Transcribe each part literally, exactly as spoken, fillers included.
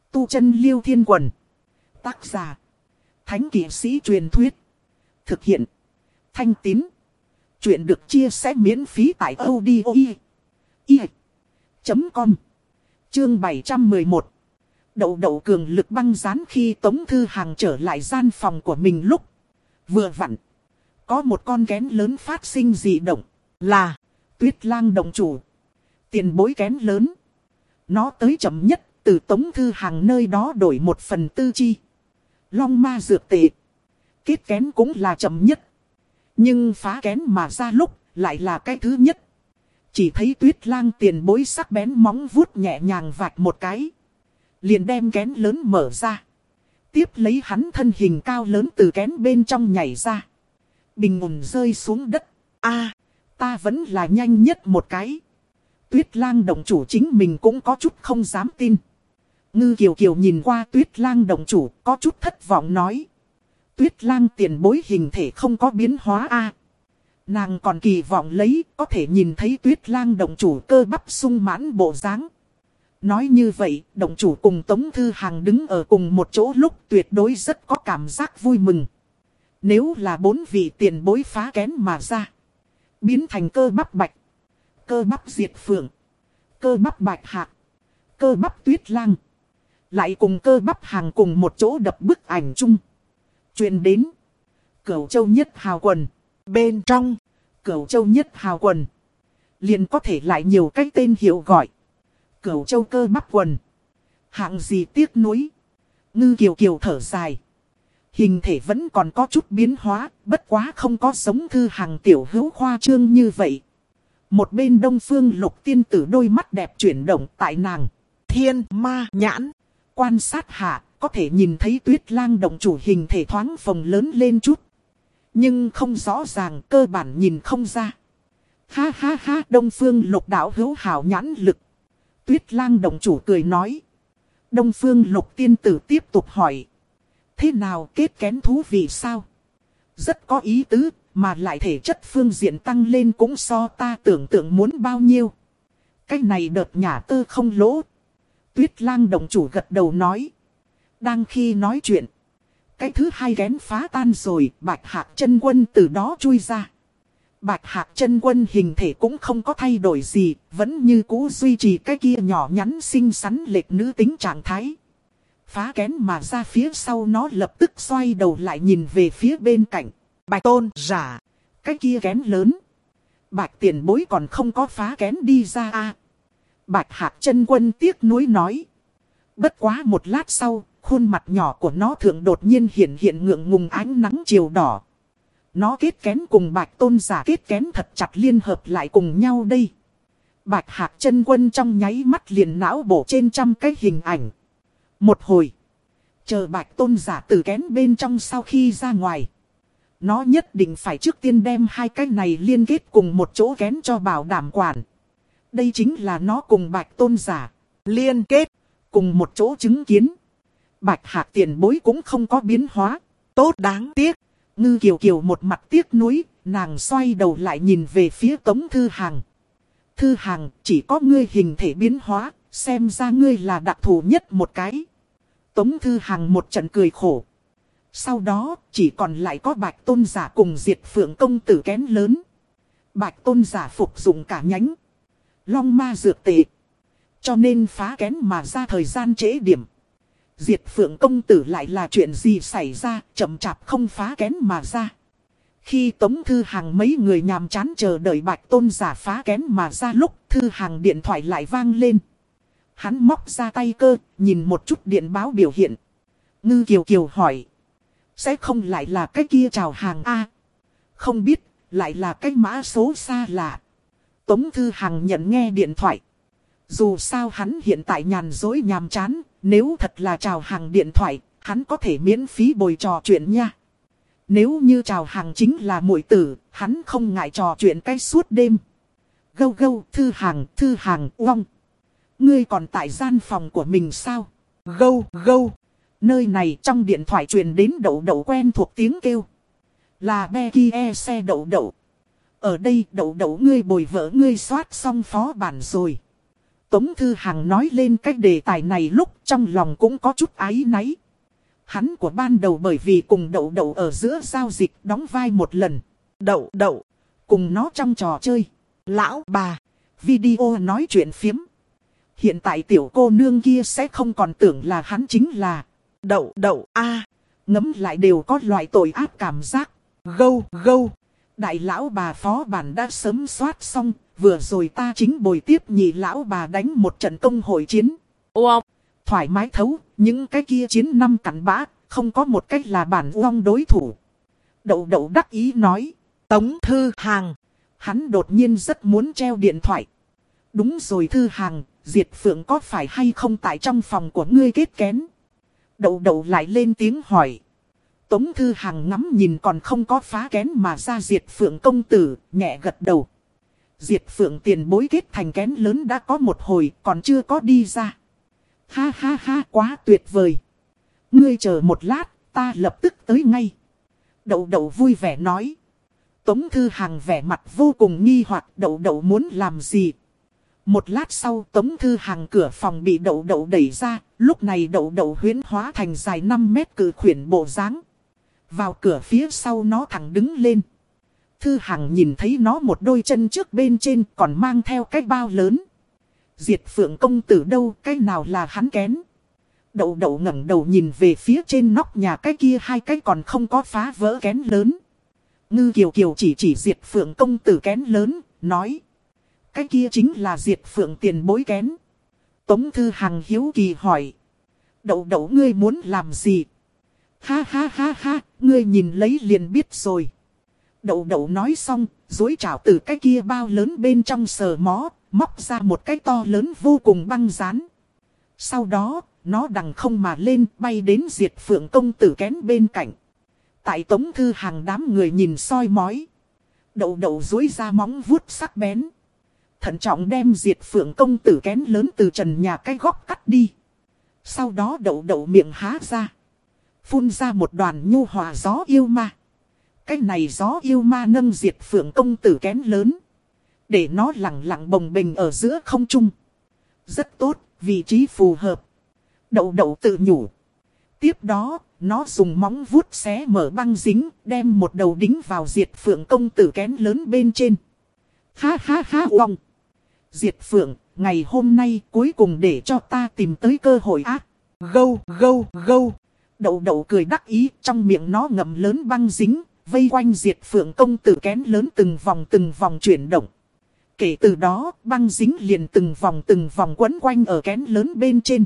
Tu chân Liêu Thiên Quần. Tác giả. Thánh kỵ sĩ truyền thuyết. Thực hiện. Thanh Tín. Chuyện được chia sẻ miễn phí tại audio chấm com. Chương bảy trăm mười một. Đậu đậu cường lực băng dán khi Tống Thư Hàng trở lại gian phòng của mình lúc vừa vặn. Có một con kén lớn phát sinh dị động. Là Tuyết Lang động chủ. Tiền bối kén lớn. Nó tới chậm nhất. Từ Tống Thư Hàng nơi đó đổi một phần tư chi. Long ma dược tệ. Kết kén cũng là chậm nhất. Nhưng phá kén mà ra lúc lại là cái thứ nhất. Chỉ thấy Tuyết Lang tiền bối sắc bén móng vuốt nhẹ nhàng vạch một cái. Liền đem kén lớn mở ra. Tiếp lấy hắn thân hình cao lớn từ kén bên trong nhảy ra. Bình ổn rơi xuống đất. A, ta vẫn là nhanh nhất một cái. Tuyết Lang động chủ chính mình cũng có chút không dám tin. Ngư Kiều Kiều nhìn qua Tuyết Lang động chủ có chút thất vọng nói. Tuyết Lang tiền bối hình thể không có biến hóa a. Nàng còn kỳ vọng lấy có thể nhìn thấy Tuyết Lang động chủ cơ bắp sung mãn bộ dáng. Nói như vậy, động chủ cùng Tống Thư Hàng đứng ở cùng một chỗ lúc tuyệt đối rất có cảm giác vui mừng. Nếu là bốn vị tiền bối phá kén mà ra, biến thành cơ bắp bạch, cơ bắp diệt phượng, cơ bắp bạch hạc, cơ bắp Tuyết Lang, lại cùng cơ bắp Hàng cùng một chỗ đập bức ảnh chung. Truyền đến Cửu Châu Nhất Hào Quần. Bên trong Cửu Châu Nhất Hào Quần liền có thể lại nhiều cái tên hiệu gọi. Cửu Châu Cơ Bắp Quần. Hạng gì tiếc nuối. Ngư Kiều Kiều thở dài. Hình thể vẫn còn có chút biến hóa. Bất quá không có giống Thư Hàng tiểu hữu khoa trương như vậy. Một bên Đông Phương Lục tiên tử đôi mắt đẹp chuyển động tại nàng thiên ma nhãn quan sát hạ. Có thể nhìn thấy Tuyết Lang động chủ hình thể thoáng phồng lớn lên chút. Nhưng không rõ ràng, cơ bản nhìn không ra. Ha ha ha, Đông Phương Lục đạo hữu hảo nhãn lực. Tuyết Lang động chủ cười nói. Đông Phương Lục tiên tử tiếp tục hỏi. Thế nào, kết kén thú vị sao? Rất có ý tứ, mà lại thể chất phương diện tăng lên cũng so ta tưởng tượng muốn bao nhiêu. Cái này đợt nhả tơ không lỗ. Tuyết Lang động chủ gật đầu nói. Đang khi nói chuyện, cái thứ hai kén phá tan rồi, Bạch Hạc chân quân từ đó chui ra. Bạch Hạc chân quân hình thể cũng không có thay đổi gì, vẫn như cũ duy trì cái kia nhỏ nhắn xinh xắn lệch nữ tính trạng thái. Phá kén mà ra phía sau nó lập tức xoay đầu lại nhìn về phía bên cạnh. Bạch tôn giả, cái kia kén lớn. Bạch tiền bối còn không có phá kén đi ra a. Bạch Hạc chân quân tiếc nuối nói. Bất quá một lát sau, khuôn mặt nhỏ của nó thượng đột nhiên hiện hiện ngượng ngùng ánh nắng chiều đỏ. Nó kết kén cùng Bạch tôn giả kết kén thật chặt liên hợp lại cùng nhau đây. Bạch Hạc chân quân trong nháy mắt liền não bổ trên trăm cái hình ảnh. Một hồi, chờ Bạch tôn giả từ kén bên trong sau khi ra ngoài. Nó nhất định phải trước tiên đem hai cái này liên kết cùng một chỗ kén cho bảo đảm quản. Đây chính là nó cùng Bạch tôn giả liên kết cùng một chỗ chứng kiến. Bạch Hạc tiền bối cũng không có biến hóa. Tốt đáng tiếc. Ngư Kiều Kiều một mặt tiếc nuối, nàng xoay đầu lại nhìn về phía Tống Thư Hàng. Thư Hàng, chỉ có ngươi hình thể biến hóa, xem ra ngươi là đặc thù nhất một cái. Tống Thư Hàng một trận cười khổ. Sau đó, chỉ còn lại có Bạch tôn giả cùng Diệt Phượng công tử kén lớn. Bạch tôn giả phục dụng cả nhánh long ma dược tệ. Cho nên phá kén mà ra thời gian trễ điểm. Diệt Phượng công tử lại là chuyện gì xảy ra, chậm chạp không phá kén mà ra. Khi Tống Thư Hàng mấy người nhàm chán chờ đợi Bạch tôn giả phá kén mà ra lúc Thư Hàng điện thoại lại vang lên. Hắn móc ra tay cơ, nhìn một chút điện báo biểu hiện. Ngư Kiều Kiều hỏi. Sẽ không lại là cái kia chào hàng A? Không biết, lại là cái mã số xa lạ. Tống Thư Hàng nhận nghe điện thoại. Dù sao hắn hiện tại nhàn dối nhàm chán, nếu thật là chào hàng điện thoại, hắn có thể miễn phí bồi trò chuyện nha. Nếu như chào hàng chính là muội tử, hắn không ngại trò chuyện cái suốt đêm. Gâu gâu, Thư Hàng, Thư Hàng, uong. Ngươi còn tại gian phòng của mình sao? Gâu, gâu. Nơi này trong điện thoại truyền đến đậu đậu quen thuộc tiếng kêu. Là Becky e xe đậu đậu. Ở đây đậu đậu ngươi bồi vợ ngươi soát xong phó bản rồi. Tống Thư Hằng nói lên cái đề tài này lúc trong lòng cũng có chút áy náy. Hắn của ban đầu bởi vì cùng đậu đậu ở giữa giao dịch đóng vai một lần. Đậu đậu, cùng nó trong trò chơi. Lão bà, video nói chuyện phiếm. Hiện tại tiểu cô nương kia sẽ không còn tưởng là hắn chính là đậu đậu a ngấm lại đều có loại tội ác cảm giác. Gâu gâu, đại lão bà phó bản đã sớm soát xong. Vừa rồi ta chính bồi tiếp nhị lão bà đánh một trận công hội chiến. Wow, thoải mái thấu, những cái kia chiến năm cặn bã, không có một cách là bản uong đối thủ. Đậu đậu đắc ý nói. Tống Thư Hằng, hắn đột nhiên rất muốn treo điện thoại. Đúng rồi Thư Hằng, Diệt Phượng có phải hay không tại trong phòng của ngươi kết kén? Đậu đậu lại lên tiếng hỏi. Tống Thư Hằng ngắm nhìn còn không có phá kén mà ra Diệt Phượng công tử, nhẹ gật đầu. Diệt Phượng tiền bối kết thành kén lớn đã có một hồi, còn chưa có đi ra. Ha ha ha, quá tuyệt vời. Ngươi chờ một lát, ta lập tức tới ngay. Đậu đậu vui vẻ nói. Tống Thư Hằng vẻ mặt vô cùng nghi hoặc, đậu đậu muốn làm gì. Một lát sau Tống Thư Hằng cửa phòng bị đậu đậu đẩy ra, lúc này đậu đậu huyễn hóa thành dài năm mét cự khuyển bộ dáng. Vào cửa phía sau nó thẳng đứng lên. Thư Hằng nhìn thấy nó một đôi chân trước bên trên còn mang theo cái bao lớn. Diệt Phượng công tử đâu, cái nào là hắn kén. Đậu đậu ngẩng đầu nhìn về phía trên nóc nhà cái kia hai cái còn không có phá vỡ kén lớn. Ngư Kiều Kiều chỉ chỉ Diệt Phượng công tử kén lớn, nói. Cái kia chính là Diệt Phượng tiền bối kén. Tống Thư Hằng hiếu kỳ hỏi. Đậu đậu ngươi muốn làm gì? Ha ha ha ha, ngươi nhìn lấy liền biết rồi. Đậu đậu nói xong, duỗi chảo từ cái kia bao lớn bên trong sờ mó, móc ra một cái to lớn vô cùng băng dán. Sau đó, nó đằng không mà lên bay đến Diệt Phượng công tử kén bên cạnh. Tại Tống Thư Hằng đám người nhìn soi mói. Đậu đậu duỗi ra móng vuốt sắc bén. Thận trọng đem Diệt Phượng công tử kén lớn từ trần nhà cái góc cắt đi. Sau đó đậu đậu miệng há ra. Phun ra một đoàn nhu hòa gió yêu ma. Cái này gió yêu ma nâng Diệt Phượng công tử kén lớn. Để nó lẳng lặng bồng bềnh ở giữa không trung. Rất tốt, vị trí phù hợp. Đậu đậu tự nhủ. Tiếp đó, nó dùng móng vuốt xé mở băng dính, đem một đầu đính vào Diệt Phượng công tử kén lớn bên trên. Ha ha ha uong. Diệt Phượng, ngày hôm nay cuối cùng để cho ta tìm tới cơ hội ác. Gâu, gâu, gâu. Đậu đậu cười đắc ý, trong miệng nó ngậm lớn băng dính, vây quanh Diệt Phượng công tử kén lớn từng vòng từng vòng chuyển động. Kể từ đó, băng dính liền từng vòng từng vòng quấn quanh ở kén lớn bên trên.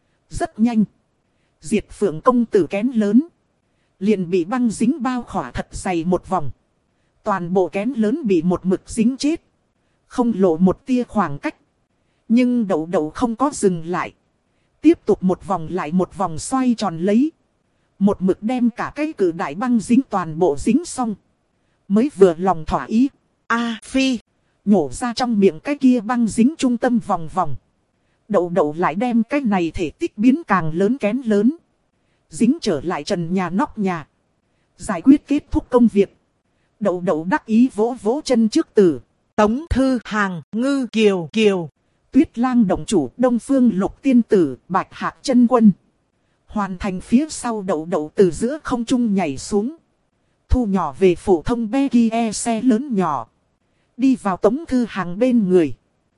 Rất nhanh. Diệt Phượng công tử kén lớn liền bị băng dính bao khỏa thật dày một vòng. Toàn bộ kén lớn bị một mực dính chết. Không lộ một tia khoảng cách. Nhưng đậu đậu không có dừng lại. Tiếp tục một vòng lại một vòng xoay tròn lấy. Một mực đem cả cái cử đại băng dính toàn bộ dính xong. Mới vừa lòng thỏa ý. A phi. Nhổ ra trong miệng cái kia băng dính trung tâm vòng vòng. Đậu đậu lại đem cái này thể tích biến càng lớn kén lớn. Dính trở lại trần nhà nóc nhà. Giải quyết kết thúc công việc. Đậu đậu đắc ý vỗ vỗ chân trước tử. Tống Thư Hằng, Ngư Kiều Kiều. Tuyết Lang động chủ, Đông Phương Lục tiên tử, Bạch Hạc chân quân. Hoàn thành phía sau đậu đậu từ giữa không trung nhảy xuống. Thu nhỏ về phổ thông bé kia xe lớn nhỏ. Đi vào Tống Thư Hằng bên người.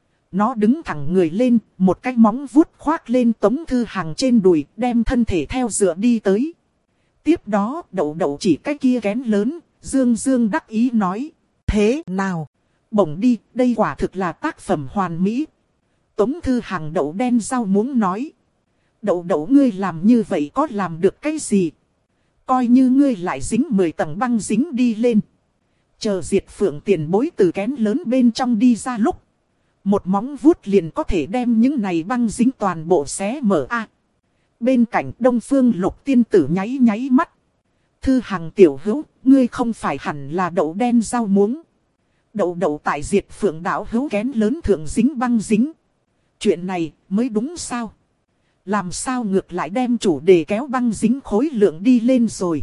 Nó đứng thẳng người lên, một cái móng vuốt khoác lên Tống Thư Hằng trên đùi, đem thân thể theo dựa đi tới. Tiếp đó, đậu đậu chỉ cái kia kén lớn, dương dương đắc ý nói. Thế nào? Bổng đi, đây quả thực là tác phẩm hoàn mỹ. Tống Thư Hằng đậu đen rau muống nói. Đậu đậu ngươi làm như vậy có làm được cái gì? Coi như ngươi lại dính mười tầng băng dính đi lên. Chờ Diệt Phượng tiền bối từ kén lớn bên trong đi ra lúc. Một móng vuốt liền có thể đem những này băng dính toàn bộ xé mở a. Bên cạnh Đông Phương Lục tiên tử nháy nháy mắt. Thư Hằng tiểu hữu, ngươi không phải hẳn là đậu đen rau muống. Đậu đậu tại Diệt Phượng đảo hữu kén lớn thượng dính băng dính. Chuyện này mới đúng sao? Làm sao ngược lại đem chủ đề kéo băng dính khối lượng đi lên rồi?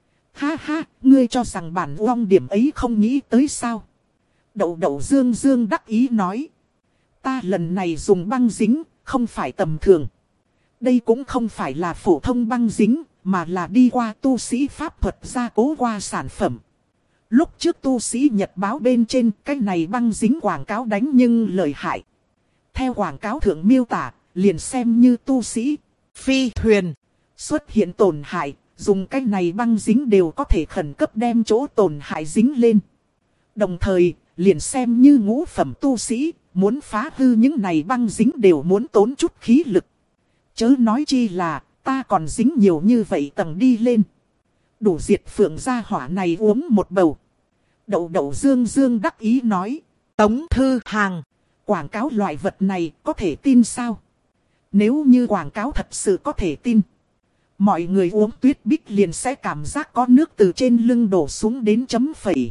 Ha ha, ngươi cho rằng bản uong điểm ấy không nghĩ tới sao? Đậu đậu dương dương đắc ý nói. Ta lần này dùng băng dính, không phải tầm thường. Đây cũng không phải là phổ thông băng dính, mà là đi qua tu sĩ pháp thuật gia cố qua sản phẩm. Lúc trước tu sĩ nhật báo bên trên cái này băng dính quảng cáo đánh nhưng lợi hại. Theo quảng cáo thượng miêu tả, liền xem như tu sĩ, phi thuyền, xuất hiện tổn hại, dùng cái này băng dính đều có thể khẩn cấp đem chỗ tổn hại dính lên. Đồng thời, liền xem như ngũ phẩm tu sĩ, muốn phá hư những này băng dính đều muốn tốn chút khí lực. Chớ nói chi là, ta còn dính nhiều như vậy tầng đi lên. Đủ diệt phượng gia hỏa này uống một bầu. Đậu đậu dương dương đắc ý nói. Tống Thư Hàng, quảng cáo loại vật này có thể tin sao? Nếu như quảng cáo thật sự có thể tin, mọi người uống tuyết bích liền sẽ cảm giác có nước từ trên lưng đổ xuống đến chấm phẩy.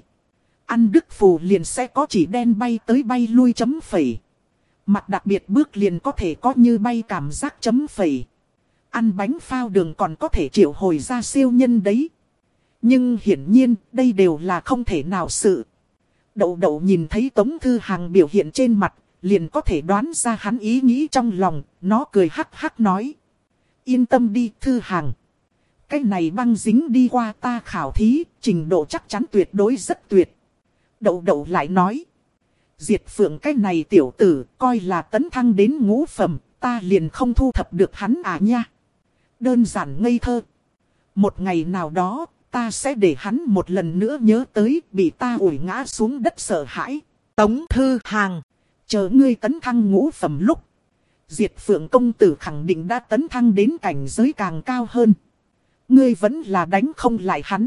Ăn đức phù liền sẽ có chỉ đen bay tới bay lui chấm phẩy. Mặt đặc biệt bước liền có thể có như bay cảm giác chấm phẩy. Ăn bánh phao đường còn có thể triệu hồi ra siêu nhân đấy. Nhưng hiển nhiên đây đều là không thể nào sự. Đậu đậu nhìn thấy Tống Thư Hàng biểu hiện trên mặt, liền có thể đoán ra hắn ý nghĩ trong lòng. Nó cười hắc hắc nói. Yên tâm đi Thư Hàng. Cái này băng dính đi qua ta khảo thí, trình độ chắc chắn tuyệt đối rất tuyệt. Đậu đậu lại nói. Diệt Phượng cái này tiểu tử coi là tấn thăng đến ngũ phẩm, ta liền không thu thập được hắn à nha. Đơn giản ngây thơ. Một ngày nào đó, ta sẽ để hắn một lần nữa nhớ tới bị ta ủi ngã xuống đất sợ hãi. Tống Thư Hàng, chờ ngươi tấn thăng ngũ phẩm lúc. Diệt Phượng công tử khẳng định đã tấn thăng đến cảnh giới càng cao hơn. Ngươi vẫn là đánh không lại hắn.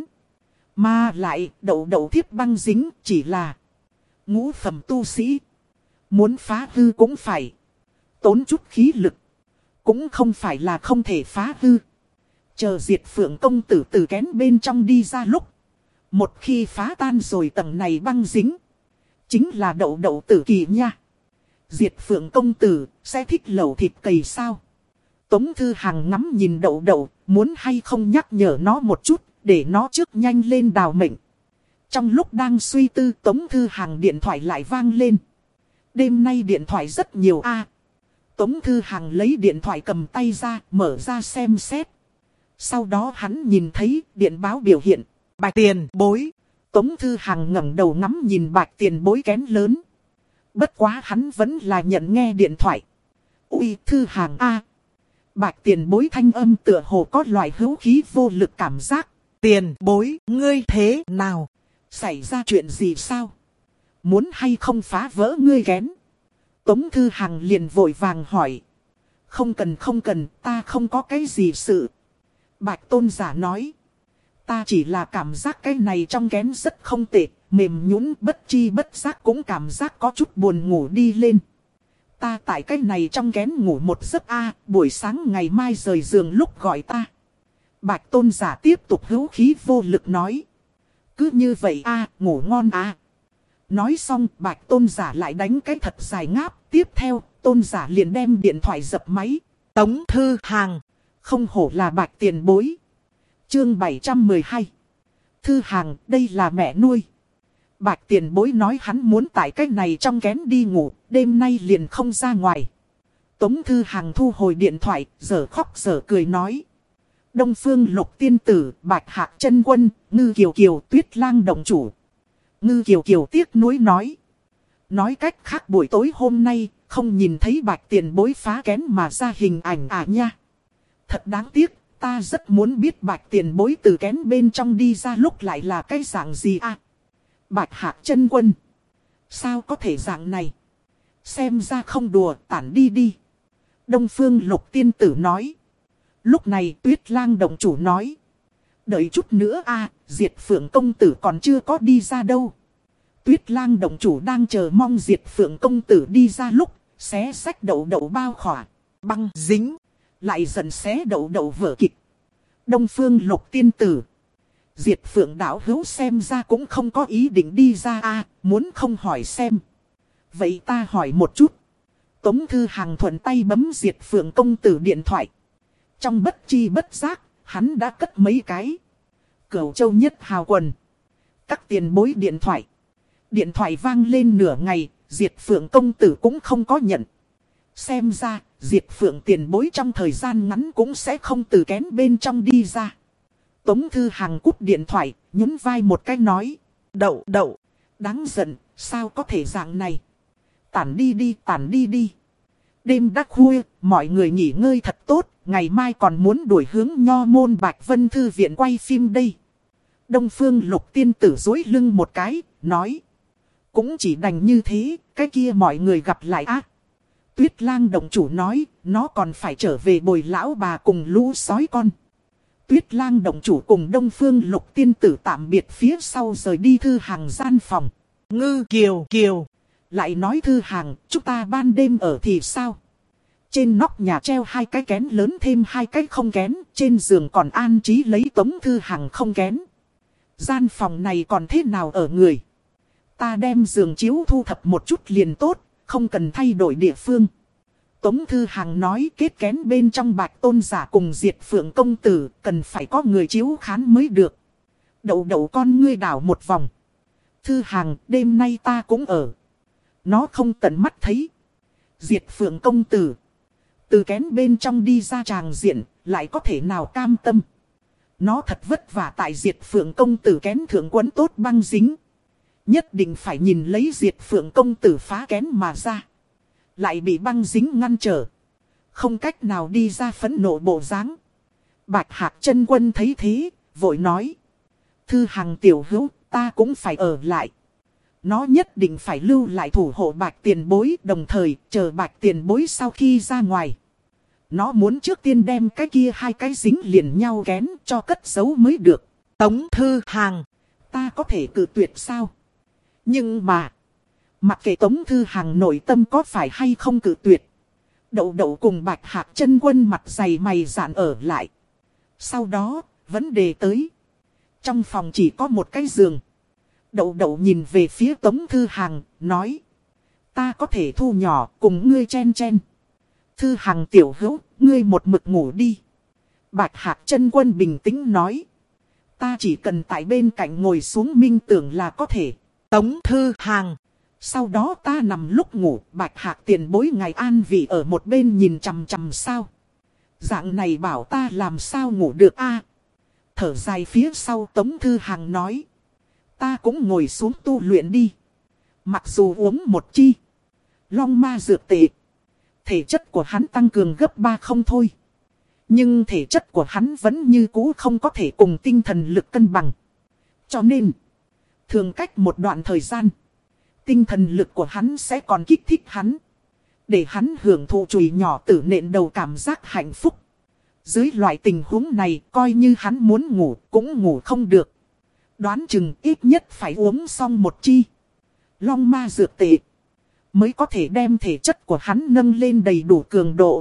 Mà lại đậu đậu thiếp băng dính chỉ là ngũ phẩm tu sĩ. Muốn phá hư cũng phải tốn chút khí lực. Cũng không phải là không thể phá hư. Chờ Diệt Phượng công tử từ kén bên trong đi ra lúc. Một khi phá tan rồi tầng này băng dính. Chính là đậu đậu tử kỳ nha. Diệt Phượng công tử sẽ thích lẩu thịt cầy sao? Tống Thư Hàng ngắm nhìn đậu đậu, muốn hay không nhắc nhở nó một chút, để nó trước nhanh lên đào mệnh. Trong lúc đang suy tư, Tống Thư Hàng điện thoại lại vang lên. Đêm nay điện thoại rất nhiều a. À, Tống Thư Hàng lấy điện thoại cầm tay ra, mở ra xem xét. Sau đó hắn nhìn thấy điện báo biểu hiện. Bạch tiền bối. Tống Thư Hàng ngẩng đầu ngắm nhìn bạch tiền bối kén lớn. Bất quá hắn vẫn là nhận nghe điện thoại. Ui Thư Hàng a. Bạch tiền bối thanh âm tựa hồ có loại hữu khí vô lực cảm giác. Tiền bối, ngươi thế nào? Xảy ra chuyện gì sao? Muốn hay không phá vỡ ngươi kén? Tống Thư Hàng liền vội vàng hỏi. Không cần không cần, ta không có cái gì sự. Bạch tôn giả nói. Ta chỉ là cảm giác cái này trong kén rất không tệ, mềm nhũn bất chi bất giác cũng cảm giác có chút buồn ngủ đi lên. Ta tại cái này trong kén ngủ một giấc a, buổi sáng ngày mai rời giường lúc gọi ta. Bạch tôn giả tiếp tục hữu khí vô lực nói. Cứ như vậy a, ngủ ngon a. Nói xong bạch tôn giả lại đánh cái thật dài ngáp. Tiếp theo tôn giả liền đem điện thoại dập máy. Tống Thư Hàng, không hổ là bạch tiền bối. Chương bảy trăm mười hai. Thư Hàng, đây là mẹ nuôi. Bạch tiền bối nói hắn muốn tại cách này trong kén đi ngủ, đêm nay liền không ra ngoài. Tống Thư Hàng thu hồi điện thoại, giờ khóc giờ cười nói. Đông Phương Lục tiên tử, Bạch Hạc chân quân, Ngư Kiều Kiều, Tuyết Lang động chủ. Ngư Kiều Kiều tiếc nuối nói. Nói cách khác buổi tối hôm nay, không nhìn thấy bạch tiền bối phá kén mà ra hình ảnh à nha. Thật đáng tiếc, ta rất muốn biết bạch tiền bối từ kén bên trong đi ra lúc lại là cái dạng gì à. Bạch Hạc chân quân. Sao có thể dạng này? Xem ra không đùa, tản đi đi. Đông Phương Lục tiên tử nói. Lúc này Tuyết Lang động chủ nói. Đợi chút nữa a, Diệt Phượng công tử còn chưa có đi ra đâu. Tuyết Lang động chủ đang chờ mong Diệt Phượng công tử đi ra lúc, xé xách đậu đậu bao khỏa, băng dính, lại dần xé đậu đậu vở kịch. Đông Phương Lục tiên tử. Diệt Phượng đạo hữu xem ra cũng không có ý định đi ra a, muốn không hỏi xem. Vậy ta hỏi một chút. Tống Thư Hàng thuận tay bấm Diệt Phượng công tử điện thoại. Trong bất chi bất giác, hắn đã cất mấy cái. Cửu Châu nhất hào quần. Các tiền bối điện thoại. Điện thoại vang lên nửa ngày, Diệt Phượng công tử cũng không có nhận. Xem ra, Diệt Phượng tiền bối trong thời gian ngắn cũng sẽ không từ kén bên trong đi ra. Tống Thư Hằng cúp điện thoại, nhún vai một cái nói. Đậu, đậu, đáng giận, sao có thể dạng này. Tản đi đi, tản đi đi. Đêm đã khuya, mọi người nghỉ ngơi thật tốt, ngày mai còn muốn đuổi hướng Nho Môn Bạch Vân Thư viện quay phim đây. Đông Phương Lục tiên tử dối lưng một cái, nói. Cũng chỉ đành như thế, cái kia mọi người gặp lại á. Tuyết Lang động chủ nói, nó còn phải trở về bồi lão bà cùng lũ sói con. Tuyết Lang động chủ cùng Đông Phương Lục tiên tử tạm biệt phía sau rời đi Thư Hàng gian phòng. Ngư Kiều Kiều. Lại nói Thư Hàng, chúng ta ban đêm ở thì sao? Trên nóc nhà treo hai cái kén lớn thêm hai cái không kén. Trên giường còn an trí lấy Tống Thư Hàng không kén. Gian phòng này còn thế nào ở người? Ta đem giường chiếu thu thập một chút liền tốt, không cần thay đổi địa phương. Tống Thư Hàng nói kết kén bên trong Bạch Tôn giả cùng Diệt Phượng công tử, cần phải có người chiếu khán mới được. Đậu đậu con ngươi đảo một vòng. Thư Hàng, đêm nay ta cũng ở. Nó không tận mắt thấy. Diệt Phượng công tử. Từ kén bên trong đi ra tràng diện, lại có thể nào cam tâm. Nó thật vất vả tại Diệt Phượng công tử kén thượng quấn tốt băng dính. Nhất định phải nhìn lấy Diệt Phượng công tử phá kén mà ra. Lại bị băng dính ngăn trở. Không cách nào đi ra phẫn nộ bộ dáng. Bạch Hạc chân quân thấy thế, vội nói. Thư Hằng tiểu hữu, ta cũng phải ở lại. Nó nhất định phải lưu lại thủ hộ Bạch tiền bối, đồng thời chờ Bạch tiền bối sau khi ra ngoài. Nó muốn trước tiên đem cái kia hai cái dính liền nhau kén cho cất giấu mới được. Tống Thư Hàng, ta có thể cự tuyệt sao? Nhưng mà, mặc kệ Tống Thư Hàng nội tâm có phải hay không cự tuyệt. Đậu đậu cùng Bạch Hạc chân quân mặt dày mày dạn ở lại. Sau đó, vấn đề tới. Trong phòng chỉ có một cái giường. Đậu đậu nhìn về phía Tống Thư Hàng, nói. Ta có thể thu nhỏ cùng ngươi chen chen. Thư Hàng tiểu hữu, ngươi một mực ngủ đi. Bạch Hạc chân quân bình tĩnh nói. Ta chỉ cần tại bên cạnh ngồi xuống minh tưởng là có thể. Tống Thư Hàng. Sau đó ta nằm lúc ngủ, Bạch Hạc tiền bối ngày an vị ở một bên nhìn chằm chằm sao. Dạng này bảo ta làm sao ngủ được a? Thở dài phía sau Tống Thư Hàng nói. Ta cũng ngồi xuống tu luyện đi. Mặc dù uống một chi long ma dược tệ, thể chất của hắn tăng cường gấp ba không thôi. Nhưng thể chất của hắn vẫn như cũ không có thể cùng tinh thần lực cân bằng. Cho nên, thường cách một đoạn thời gian, tinh thần lực của hắn sẽ còn kích thích hắn. Để hắn hưởng thụ chùi nhỏ tử nện đầu cảm giác hạnh phúc. Dưới loại tình huống này, coi như hắn muốn ngủ, cũng ngủ không được. Đoán chừng ít nhất phải uống xong một chi long ma dược tệ, mới có thể đem thể chất của hắn nâng lên đầy đủ cường độ.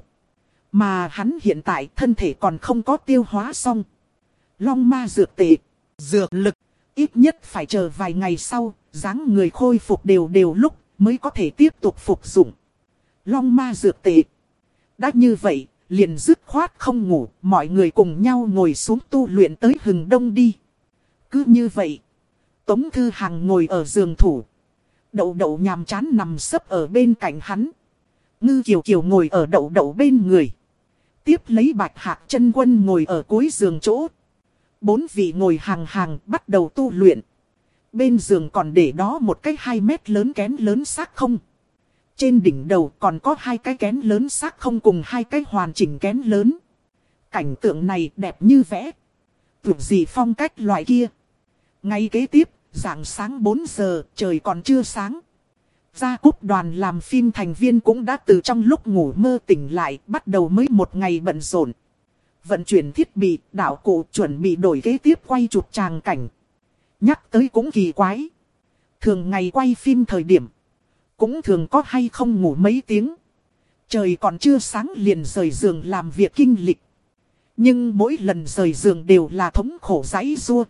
Mà hắn hiện tại thân thể còn không có tiêu hóa xong long ma dược tệ, dược lực. Ít nhất phải chờ vài ngày sau, dáng người khôi phục đều đều lúc, mới có thể tiếp tục phục dụng long ma dược tệ. Đã như vậy, liền dứt khoát không ngủ, mọi người cùng nhau ngồi xuống tu luyện tới hừng đông đi. Cứ như vậy, Tống Thư Hàng ngồi ở giường thủ. Đậu đậu nhàm chán nằm sấp ở bên cạnh hắn. Ngư Kiều Kiều ngồi ở đậu đậu bên người. Tiếp lấy Bạch Hạc chân quân ngồi ở cuối giường chỗ. Bốn vị ngồi hàng hàng bắt đầu tu luyện. Bên giường còn để đó một cái hai mét lớn kén lớn xác không. Trên đỉnh đầu còn có hai cái kén lớn xác không cùng hai cái hoàn chỉnh kén lớn. Cảnh tượng này đẹp như vẽ. Tưởng gì phong cách loại kia. Ngay kế tiếp, rạng sáng bốn giờ, trời còn chưa sáng. Gia cúp đoàn làm phim thành viên cũng đã từ trong lúc ngủ mơ tỉnh lại, bắt đầu mới một ngày bận rộn. Vận chuyển thiết bị, đạo cụ chuẩn bị đổi kế tiếp quay chụp tràng cảnh. Nhắc tới cũng kỳ quái. Thường ngày quay phim thời điểm, cũng thường có hay không ngủ mấy tiếng. Trời còn chưa sáng liền rời giường làm việc kinh lịch. Nhưng mỗi lần rời giường đều là thống khổ giãy giụa.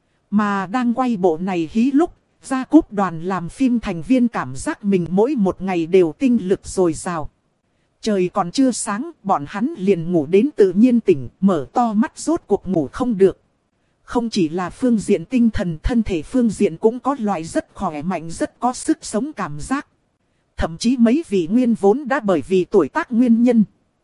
Mà đang quay bộ này hí lúc, Gia cúp đoàn làm phim thành viên cảm giác mình mỗi một ngày đều tinh lực dồi dào. Trời còn chưa sáng, bọn hắn liền ngủ đến tự nhiên tỉnh, mở to mắt rốt cuộc ngủ không được. Không chỉ là phương diện tinh thần, thân thể phương diện cũng có loại rất khỏe mạnh, rất có sức sống cảm giác. Thậm chí mấy vị nguyên vốn đã bởi vì tuổi tác nguyên nhân,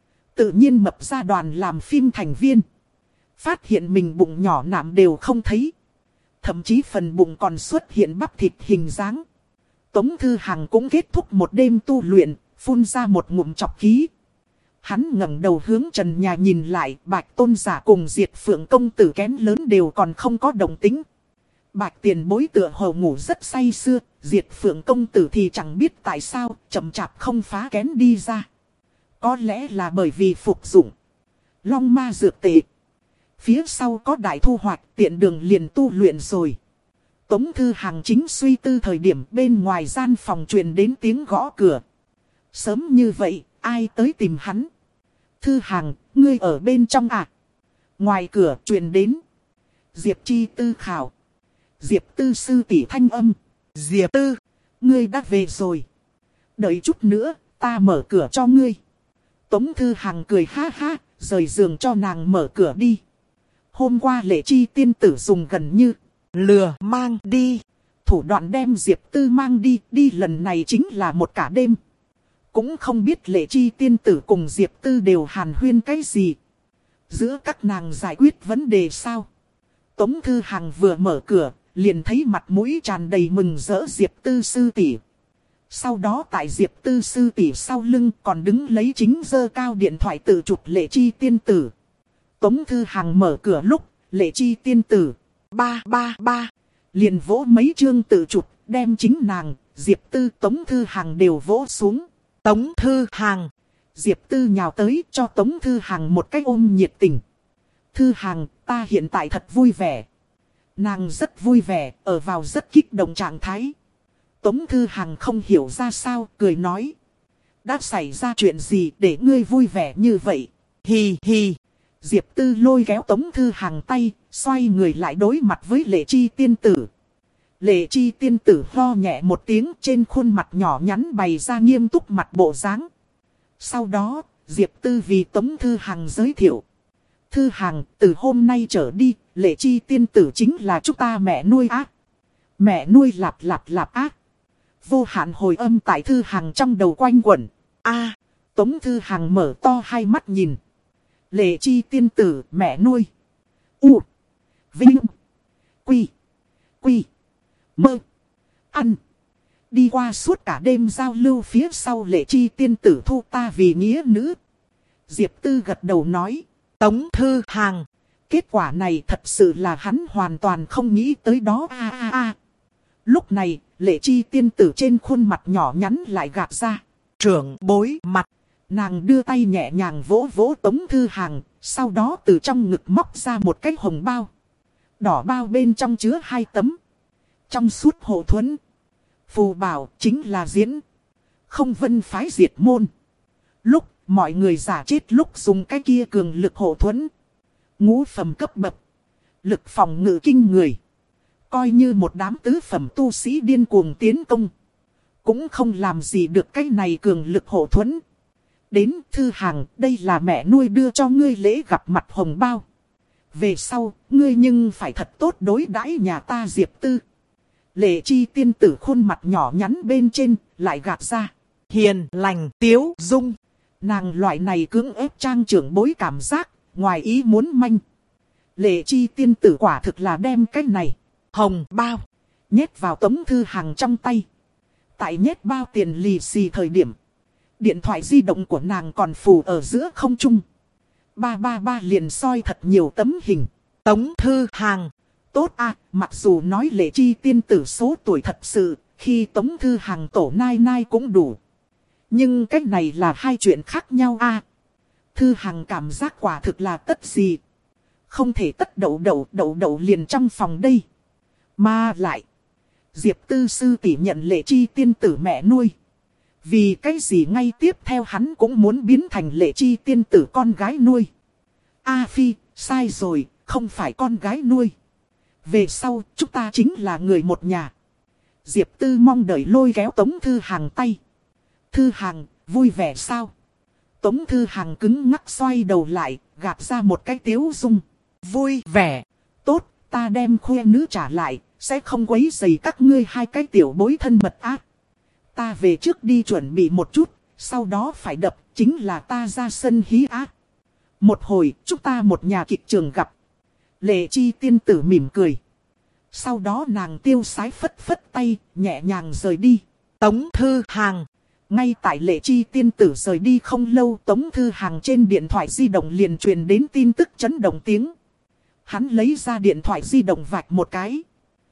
tự nhiên mập ra đoàn làm phim thành viên. Phát hiện mình bụng nhỏ nạm đều không thấy. Thậm chí phần bụng còn xuất hiện bắp thịt hình dáng. Tống Thư Hằng cũng kết thúc một đêm tu luyện, phun ra một ngụm chọc khí. Hắn ngẩng đầu hướng trần nhà nhìn lại, Bạch Tôn giả cùng Diệt Phượng công tử kén lớn đều còn không có động tĩnh. Bạch tiền bối tựa hồ ngủ rất say sưa, Diệt Phượng công tử thì chẳng biết tại sao, chậm chạp không phá kén đi ra. Có lẽ là bởi vì phục dụng long ma dược tệ. Phía sau có đại thu hoạch, tiện đường liền tu luyện rồi. Tống Thư Hằng chính suy tư thời điểm, bên ngoài gian phòng truyền đến tiếng gõ cửa. Sớm như vậy, ai tới tìm hắn? Thư Hằng, ngươi ở bên trong à? Ngoài cửa truyền đến. Diệp Chi Tư khảo. Diệp Tư sư tỷ thanh âm. Diệp Tư, ngươi đã về rồi. Đợi chút nữa, ta mở cửa cho ngươi. Tống Thư Hằng cười ha ha, rời giường cho nàng mở cửa đi. Hôm qua Lệ Chi tiên tử dùng gần như lừa mang đi. Thủ đoạn đem Diệp Tư mang đi, đi lần này chính là một cả đêm. Cũng không biết Lệ Chi tiên tử cùng Diệp Tư đều hàn huyên cái gì. Giữa các nàng giải quyết vấn đề sao? Tống Thư Hằng vừa mở cửa, liền thấy mặt mũi tràn đầy mừng rỡ Diệp Tư sư tỷ. Sau đó tại Diệp Tư sư tỷ sau lưng còn đứng lấy chính giơ cao điện thoại tự chụp Lệ Chi tiên tử. Tống Thư Hằng mở cửa lúc, Lệ Chi tiên tử, ba ba ba, liền vỗ mấy chương tự chụp, đem chính nàng, Diệp Tư Tống Thư Hằng đều vỗ xuống. Tống Thư Hằng, Diệp Tư nhào tới cho Tống Thư Hằng một cái ôm nhiệt tình. Thư Hằng, ta hiện tại thật vui vẻ. Nàng rất vui vẻ, ở vào rất kích động trạng thái. Tống Thư Hằng không hiểu ra sao, cười nói. Đã xảy ra chuyện gì để ngươi vui vẻ như vậy? Hì hì. Diệp Tư lôi kéo Tống Thư Hằng tay, xoay người lại đối mặt với Lệ Chi tiên tử. Lệ Chi tiên tử ho nhẹ một tiếng, trên khuôn mặt nhỏ nhắn bày ra nghiêm túc mặt bộ dáng. Sau đó, Diệp Tư vì Tống Thư Hằng giới thiệu. Thư Hằng, từ hôm nay trở đi, Lệ Chi tiên tử chính là chúng ta mẹ nuôi á. Mẹ nuôi lạp lạp lạp á. Vô hạn hồi âm tại Thư Hằng trong đầu quanh quẩn. A, Tống Thư Hằng mở to hai mắt nhìn. Lệ Chi tiên tử, mẹ nuôi. U, Vinh, Quy, Quy, Mơ, Ăn. Đi qua suốt cả đêm giao lưu phía sau Lệ Chi tiên tử thu ta vì nghĩa nữ. Diệp Tư gật đầu nói. Tống Thư Hằng. Kết quả này thật sự là hắn hoàn toàn không nghĩ tới đó a a a. Lúc này, Lệ Chi tiên tử trên khuôn mặt nhỏ nhắn lại gạt ra. Trưởng bối mặt. Nàng đưa tay nhẹ nhàng vỗ vỗ Tống Thư Hằng, sau đó từ trong ngực móc ra một cái hồng bao. Đỏ bao bên trong chứa hai tấm. Trong suốt hộ thuẫn. Phù bảo chính là diễn. Không vân phái diệt môn. Lúc mọi người giả chết lúc dùng cái kia cường lực hộ thuẫn. Ngũ phẩm cấp bậc. Lực phòng ngự kinh người. Coi như một đám tứ phẩm tu sĩ điên cuồng tiến công. Cũng không làm gì được cái này cường lực hộ thuẫn. Đến Thư Hằng, đây là mẹ nuôi đưa cho ngươi lễ gặp mặt hồng bao. Về sau, ngươi nhưng phải thật tốt đối đãi nhà ta Diệp Tư. Lệ Chi tiên tử khuôn mặt nhỏ nhắn bên trên, lại gạt ra. Hiền, lành, tiếu, dung. Nàng loại này cưỡng ép trang trưởng bối cảm giác, ngoài ý muốn manh. Lệ Chi tiên tử quả thực là đem cái này, hồng bao, nhét vào Tống Thư Hằng trong tay. Tại nhét bao tiền lì xì thời điểm. Điện thoại di động của nàng còn phù ở giữa không trung. ba ba ba liền soi thật nhiều tấm hình. Tống Thư Hằng. Tốt à, mặc dù nói Lệ Chi tiên tử số tuổi thật sự, khi Tống Thư Hằng tổ nai nai cũng đủ. Nhưng cái này là hai chuyện khác nhau à. Thư Hằng cảm giác quả thực là tất gì. Không thể tất đậu đậu đậu đậu liền trong phòng đây. Mà lại, Diệp Tư sư tỷ nhận Lệ Chi tiên tử mẹ nuôi. Vì cái gì ngay tiếp theo hắn cũng muốn biến thành Lệ Chi tiên tử con gái nuôi. A Phi, sai rồi, không phải con gái nuôi. Về sau, chúng ta chính là người một nhà. Diệp Tư mong đợi lôi kéo Tống Thư Hằng tay. Thư Hằng, vui vẻ sao? Tống Thư Hằng cứng ngắc xoay đầu lại, gạt ra một cái tiếu dung. Vui vẻ. Tốt, ta đem khuê nữ trả lại, sẽ không quấy rầy các ngươi hai cái tiểu bối thân mật ác. Ta về trước đi chuẩn bị một chút, sau đó phải đập, chính là ta ra sân hí ác. Một hồi, chúng ta một nhà kịch trường gặp. Lệ Chi tiên tử mỉm cười. Sau đó nàng tiêu sái phất phất tay, nhẹ nhàng rời đi. Tống Thư Hàng. Ngay tại Lệ Chi tiên tử rời đi không lâu, Tống Thư Hàng trên điện thoại di động liền truyền đến tin tức chấn động tiếng. Hắn lấy ra điện thoại di động vạch một cái.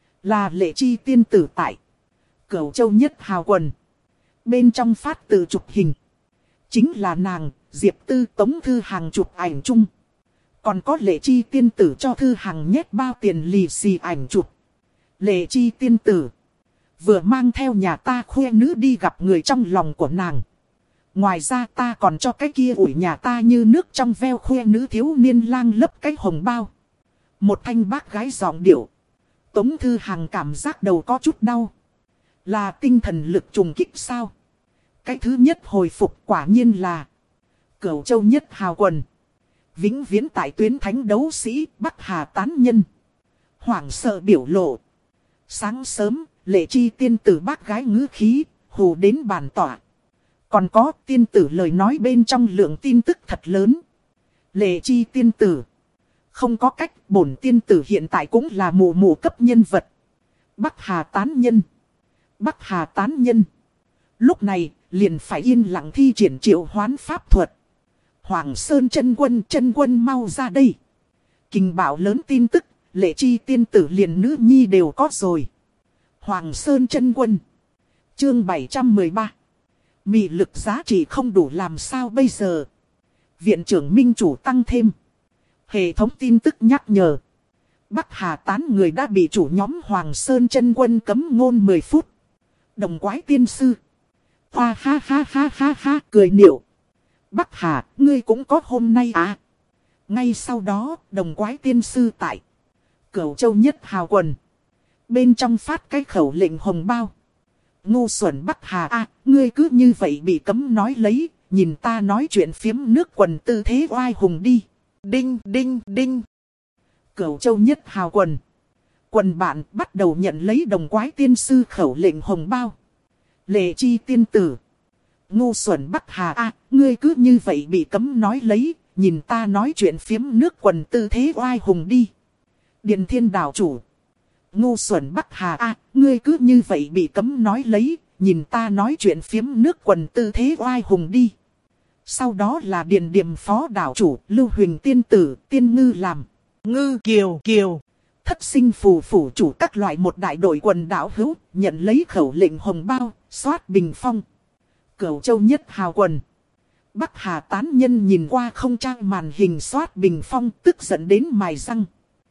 Là Lệ Chi tiên tử tại Cửu Châu Nhất Hào quần. Bên trong phát tự chụp hình. Chính là nàng, Diệp Tư. Tống Thư Hàng chụp ảnh chung. Còn có Lệ Chi tiên tử cho Thư Hàng nhét bao tiền lì xì ảnh chụp. Lệ Chi tiên tử vừa mang theo nhà ta khoe nữ đi gặp người trong lòng của nàng. Ngoài ra ta còn cho cái kia ủi nhà ta như nước trong veo khoe nữ thiếu niên lang lấp cái hồng bao. Một thanh bác gái giọng điệu. Tống Thư Hàng cảm giác đầu có chút đau. Là tinh thần lực trùng kích sao? Cái thứ nhất hồi phục quả nhiên là Cửu Châu Nhất Hào quần. Vĩnh viễn tại tuyến thánh đấu sĩ Bắc Hà tán nhân. Hoảng sợ biểu lộ. Sáng sớm, Lệ Chi tiên tử bác gái ngữ khí, hù đến bàn tỏa. Còn có tiên tử lời nói bên trong lượng tin tức thật lớn. Lệ Chi tiên tử. Không có cách, bổn tiên tử hiện tại cũng là mù mù cấp nhân vật. Bắc Hà tán nhân. Bắc Hà tán nhân. Lúc này, liền phải yên lặng thi triển triệu hoán pháp thuật. Hoàng Sơn chân quân, chân quân mau ra đây. Kình bảo lớn tin tức, Lệ Chi tiên tử liền nữ nhi đều có rồi. Hoàng Sơn chân quân. Chương bảy trăm mười ba. Mị lực giá trị không đủ làm sao bây giờ. Viện trưởng Minh Chủ tăng thêm. Hệ thống tin tức nhắc nhở. Bắc Hà tán người đã bị chủ nhóm Hoàng Sơn chân quân cấm ngôn mười phút. Đồng quái tiên sư. Hoa ha ha ha ha ha cười niệu. Bắc Hà, ngươi cũng có hôm nay à. Ngay sau đó, đồng quái tiên sư tại Cửu Châu Nhất Hào quần. Bên trong phát cái khẩu lệnh hồng bao. Ngu xuẩn Bắc Hà à, ngươi cứ như vậy bị cấm nói lấy. Nhìn ta nói chuyện phiếm nước quần tư thế oai hùng đi. Đinh đinh đinh. Cửu Châu Nhất Hào quần. Quần bạn bắt đầu nhận lấy đồng quái tiên sư khẩu lệnh hồng bao. Lệ Chi tiên tử. Ngu xuẩn Bắc Hà à, ngươi cứ như vậy bị cấm nói lấy. Nhìn ta nói chuyện phiếm nước quần tư thế oai hùng đi. Điền Thiên đảo chủ. Ngu xuẩn Bắc Hà à, ngươi cứ như vậy bị cấm nói lấy. Nhìn ta nói chuyện phiếm nước quần tư thế oai hùng đi. Sau đó là Điền Điềm phó đảo chủ, Lưu Huỳnh tiên tử, Tiên Ngư làm. Ngư Kiều Kiều. Thất sinh phù phủ chủ các loại một đại đội quần đảo hữu, nhận lấy khẩu lệnh hồng bao, soát bình phong. Cửu Châu Nhất Hào quần. Bắc Hà tán nhân nhìn qua không trang màn hình soát bình phong, tức giận đến mài răng.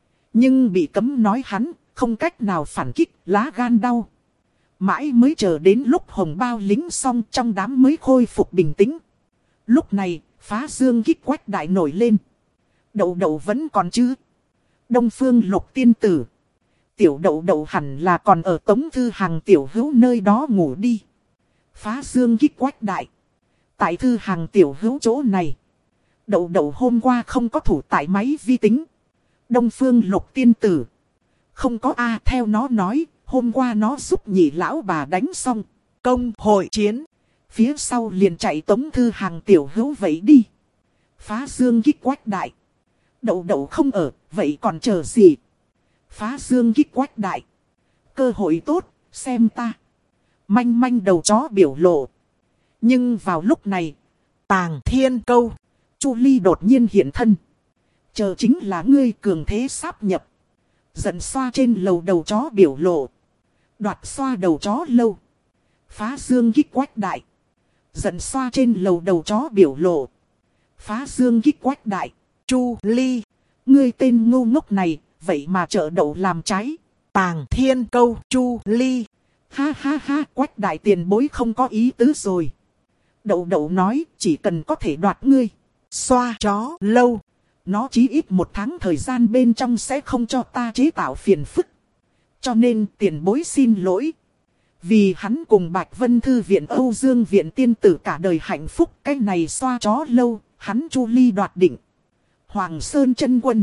Nhưng bị cấm nói hắn, không cách nào phản kích, lá gan đau. Mãi mới chờ đến lúc hồng bao lính xong trong đám mới khôi phục bình tĩnh. Lúc này, phá dương kích quách đại nổi lên. Đậu đậu vẫn còn chứ. Đông Phương Lục tiên tử. Tiểu đậu đậu hẳn là còn ở Tống Thư Hàng tiểu hữu nơi đó ngủ đi. Phá dương kích quách đại. Tại Thư Hàng tiểu hữu chỗ này. Đậu đậu hôm qua không có thủ tại máy vi tính. Đông Phương Lục tiên tử. Không có A theo nó nói. Hôm qua nó giúp nhị lão bà đánh xong. Công hội chiến. Phía sau liền chạy Tống Thư Hàng tiểu hữu vậy đi. Phá dương kích quách đại. Đậu đậu không ở, vậy còn chờ gì? Phá dương kích quách đại. Cơ hội tốt, xem ta. Manh manh đầu chó biểu lộ. Nhưng vào lúc này, Tàng Thiên Câu, Chu Ly đột nhiên hiện thân. Chờ chính là ngươi cường thế sáp nhập. Giận xoa trên lầu đầu chó biểu lộ. Đoạt xoa đầu chó lâu. Phá dương kích quách đại. Giận xoa trên lầu đầu chó biểu lộ. Phá dương kích quách đại. Chu Ly. Ngươi tên ngu ngốc này. Vậy mà trợ đậu làm trái. Tàng Thiên Câu. Chu Ly. Ha ha ha. Quách đại tiền bối không có ý tứ rồi. Đậu đậu nói. Chỉ cần có thể đoạt ngươi. Xoa chó lâu. Nó chí ít một tháng thời gian bên trong sẽ không cho ta chế tạo phiền phức. Cho nên tiền bối xin lỗi. Vì hắn cùng Bạch Vân Thư viện Âu Dương viện tiên tử cả đời hạnh phúc. Cái này xoa chó lâu. Hắn Chu Ly đoạt định. Hoàng Sơn chân quân.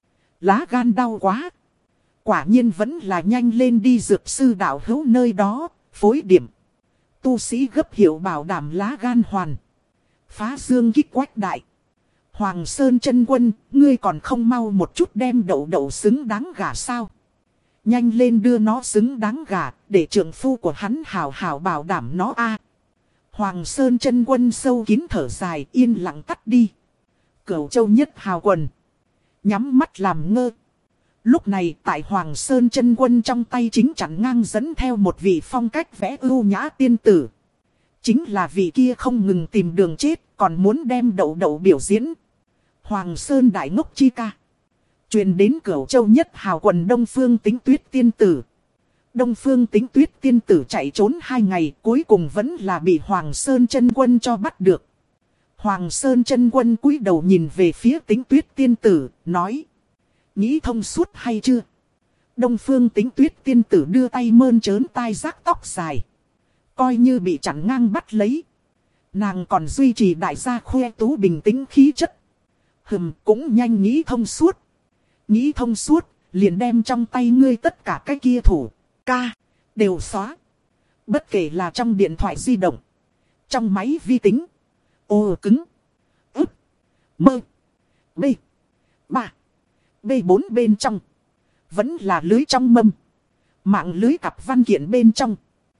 Lá gan đau quá. Quả nhiên vẫn là nhanh lên đi dược sư đạo hữu nơi đó. Phối điểm. tu sĩ gấp hiệu bảo đảm lá gan hoàn. Phá dương kích quách đại. Hoàng Sơn chân quân, ngươi còn không mau một chút đem đậu đậu xứng đáng gả sao? Nhanh lên đưa nó xứng đáng gả, để trượng phu của hắn hào hào bảo đảm nó a. Hoàng Sơn chân quân sâu kín thở dài, yên lặng tắt đi. Cửu Châu Nhất Hào quần nhắm mắt làm ngơ. Lúc này tại Hoàng Sơn chân quân trong tay chính chắn ngang dẫn theo một vị phong cách vẽ ưu nhã tiên tử. Chính là vị kia không ngừng tìm đường chết, còn muốn đem đậu đậu biểu diễn. Hoàng Sơn đại ngốc chi ca. Truyền đến Cửu Châu Nhất Hào quần Đông Phương Tính Tuyết tiên tử. Đông Phương Tính Tuyết tiên tử chạy trốn hai ngày, cuối cùng vẫn là bị Hoàng Sơn chân quân cho bắt được. Hoàng Sơn chân quân cúi đầu nhìn về phía Tính Tuyết tiên tử, nói: nghĩ thông suốt hay chưa? Đông Phương Tính Tuyết tiên tử đưa tay mơn trớn tai rác tóc dài. Coi như bị chặn ngang bắt lấy. Nàng còn duy trì đại gia khoe tú bình tĩnh khí chất. Hừm, cũng nhanh nghĩ thông suốt. Nghĩ thông suốt, liền đem trong tay ngươi tất cả cái kia thủ ca đều xóa. Bất kể là trong điện thoại di động, trong máy vi tính, ô cứng, ức, mơ, b, ba, b bốn bên trong, vẫn là lưới trong mâm, mạng lưới cặp văn kiện bên trong.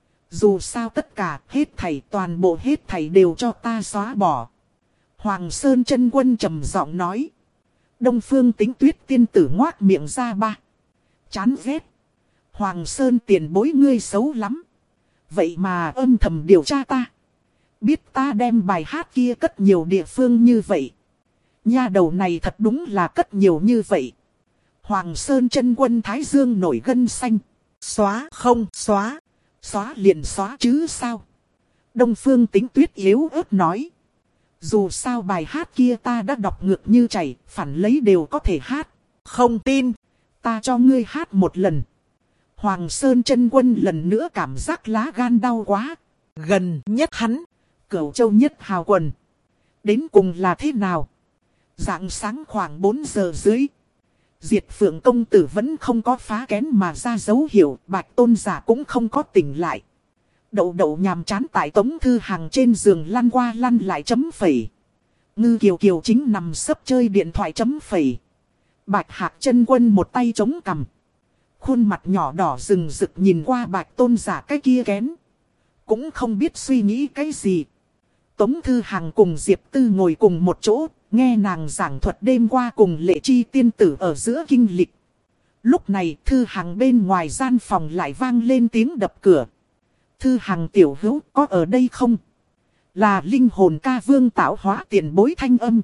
Dù sao tất cả, hết thảy, toàn bộ hết thảy đều cho ta xóa bỏ. Hoàng Sơn chân quân trầm giọng nói. Đông Phương Tính Tuyết tiên tử ngoác miệng ra ba. Chán ghét. Hoàng Sơn tiền bối ngươi xấu lắm. Vậy mà âm thầm điều tra ta. Biết ta đem bài hát kia cất nhiều địa phương như vậy. Nha đầu này thật đúng là cất nhiều như vậy. Hoàng Sơn chân quân thái dương nổi gân xanh. Xóa không xóa. Xóa liền xóa chứ sao. Đông Phương Tính Tuyết yếu ớt nói. Dù sao bài hát kia ta đã đọc ngược như chảy, phản lấy đều có thể hát. Không tin, ta cho ngươi hát một lần. Hoàng Sơn chân quân lần nữa cảm giác lá gan đau quá. Gần nhất hắn, Cửu Châu Nhất Hào quần. Đến cùng là thế nào? Rạng sáng khoảng bốn giờ dưới. Diệt Phượng công tử vẫn không có phá kén mà ra dấu hiệu, Bạch Tôn giả cũng không có tỉnh lại. Đậu đậu nhàm chán tại Tống Thư Hàng trên giường lăn qua lăn lại chấm phẩy. Ngư Kiều Kiều chính nằm sấp chơi điện thoại chấm phẩy. Bạch Hạc chân quân một tay chống cằm. Khuôn mặt nhỏ đỏ rừng rực nhìn qua Bạch Tôn giả cái kia kén. Cũng không biết suy nghĩ cái gì. Tống Thư Hàng cùng Diệp Tư ngồi cùng một chỗ, nghe nàng giảng thuật đêm qua cùng Lệ Chi tiên tử ở giữa kinh lịch. Lúc này Thư Hàng bên ngoài gian phòng lại vang lên tiếng đập cửa. Thư Hàng tiểu hữu có ở đây không? Là linh hồn ca vương tạo hóa tiền bối thanh âm.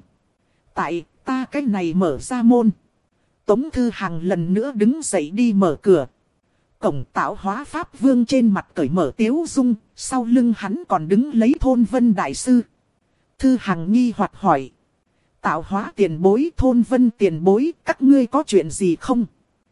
Tại ta cái này mở ra môn. Tống Thư Hàng lần nữa đứng dậy đi mở cửa. Cổng tạo hóa pháp vương trên mặt cởi mở tiếu dung. Sau lưng hắn còn đứng lấy Thôn Vân đại sư. Thư Hàng nghi hoặc hỏi. Tạo hóa tiền bối, Thôn Vân tiền bối, các ngươi có chuyện gì không?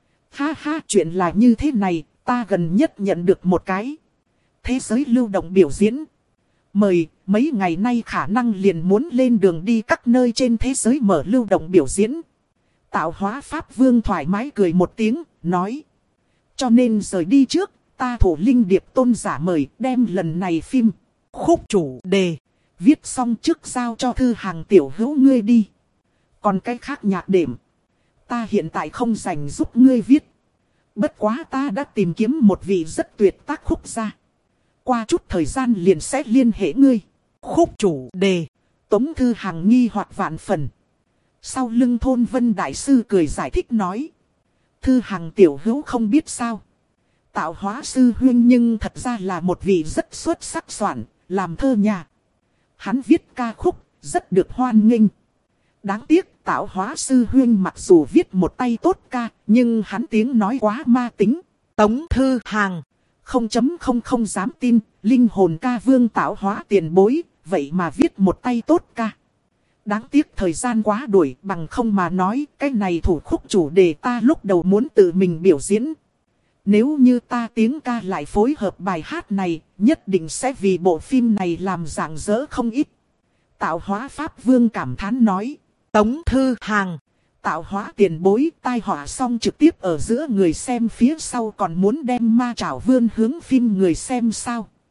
Ha ha, chuyện là như thế này, ta gần nhất nhận được một cái thế giới lưu động biểu diễn. Mời, mấy ngày nay khả năng liền muốn lên đường đi các nơi trên thế giới mở lưu động biểu diễn. Tạo hóa Pháp Vương thoải mái cười một tiếng, nói. Cho nên rời đi trước, ta Thủ Linh Điệp tôn giả mời đem lần này phim, khúc chủ đề, viết xong trước giao cho Thư Hàng tiểu hữu ngươi đi. Còn cái khác nhạc đệm, ta hiện tại không rảnh giúp ngươi viết. Bất quá ta đã tìm kiếm một vị rất tuyệt tác khúc gia. Qua chút thời gian liền sẽ liên hệ ngươi. Khúc chủ đề. Tống Thư Hàng nghi hoặc vạn phần. Sau lưng Thôn Vân đại sư cười giải thích nói. Thư Hàng tiểu hữu không biết sao. Tạo hóa sư huynh nhưng thật ra là một vị rất xuất sắc soạn, làm thơ nhà. Hắn viết ca khúc, rất được hoan nghênh. Đáng tiếc tạo hóa sư huynh mặc dù viết một tay tốt ca, nhưng hắn tiếng nói quá ma tính. Tống Thư Hàng không chấm không không dám tin, linh hồn ca vương tạo hóa tiền bối, vậy mà viết một tay tốt ca. Đáng tiếc thời gian quá đuổi, bằng không mà nói, cái này thủ khúc chủ đề ta lúc đầu muốn tự mình biểu diễn. Nếu như ta tiếng ca lại phối hợp bài hát này, nhất định sẽ vì bộ phim này làm rạng rỡ không ít. Tạo hóa Pháp Vương cảm thán nói. Tống Thư Hàng, tạo hóa tiền bối, tai họa xong trực tiếp ở giữa người xem phía sau còn muốn đem ma trảo vươn hướng phim người xem sao.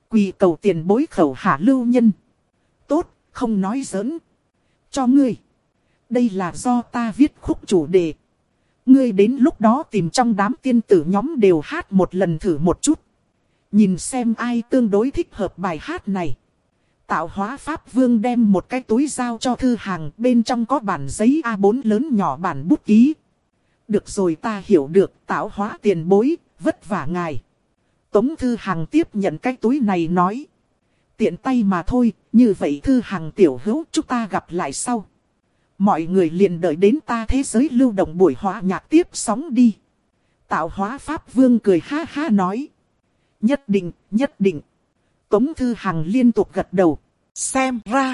Quỳ cầu tiền bối khẩu hạ lưu nhân. Tốt, không nói giỡn. Cho ngươi. Đây là do ta viết khúc chủ đề. Ngươi đến lúc đó tìm trong đám tiên tử nhóm đều hát một lần thử một chút. Nhìn xem ai tương đối thích hợp bài hát này. Tạo hóa Pháp Vương đem một cái túi giao cho Thư Hàng, bên trong có bản giấy a bốn lớn nhỏ bản bút ký. Được rồi, ta hiểu được, tạo hóa tiền bối, vất vả ngài. Tống Thư Hàng tiếp nhận cái túi này nói. Tiện tay mà thôi, như vậy Thư Hàng tiểu hữu, chúng ta gặp lại sau. Mọi người liền đợi đến ta thế giới lưu động buổi hòa nhạc tiếp sóng đi. Tạo hóa Pháp Vương cười ha ha nói. Nhất định, nhất định. Tống Thư Hằng liên tục gật đầu. Xem ra.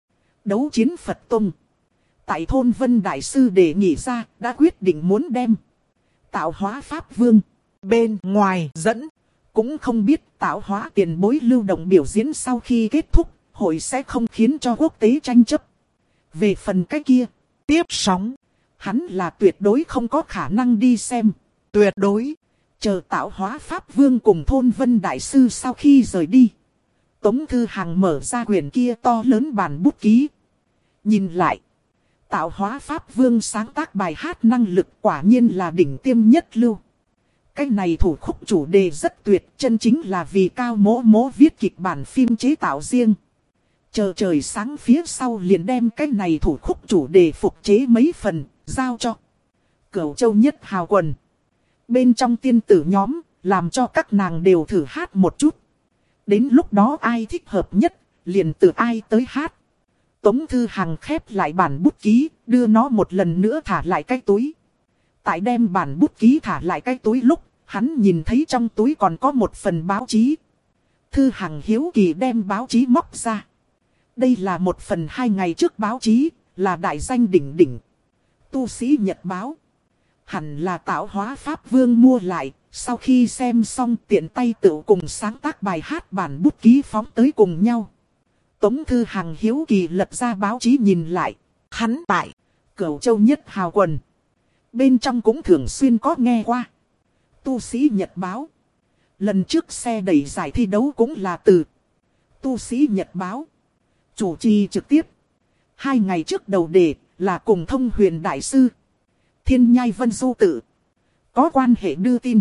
Đấu chiến Phật Tông. Tại thôn Vân Đại Sư đề nghị ra, đã quyết định muốn đem. Tạo hóa Pháp Vương. Bên ngoài dẫn. Cũng không biết tạo hóa tiền bối lưu động biểu diễn sau khi kết thúc. Hội sẽ không khiến cho quốc tế tranh chấp. Về phần cái kia. Tiếp sóng. Hắn là tuyệt đối không có khả năng đi xem. Tuyệt đối. Chờ tạo hóa Pháp Vương cùng thôn Vân Đại Sư sau khi rời đi. Tống Thư Hằng mở ra quyển kia to lớn bản bút ký. Nhìn lại. Tạo hóa Pháp Vương sáng tác bài hát năng lực quả nhiên là đỉnh tiêm nhất lưu. Cái này thủ khúc chủ đề rất tuyệt, chân chính là vì Cao Mỗ Mỗ viết kịch bản phim chế tạo riêng. Chờ trời sáng phía sau liền đem cái này thủ khúc chủ đề phục chế mấy phần, giao cho Cửu Châu Nhất Hào Quần. Bên trong tiên tử nhóm, làm cho các nàng đều thử hát một chút. Đến lúc đó ai thích hợp nhất, liền từ ai tới hát. Tống Thư Hằng khép lại bản bút ký, đưa nó một lần nữa thả lại cái túi. Tại đem bản bút ký thả lại cái túi lúc, hắn nhìn thấy trong túi còn có một phần báo chí. Thư Hằng hiếu kỳ đem báo chí móc ra. Đây là một phần hai ngày trước báo chí, là đại danh đỉnh đỉnh. Tu sĩ Nhật báo. Hẳn là tạo hóa Pháp Vương mua lại, sau khi xem xong tiện tay tự cùng sáng tác bài hát bản bút ký phóng tới cùng nhau. Tống Thư Hằng hiếu kỳ lật ra báo chí nhìn lại. Hắn tại Cửu Châu Nhất Hào Quần. Bên trong cũng thường xuyên có nghe qua. Tu sĩ Nhật báo. Lần trước xe đẩy giải thi đấu cũng là từ Tu sĩ Nhật báo chủ trì trực tiếp. Hai ngày trước đầu đề là cùng Thông Huyền Đại Sư Thiên Nhai Vân Du Tự có quan hệ đưa tin.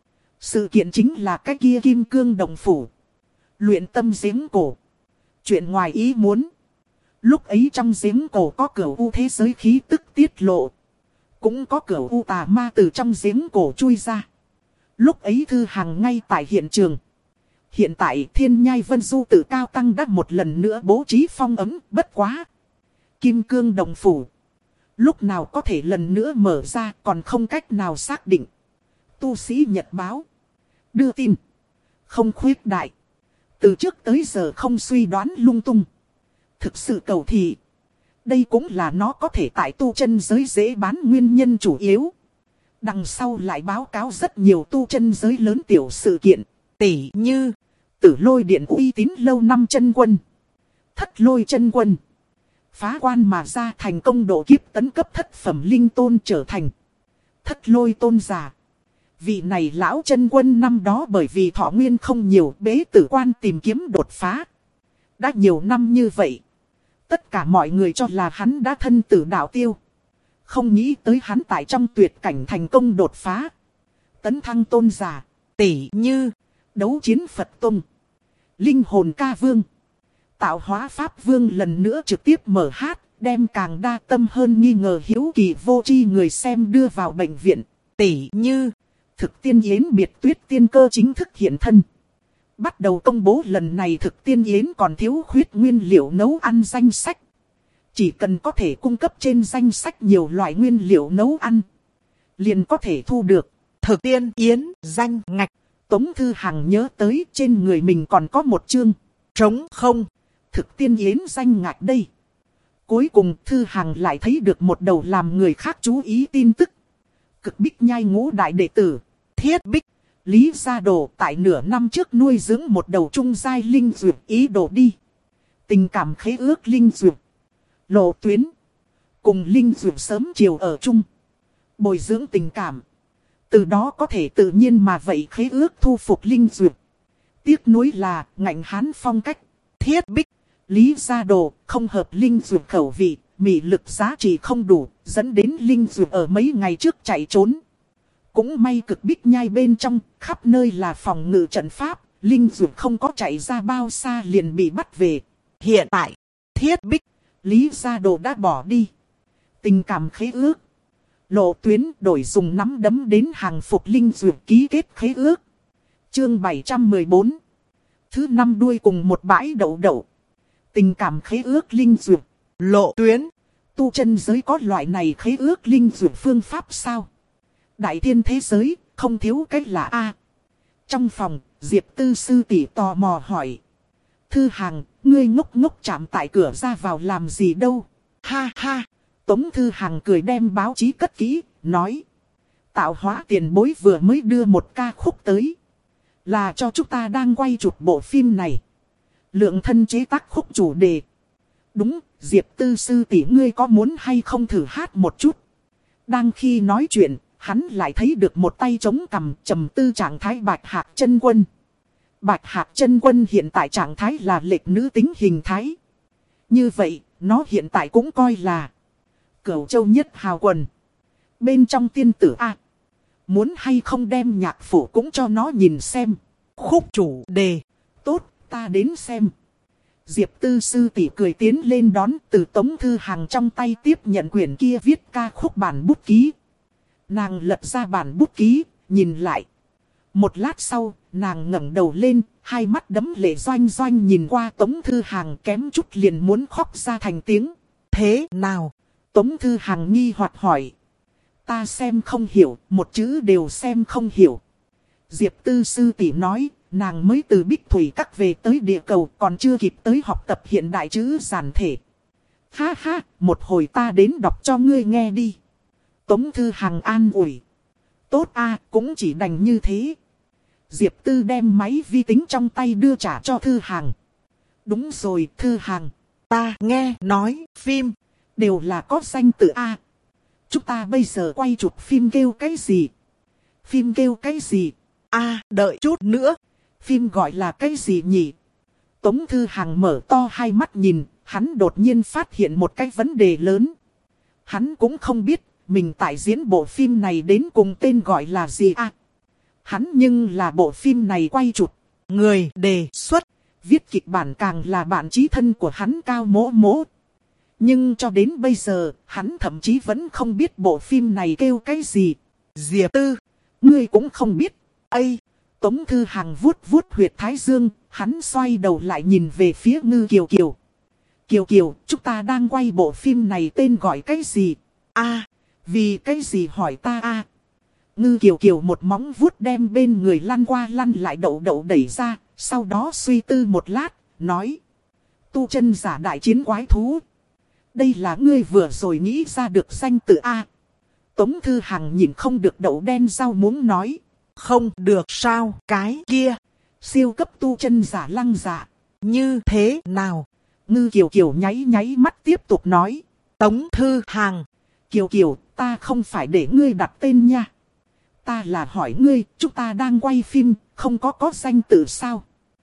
Sự kiện chính là cái kia Kim Cương Đồng Phủ luyện tâm giếng cổ. Chuyện ngoài ý muốn. Lúc ấy trong giếng cổ có cửu u thế giới khí tức tiết lộ. Cũng có cửu u tà ma từ trong giếng cổ chui ra. Lúc ấy Thư Hằng ngay tại hiện trường. Hiện tại Thiên Nhai Vân Du Tự cao tăng đã một lần nữa bố trí phong ấm, bất quá. Kim Cương Đồng Phủ lúc nào có thể lần nữa mở ra còn không cách nào xác định. Tu sĩ Nhật báo đưa tin không khuyết đại. Từ trước tới giờ không suy đoán lung tung. Thực sự cầu thị. Đây cũng là nó có thể tại tu chân giới dễ bán nguyên nhân chủ yếu. Đằng sau lại báo cáo rất nhiều tu chân giới lớn tiểu sự kiện. Tỉ như Tử Lôi Điện uy tín lâu năm chân quân, Thất Lôi chân quân phá quan mà ra thành công độ kiếp tấn cấp thất phẩm linh tôn trở thành Thất Lôi tôn giả. Vị này lão chân quân năm đó bởi vì thọ nguyên không nhiều, bế tử quan tìm kiếm đột phá. Đã nhiều năm như vậy, tất cả mọi người cho là hắn đã thân tử đạo tiêu. Không nghĩ tới hắn tại trong tuyệt cảnh thành công đột phá, tấn thăng tôn giả. Tỉ như Đấu chiến Phật Tông, Linh hồn ca vương, Tạo hóa Pháp Vương lần nữa trực tiếp mở hát, đem càng đa tâm hơn nghi ngờ hiếu kỳ vô tri người xem đưa vào bệnh viện. Tỉ như Thực Tiên Yến biệt tuyết tiên cơ chính thức hiện thân. Bắt đầu công bố lần này Thực Tiên Yến còn thiếu khuyết nguyên liệu nấu ăn danh sách. Chỉ cần có thể cung cấp trên danh sách nhiều loại nguyên liệu nấu ăn, liền có thể thu được Thực Tiên Yến danh ngạch. Tống Thư Hằng nhớ tới trên người mình còn có một chương trống không. Thực Tiên Yến danh ngạch đây. Cuối cùng Thư Hằng lại thấy được một đầu làm người khác chú ý tin tức. Cực Bích Nhai ngũ đại đệ tử Thiết Bích, Lý Gia Đồ tại nửa năm trước nuôi dưỡng một đầu trung giai linh dược ý đồ đi. Tình cảm khế ước linh dược, lộ tuyến, cùng linh dược sớm chiều ở chung, bồi dưỡng tình cảm. Từ đó có thể tự nhiên mà vậy khế ước thu phục linh dược. Tiếc nuối là ngạnh hán phong cách. Thiết Bích, Lý Gia Đồ không hợp Linh Dược khẩu vị, mị lực giá trị không đủ, dẫn đến Linh Dược ở mấy ngày trước chạy trốn. Cũng may Cực Bích nhai bên trong, khắp nơi là phòng ngự trận pháp, Linh Dược không có chạy ra bao xa liền bị bắt về. Hiện tại, Thiết Bích, Lý Gia Đồ đã bỏ đi. Tình cảm khế ước. Lộ tuyến đổi dùng nắm đấm đến hàng phục Linh Dược ký kết khế ước. Chương bảy trăm mười bốn. Thứ năm đuôi cùng một bãi đậu đậu. Tình cảm khế ước Linh Dược. Lộ tuyến. Tu chân giới có loại này khế ước Linh Dược phương pháp sao? Đại thiên thế giới, không thiếu cách là A. Trong phòng, Diệp Tư sư tỷ tò mò hỏi. Thư Hàng, ngươi ngốc ngốc chạm tại cửa ra vào làm gì đâu? Ha ha! Tống Thư Hàng cười đem báo chí cất kỹ, nói. Tạo hóa tiền bối vừa mới đưa một ca khúc tới. Là cho chúng ta đang quay chụp bộ phim này. Lượng thân chế tác khúc chủ đề. Đúng, Diệp Tư sư tỷ ngươi có muốn hay không thử hát một chút? Đang khi nói chuyện, hắn lại thấy được một tay chống cằm trầm tư trạng thái Bạch Hạc Chân Quân. Bạch Hạc Chân Quân hiện tại trạng thái là lệch nữ tính hình thái. Như vậy, nó hiện tại cũng coi là Cửu Châu nhất hào quần. Bên trong tiên tử A. Muốn hay không đem nhạc phủ cũng cho nó nhìn xem. Khúc chủ đề. Tốt, ta đến xem. Diệp Tư sư tỷ cười tiến lên đón từ Tống Thư Hàng trong tay tiếp nhận quyển kia viết ca khúc bản bút ký. Nàng lật ra bản bút ký, nhìn lại. Một lát sau, nàng ngẩng đầu lên, hai mắt đấm lệ doanh doanh nhìn qua Tống Thư Hàng kém chút liền muốn khóc ra thành tiếng. Thế nào? Tống Thư Hàng nghi hoặc hỏi. Ta xem không hiểu, một chữ đều xem không hiểu. Diệp Tư sư tỷ nói, nàng mới từ Bích Thủy Các về tới địa cầu còn chưa kịp tới học tập hiện đại chữ giản thể. Ha ha, một hồi ta đến đọc cho ngươi nghe đi. Tống Thư Hàng an ủi. Tốt a, cũng chỉ đành như thế. Diệp Tư đem máy vi tính trong tay đưa trả cho Thư Hàng. Đúng rồi, Thư Hàng. Ta nghe nói phim đều là có danh tự A. Chúng ta bây giờ quay chụp phim kêu cái gì? Phim kêu cái gì? A, đợi chút nữa. Phim gọi là cái gì nhỉ? Tống Thư Hàng mở to hai mắt nhìn, hắn đột nhiên phát hiện một cái vấn đề lớn. Hắn cũng không biết, mình tại diễn bộ phim này đến cùng tên gọi là gì à? Hắn nhưng là bộ phim này quay chụp, người đề xuất, viết kịch bản càng là bạn chí thân của hắn Cao Mỗ Mỗ. Nhưng cho đến bây giờ, hắn thậm chí vẫn không biết bộ phim này kêu cái gì. Diệp Tư, ngươi cũng không biết. Ây! Tống Thư Hàng vuốt vuốt huyệt thái dương, hắn xoay đầu lại nhìn về phía Ngư Kiều Kiều. Kiều Kiều, chúng ta đang quay bộ phim này tên gọi cái gì? A, vì cái gì hỏi ta a? Ngư Kiều Kiều một móng vuốt đem bên người lăn qua lăn lại đậu đậu đẩy ra, sau đó suy tư một lát, nói. Tu chân giả đại chiến quái thú. Đây là ngươi vừa rồi nghĩ ra được danh tự A. Tống Thư Hàng nhìn không được đậu đen rau muống nói. Không được sao cái kia. Siêu cấp tu chân giả lăng giả. Như thế nào? Ngư Kiều Kiều nháy nháy mắt tiếp tục nói. Tống Thư Hàng. Kiều Kiều, ta không phải để ngươi đặt tên nha. Ta là hỏi ngươi, chúng ta đang quay phim, không có có danh tự sao?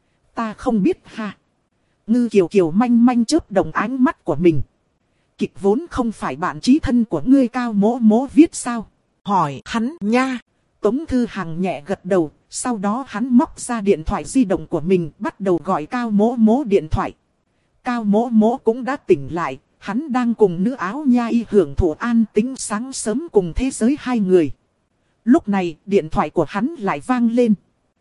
Ta không biết ha. Ngư Kiều Kiều manh manh chớp đồng ánh mắt của mình. Kịch vốn không phải bạn chí thân của ngươi Cao Mỗ Mỗ viết sao? Hỏi hắn nha. Tống Thư Hàng nhẹ gật đầu, sau đó hắn móc ra điện thoại di động của mình, bắt đầu gọi Cao Mỗ Mỗ điện thoại. Cao Mỗ Mỗ cũng đã tỉnh lại, hắn đang cùng nữ áo nhai hưởng thụ an tĩnh sáng sớm cùng thế giới hai người. Lúc này, điện thoại của hắn lại vang lên.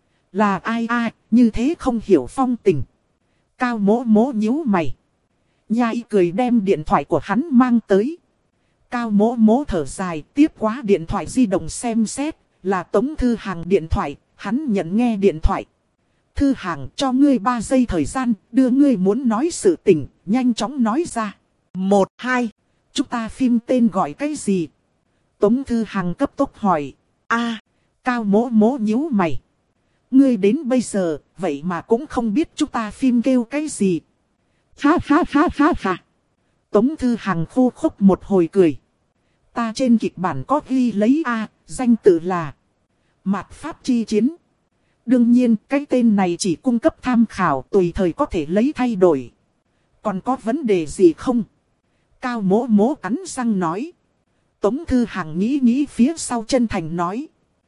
Là ai ai, như thế không hiểu phong tình. Cao Mỗ Mỗ nhíu mày. Nhai cười đem điện thoại của hắn mang tới. Cao Mỗ Mỗ thở dài, tiếp quá điện thoại di động xem xét, là Tống Thư Hàng điện thoại, hắn nhận nghe điện thoại. Thư Hàng, cho ngươi ba giây thời gian, đưa ngươi muốn nói sự tình, nhanh chóng nói ra. Một, hai, chúng ta phim tên gọi cái gì? Tống Thư Hàng cấp tốc hỏi. A, Cao Mỗ Mỗ nhíu mày. Ngươi đến bây giờ, vậy mà cũng không biết chúng ta phim kêu cái gì. Ha ha ha ha ha. Tống Thư Hàng khô khốc một hồi cười. Ta trên kịch bản có ghi lấy A, danh tự là Mạt Pháp Chi Chiến. Đương nhiên cái tên này chỉ cung cấp tham khảo, tùy thời có thể lấy thay đổi. Còn có vấn đề gì không? Cao mỗ mỗ cắn răng nói. Tống Thư Hằng nghĩ nghĩ phía sau chân thành nói.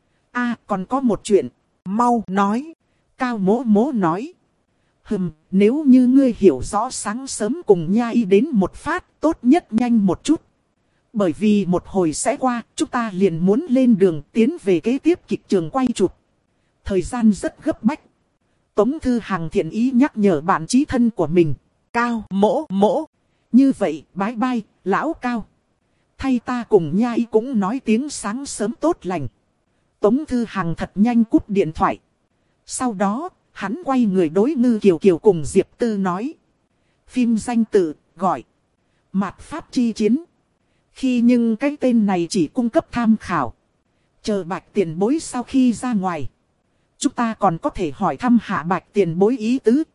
a còn có một chuyện. Mau nói. Cao mỗ mỗ nói. Hừm, nếu như ngươi hiểu rõ sáng sớm cùng nha y đến một phát, tốt nhất nhanh một chút. Bởi vì một hồi sẽ qua, chúng ta liền muốn lên đường tiến về kế tiếp kịch trường quay chụp. Thời gian rất gấp bách. Tống Thư Hằng thiện ý nhắc nhở bạn chí thân của mình. Cao mỗ mỗ. Như vậy, bye bye, lão Cao. Thay ta cùng nha y cũng nói tiếng sáng sớm tốt lành. Tống Thư Hằng thật nhanh cúp điện thoại. Sau đó, hắn quay người đối Ngư Kiều Kiều cùng Diệp Tư nói. Phim danh tự, gọi. Mạt Pháp chi chiến. Khi nhưng cái tên này chỉ cung cấp tham khảo. Chờ Bạch tiền bối sau khi ra ngoài. Chúng ta còn có thể hỏi thăm hạ Bạch tiền bối ý tứ.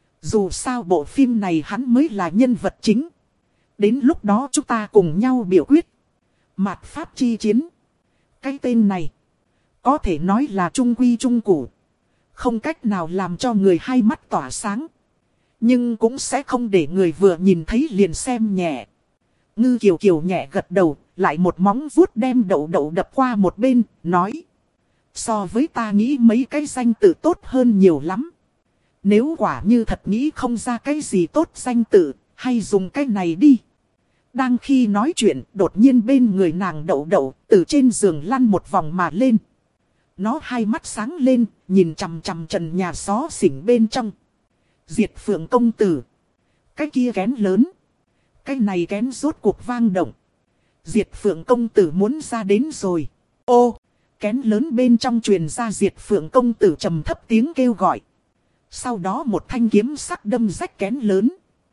Dù sao bộ phim này hắn mới là nhân vật chính. Đến lúc đó chúng ta cùng nhau biểu quyết. Mạt Pháp chi chiến. Cái tên này có thể nói là trung quy trung củ. Không cách nào làm cho người hai mắt tỏa sáng. Nhưng cũng sẽ không để người vừa nhìn thấy liền xem nhẹ. Ngư Kiều Kiều nhẹ gật đầu, lại một móng vuốt đem đậu đậu đập qua một bên, nói. So với ta nghĩ mấy cái danh tự tốt hơn nhiều lắm. Nếu quả như thật nghĩ không ra cái gì tốt danh tự, hay dùng cái này đi. Đang khi nói chuyện, đột nhiên bên người nàng đậu đậu, từ trên giường lăn một vòng mà lên. Nó hai mắt sáng lên, nhìn chằm chằm trần nhà xó xỉnh bên trong. Diệt Phượng công tử. Cái kia kén lớn. Cái này kén rốt cuộc vang động. Diệt Phượng công tử muốn ra đến rồi. Ô, kén lớn bên trong truyền ra Diệt Phượng công tử trầm thấp tiếng kêu gọi. Sau đó một thanh kiếm sắc đâm rách kén lớn.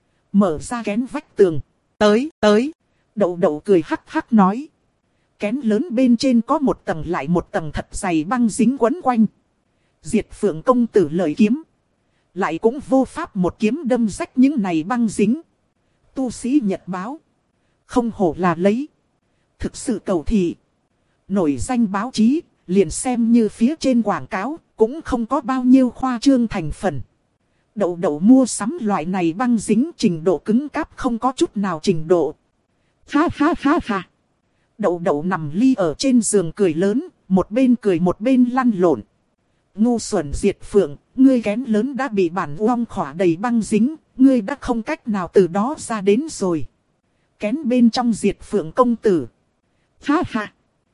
Mở ra kén vách tường. Tới, tới. Đậu đậu cười hắc hắc nói. Kén lớn bên trên có một tầng lại một tầng thật dày băng dính quấn quanh. Diệt Phượng công tử lợi kiếm. Lại cũng vô pháp một kiếm đâm rách những này băng dính. Tu sĩ nhật báo. Không hổ là lấy. Thực sự cầu thị. Nổi danh báo chí, liền xem như phía trên quảng cáo, cũng không có bao nhiêu khoa trương thành phần. Đậu đậu mua sắm loại này băng dính trình độ cứng cáp không có chút nào trình độ. Ha ha ha ha. Đậu đậu nằm ly ở trên giường cười lớn, một bên cười một bên lăn lộn. Ngu xuẩn Diệt Phượng, ngươi kén lớn đã bị bản uong khỏa đầy băng dính, ngươi đã không cách nào từ đó ra đến rồi. Kén bên trong Diệt Phượng công tử. Ha ha.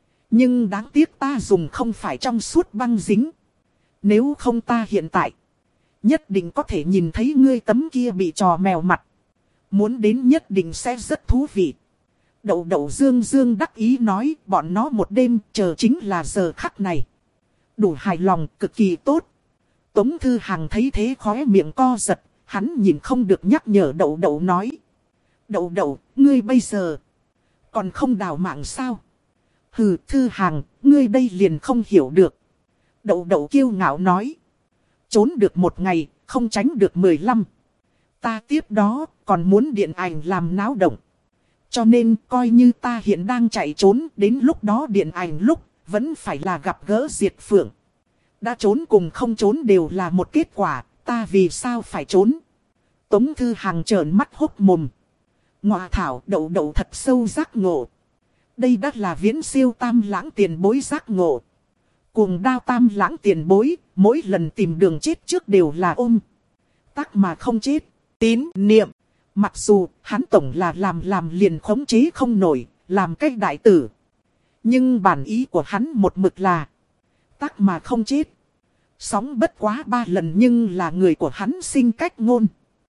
Nhưng đáng tiếc ta dùng không phải trong suốt băng dính. Nếu không ta hiện tại nhất định có thể nhìn thấy ngươi tấm kia bị trò mèo mặt. Muốn đến nhất định sẽ rất thú vị. Đậu đậu dương dương đắc ý nói bọn nó một đêm chờ chính là giờ khắc này. Đủ hài lòng, cực kỳ tốt. Tống Thư Hằng thấy thế khóe miệng co giật, hắn nhìn không được nhắc nhở đậu đậu nói. Đậu đậu, ngươi bây giờ còn không đào mạng sao? Hừ, Thư Hằng, ngươi đây liền không hiểu được. Đậu đậu kiêu ngạo nói. Trốn được một ngày, không tránh được mười lăm. Ta tiếp đó, còn muốn điện ảnh làm náo động. Cho nên, coi như ta hiện đang chạy trốn, đến lúc đó điện ảnh lúc, vẫn phải là gặp gỡ Diệt Phượng. Đã trốn cùng không trốn đều là một kết quả, ta vì sao phải trốn? Tống Thư Hằng trợn mắt hốc mồm. Ngọa thảo đậu đậu thật sâu giác ngộ. Đây đã là viễn siêu tam lãng tiền bối giác ngộ. Cuồng đao tam lãng tiền bối, mỗi lần tìm đường chết trước đều là ôm tắc mà không chết, tín niệm. Mặc dù hắn tổng là làm làm liền khống chế không nổi, làm cách đại tử. Nhưng bản ý của hắn một mực là tắc mà không chết. Sóng bất quá ba lần nhưng là người của hắn sinh cách ngôn.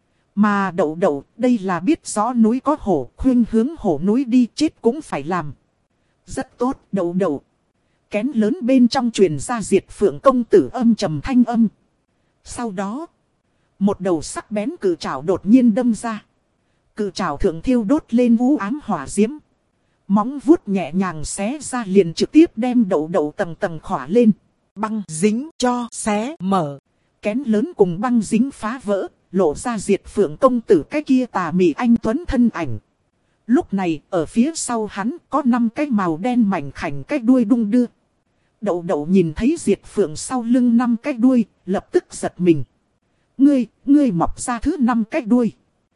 Mà đậu đậu, đây là biết rõ núi có hổ, khuyên hướng hổ núi đi chết cũng phải làm. Rất tốt, đậu đậu. Kén lớn bên trong truyền ra Diệt Phượng công tử âm trầm thanh âm. Sau đó, một đầu sắc bén cự trảo đột nhiên đâm ra. Cự trảo thượng thiêu đốt lên vũ ám hỏa diễm. Móng vuốt nhẹ nhàng xé ra liền trực tiếp đem đậu đậu tầng tầng khỏa lên. Băng dính cho xé mở. Kén lớn cùng băng dính phá vỡ, lộ ra Diệt Phượng công tử cái kia tà mị anh tuấn thân ảnh. Lúc này, ở phía sau hắn có năm cái màu đen mảnh khảnh cái đuôi đung đưa. Đậu đậu nhìn thấy Diệt Phượng sau lưng năm cái đuôi, lập tức giật mình. Ngươi, ngươi mọc ra thứ năm cái đuôi.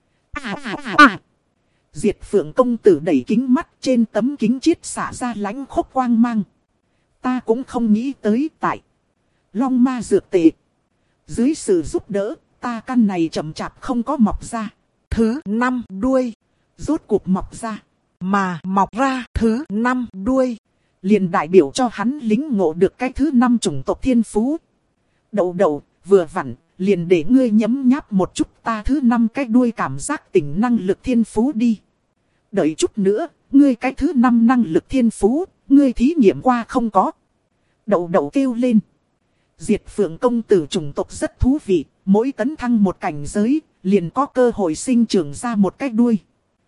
À à à à. Diệt Phượng công tử đẩy kính mắt, trên tấm kính chiết xả ra lánh khốc quang mang. Ta cũng không nghĩ tới tại Long Ma dược tệ. Dưới sự giúp đỡ, ta căn này chậm chạp không có mọc ra. Thứ năm đuôi. Rốt cuộc mọc ra. Mà mọc ra thứ năm đuôi. Liền đại biểu cho hắn lính ngộ được cái thứ năm chủng tộc thiên phú. Đậu đậu, vừa vặn, liền để ngươi nhấm nháp một chút ta thứ năm cái đuôi cảm giác tỉnh năng lực thiên phú đi. Đợi chút nữa, ngươi cái thứ năm năng lực thiên phú, ngươi thí nghiệm qua không có. Đậu đậu kêu lên. Diệt Phượng công tử chủng tộc rất thú vị, mỗi tấn thăng một cảnh giới, liền có cơ hội sinh trưởng ra một cái đuôi.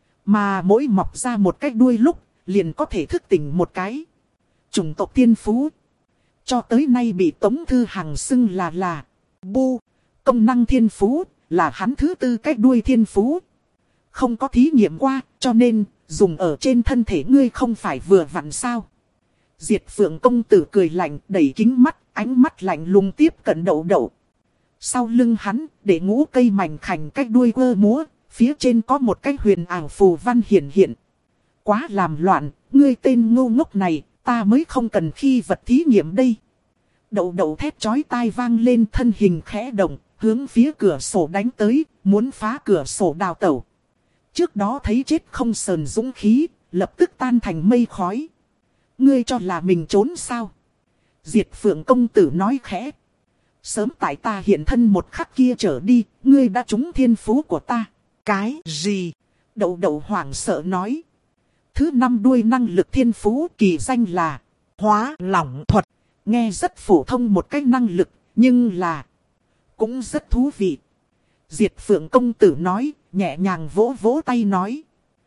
Mà mỗi mọc ra một cái đuôi lúc, liền có thể thức tỉnh một cái chủng tộc thiên phú. Cho tới nay bị Tống Thư Hằng xưng là là Bu. Công năng thiên phú là hắn thứ tư cái đuôi thiên phú. Không có thí nghiệm qua, cho nên dùng ở trên thân thể ngươi không phải vừa vặn sao. Diệt Phượng công tử cười lạnh, đẩy kính mắt, ánh mắt lạnh lùng tiếp cận đậu đậu. Sau lưng hắn, để ngũ cây mảnh khảnh cái đuôi quơ múa, phía trên có một cái huyền ảo phù văn hiển hiện. Quá làm loạn, ngươi tên ngu ngốc này, ta mới không cần khi vật thí nghiệm đây. Đậu đậu thét chói tai vang lên, thân hình khẽ động, hướng phía cửa sổ đánh tới, muốn phá cửa sổ đào tẩu. Trước đó thấy chết không sờn dũng khí, lập tức tan thành mây khói. Ngươi cho là mình trốn sao? Diệt Phượng công tử nói khẽ. Sớm tại ta hiện thân một khắc kia trở đi, ngươi đã trúng thiên phú của ta. Cái gì? Đậu đậu hoảng sợ nói. Thứ năm đuôi năng lực thiên phú kỳ danh là Hóa lỏng thuật. Nghe rất phổ thông một cái năng lực, nhưng là cũng rất thú vị. Diệt Phượng công tử nói, nhẹ nhàng vỗ vỗ tay nói.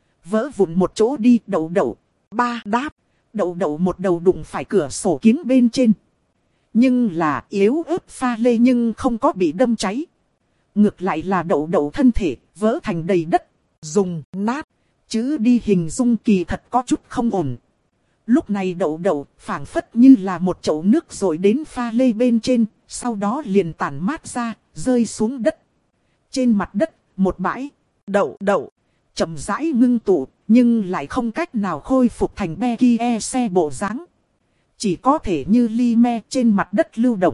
Vỡ vụn một chỗ đi, đậu đậu. Ba đáp. Đậu đậu một đầu đụng phải cửa sổ kính bên trên. Nhưng là yếu ớt pha lê nhưng không có bị đâm cháy. Ngược lại là đậu đậu thân thể vỡ thành đầy đất. Dùng nát. Chứ đi hình dung kỳ thật có chút không ổn. Lúc này đậu đậu phảng phất như là một chậu nước rồi đến pha lê bên trên. Sau đó liền tản mát ra, rơi xuống đất. Trên mặt đất, một bãi đậu đậu chậm rãi ngưng tụ, nhưng lại không cách nào khôi phục thành be kia xe bộ dáng. Chỉ có thể như ly me trên mặt đất lưu động.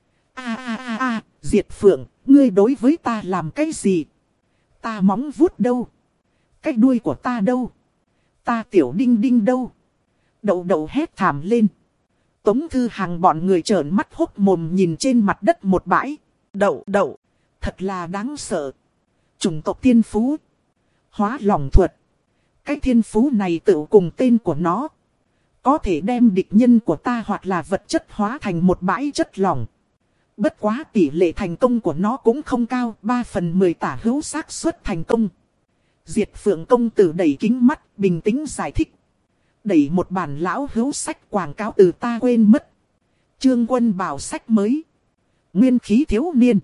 A a a a, Diệt Phượng, ngươi đối với ta làm cái gì? Ta móng vuốt đâu? Cái đuôi của ta đâu? Ta tiểu đinh đinh đâu? Đậu đậu hét thảm lên. Tống Thư Hằng bọn người trợn mắt hốc mồm nhìn trên mặt đất một bãi đậu đậu. Thật là đáng sợ. Chủng tộc thiên phú. Hóa lỏng thuật. Cái thiên phú này tự cùng tên của nó. Có thể đem địch nhân của ta hoặc là vật chất hóa thành một bãi chất lỏng. Bất quá tỷ lệ thành công của nó cũng không cao. ba phần mười tả hữu xác suất thành công. Diệt Phượng công tử đẩy kính mắt, bình tĩnh giải thích. Đẩy một bản lão hữu sách quảng cáo từ ta quên mất. Trương Quân bảo sách mới. Nguyên khí thiếu niên.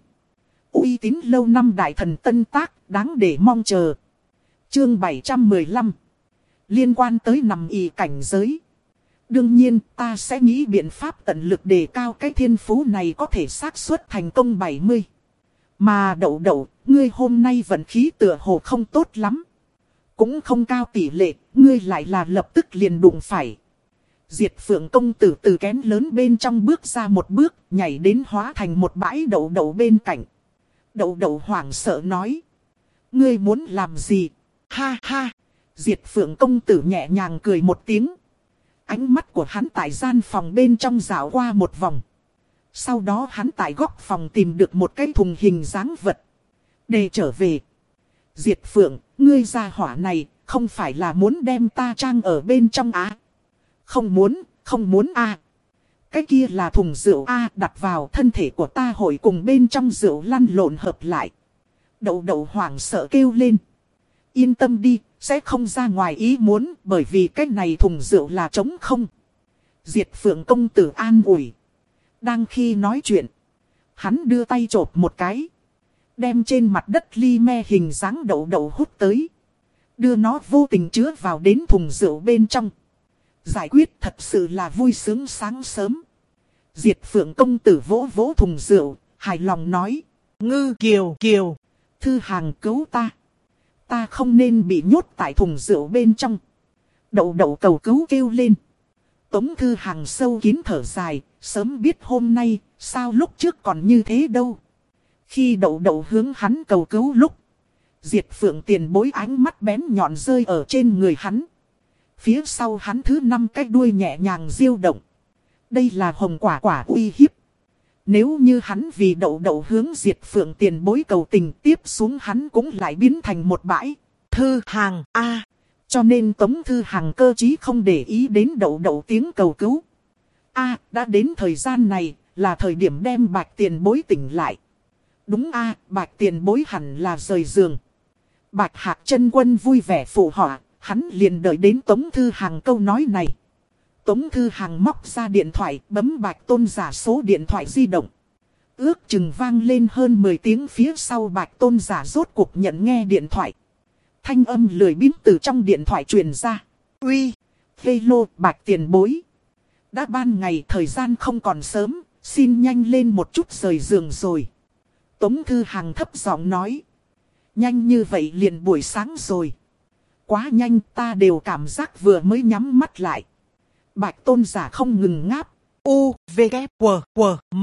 Uy tín lâu năm đại thần tân tác, đáng để mong chờ. Chương bảy trăm mười lăm. Liên quan tới nằm ì cảnh giới. Đương nhiên ta sẽ nghĩ biện pháp tận lực đề cao cái thiên phú này có thể xác suất thành công bảy mươi. Mà đậu đậu, ngươi hôm nay vận khí tựa hồ không tốt lắm. Cũng không cao tỷ lệ, ngươi lại là lập tức liền đụng phải. Diệt Phượng công tử từ kén lớn bên trong bước ra một bước, nhảy đến hóa thành một bãi đậu đậu bên cạnh. Đậu đậu hoảng sợ nói. Ngươi muốn làm gì? Ha ha! Diệt Phượng công tử nhẹ nhàng cười một tiếng. Ánh mắt của hắn tại gian phòng bên trong dạo qua một vòng. Sau đó hắn tại góc phòng tìm được một cái thùng hình dáng vật. Để trở về. Diệt Phượng, ngươi gia hỏa này, không phải là muốn đem ta trang ở bên trong á? Không muốn, không muốn a. Cái kia là thùng rượu a, đặt vào thân thể của ta hội cùng bên trong rượu lăn lộn hợp lại. Đậu đậu hoảng sợ kêu lên. Yên tâm đi, sẽ không ra ngoài ý muốn, bởi vì cái này thùng rượu là trống không. Diệt Phượng công tử an ủi. Đang khi nói chuyện, hắn đưa tay chộp một cái. Đem trên mặt đất ly me hình dáng đậu đậu hút tới. Đưa nó vô tình chứa vào đến thùng rượu bên trong. Giải quyết thật sự là vui sướng sáng sớm. Diệt Phượng công tử vỗ vỗ thùng rượu, hài lòng nói. Ngư Kiều Kiều. Thư Hàng cứu ta. Ta không nên bị nhốt tại thùng rượu bên trong. Đậu đậu cầu cứu kêu lên. Tống Thư Hàng sâu kín thở dài, sớm biết hôm nay, sao lúc trước còn như thế đâu. Khi đậu đậu hướng hắn cầu cứu lúc, Diệt Phượng tiền bối ánh mắt bén nhọn rơi ở trên người hắn. Phía sau hắn thứ năm cái đuôi nhẹ nhàng diêu động. Đây là hồng quả quả uy hiếp. Nếu như hắn vì đậu đậu hướng Diệt Phượng tiền bối cầu tình, tiếp xuống hắn cũng lại biến thành một bãi. Thư Hàng A. Cho nên Tống Thư Hàng cơ chí không để ý đến đậu đậu tiếng cầu cứu. A, đã đến thời gian này, là thời điểm đem Bạch tiền bối tỉnh lại. Đúng a, Bạch tiền bối hẳn là rời giường. Bạch Hạc Chân Quân vui vẻ phụ họa, hắn liền đợi đến Tống Thư Hàng câu nói này. Tống Thư Hàng móc ra điện thoại, bấm Bạch Tôn Giả số điện thoại di động. Ước chừng vang lên hơn mười tiếng phía sau Bạch Tôn Giả rốt cuộc nhận nghe điện thoại. Thanh âm lười biếng từ trong điện thoại truyền ra. Uy, hello Bạch tiền bối. Đã ban ngày thời gian không còn sớm, xin nhanh lên một chút rời giường rồi. Tống Thư Hàng thấp giọng nói. Nhanh như vậy liền buổi sáng rồi. Quá nhanh, ta đều cảm giác vừa mới nhắm mắt lại. Bạch Tôn Giả không ngừng ngáp. U, V, K, W, W, M.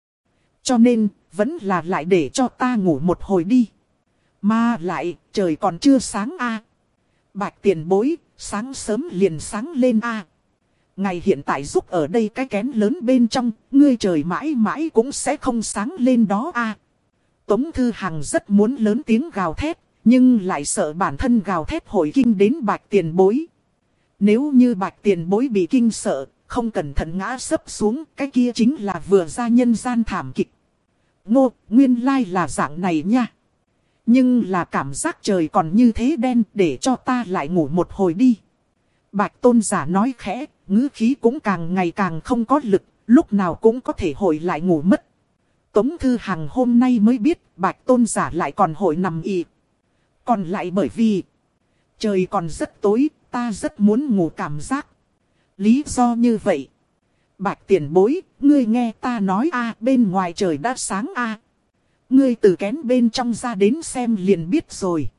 Cho nên, vẫn là lại để cho ta ngủ một hồi đi. Mà lại, trời còn chưa sáng a. Bạch tiền bối, sáng sớm liền sáng lên a. Ngày hiện tại giúp ở đây cái kén lớn bên trong, ngươi trời mãi mãi cũng sẽ không sáng lên đó a. Tống Thư Hàng rất muốn lớn tiếng gào thét, nhưng lại sợ bản thân gào thét hội kinh đến Bạch tiền bối. Nếu như Bạch tiền bối bị kinh sợ, không cẩn thận ngã sấp xuống, cái kia chính là vừa ra nhân gian thảm kịch. Ngô, nguyên lai là dạng này nha. Nhưng là cảm giác trời còn như thế đen, để cho ta lại ngủ một hồi đi. Bạch Tôn Giả nói khẽ, ngữ khí cũng càng ngày càng không có lực, lúc nào cũng có thể hồi lại ngủ mất. Tống Thư Hàng hôm nay mới biết Bạch Tôn Giả lại còn hội nằm ì. Còn lại bởi vì trời còn rất tối, ta rất muốn ngủ cảm giác. Lý do như vậy. Bạch tiền bối, ngươi nghe ta nói a, bên ngoài trời đã sáng a. Ngươi từ kén bên trong ra đến xem liền biết rồi.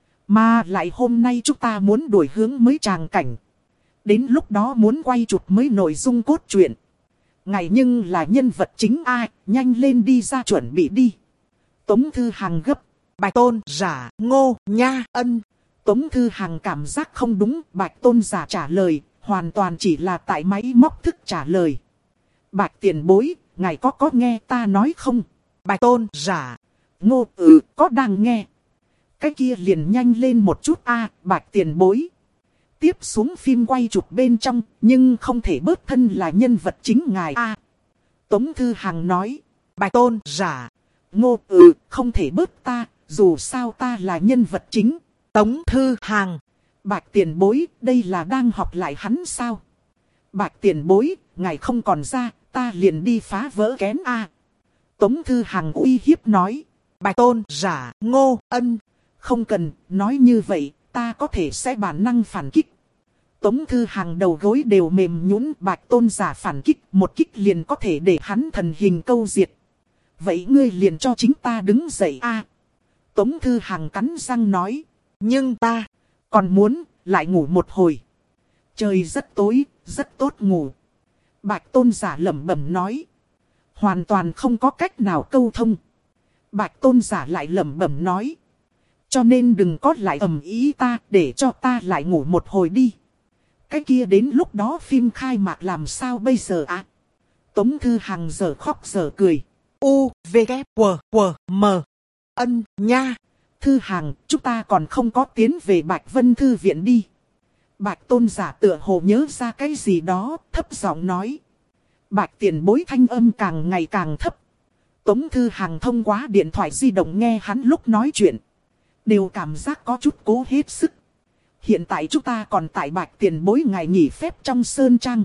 Mà lại hôm nay chúng ta muốn đổi hướng mới tràng cảnh. Đến lúc đó muốn quay chụp mới nội dung cốt truyện. Ngày nhưng là nhân vật chính a, nhanh lên đi ra chuẩn bị đi. Tống Thư Hàng gấp. Bạch Tôn Giả Ngô Nha Ân. Tống Thư Hàng cảm giác không đúng, Bạch Tôn Giả trả lời, hoàn toàn chỉ là tại máy móc thức trả lời. Bạch tiền bối, ngài có có nghe ta nói không? Bạch Tôn Giả Ngô ừ, có đang nghe. Cái kia liền nhanh lên một chút a, Bạch tiền bối. Tiếp xuống phim quay chụp bên trong, nhưng không thể bớt thân là nhân vật chính ngài a. Tống Thư Hàng nói. Bạch Tôn Giả Ngô ừ, không thể bớt ta, dù sao ta là nhân vật chính. Tống Thư Hàng. Bạch tiền bối, đây là đang học lại hắn sao? Bạch tiền bối, ngài không còn ra, ta liền đi phá vỡ kén a. Tống Thư Hàng uy hiếp nói. Bạch Tôn Giả Ngô Ân. Không cần, nói như vậy, ta có thể sẽ bản năng phản kích. Tống Thư Hàng đầu gối đều mềm nhũn, Bạch Tôn Giả phản kích, một kích liền có thể để hắn thần hình câu diệt. Vậy ngươi liền cho chính ta đứng dậy a. Tống Thư Hàng cắn răng nói. Nhưng ta còn muốn lại ngủ một hồi. Trời rất tối, rất tốt ngủ. Bạch Tôn Giả lẩm bẩm nói. Hoàn toàn không có cách nào câu thông. Bạch Tôn Giả lại lẩm bẩm nói. Cho nên đừng có lại ầm ý ta, để cho ta lại ngủ một hồi đi. Cái kia đến lúc đó phim khai mạc làm sao bây giờ ạ? À? Tống Thư Hàng giờ khóc giờ cười. U, V, K, W, W, M. Ân, nha. Thư Hàng, chúng ta còn không có tiến về Bạch Vân Thư Viện đi. Bạch Tôn Giả tựa hồ nhớ ra cái gì đó, thấp giọng nói. Bạch tiền bối thanh âm càng ngày càng thấp. Tống Thư Hàng thông qua điện thoại di động nghe hắn lúc nói chuyện. Đều cảm giác có chút cố hết sức. Hiện tại chúng ta còn tại Bạch tiền bối ngày nghỉ phép trong Sơn Trang.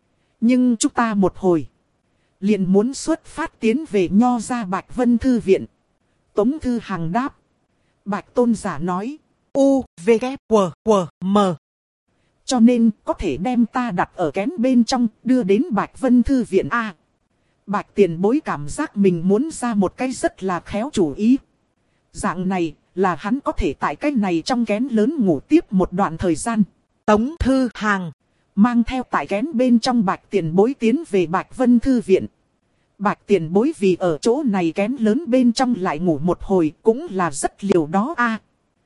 Nhưng chúng ta một hồi liền muốn xuất phát tiến về Nho ra Bạch Vân Thư Viện. Tống Thư Hàng đáp. Bạch Tôn Giả nói. U, V, K, W, W, M. Cho nên có thể đem ta đặt ở kén bên trong đưa đến Bạch Vân Thư Viện A. Bạch tiền bối cảm giác mình muốn ra một cái rất là khéo chủ ý. Dạng này là hắn có thể tại cái này trong kén lớn ngủ tiếp một đoạn thời gian. Tống Thư Hàng mang theo tại kén bên trong Bạch tiền bối tiến về Bạch Vân Thư Viện. Bạch tiền bối vì ở chỗ này kén lớn bên trong lại ngủ một hồi cũng là rất liều đó a.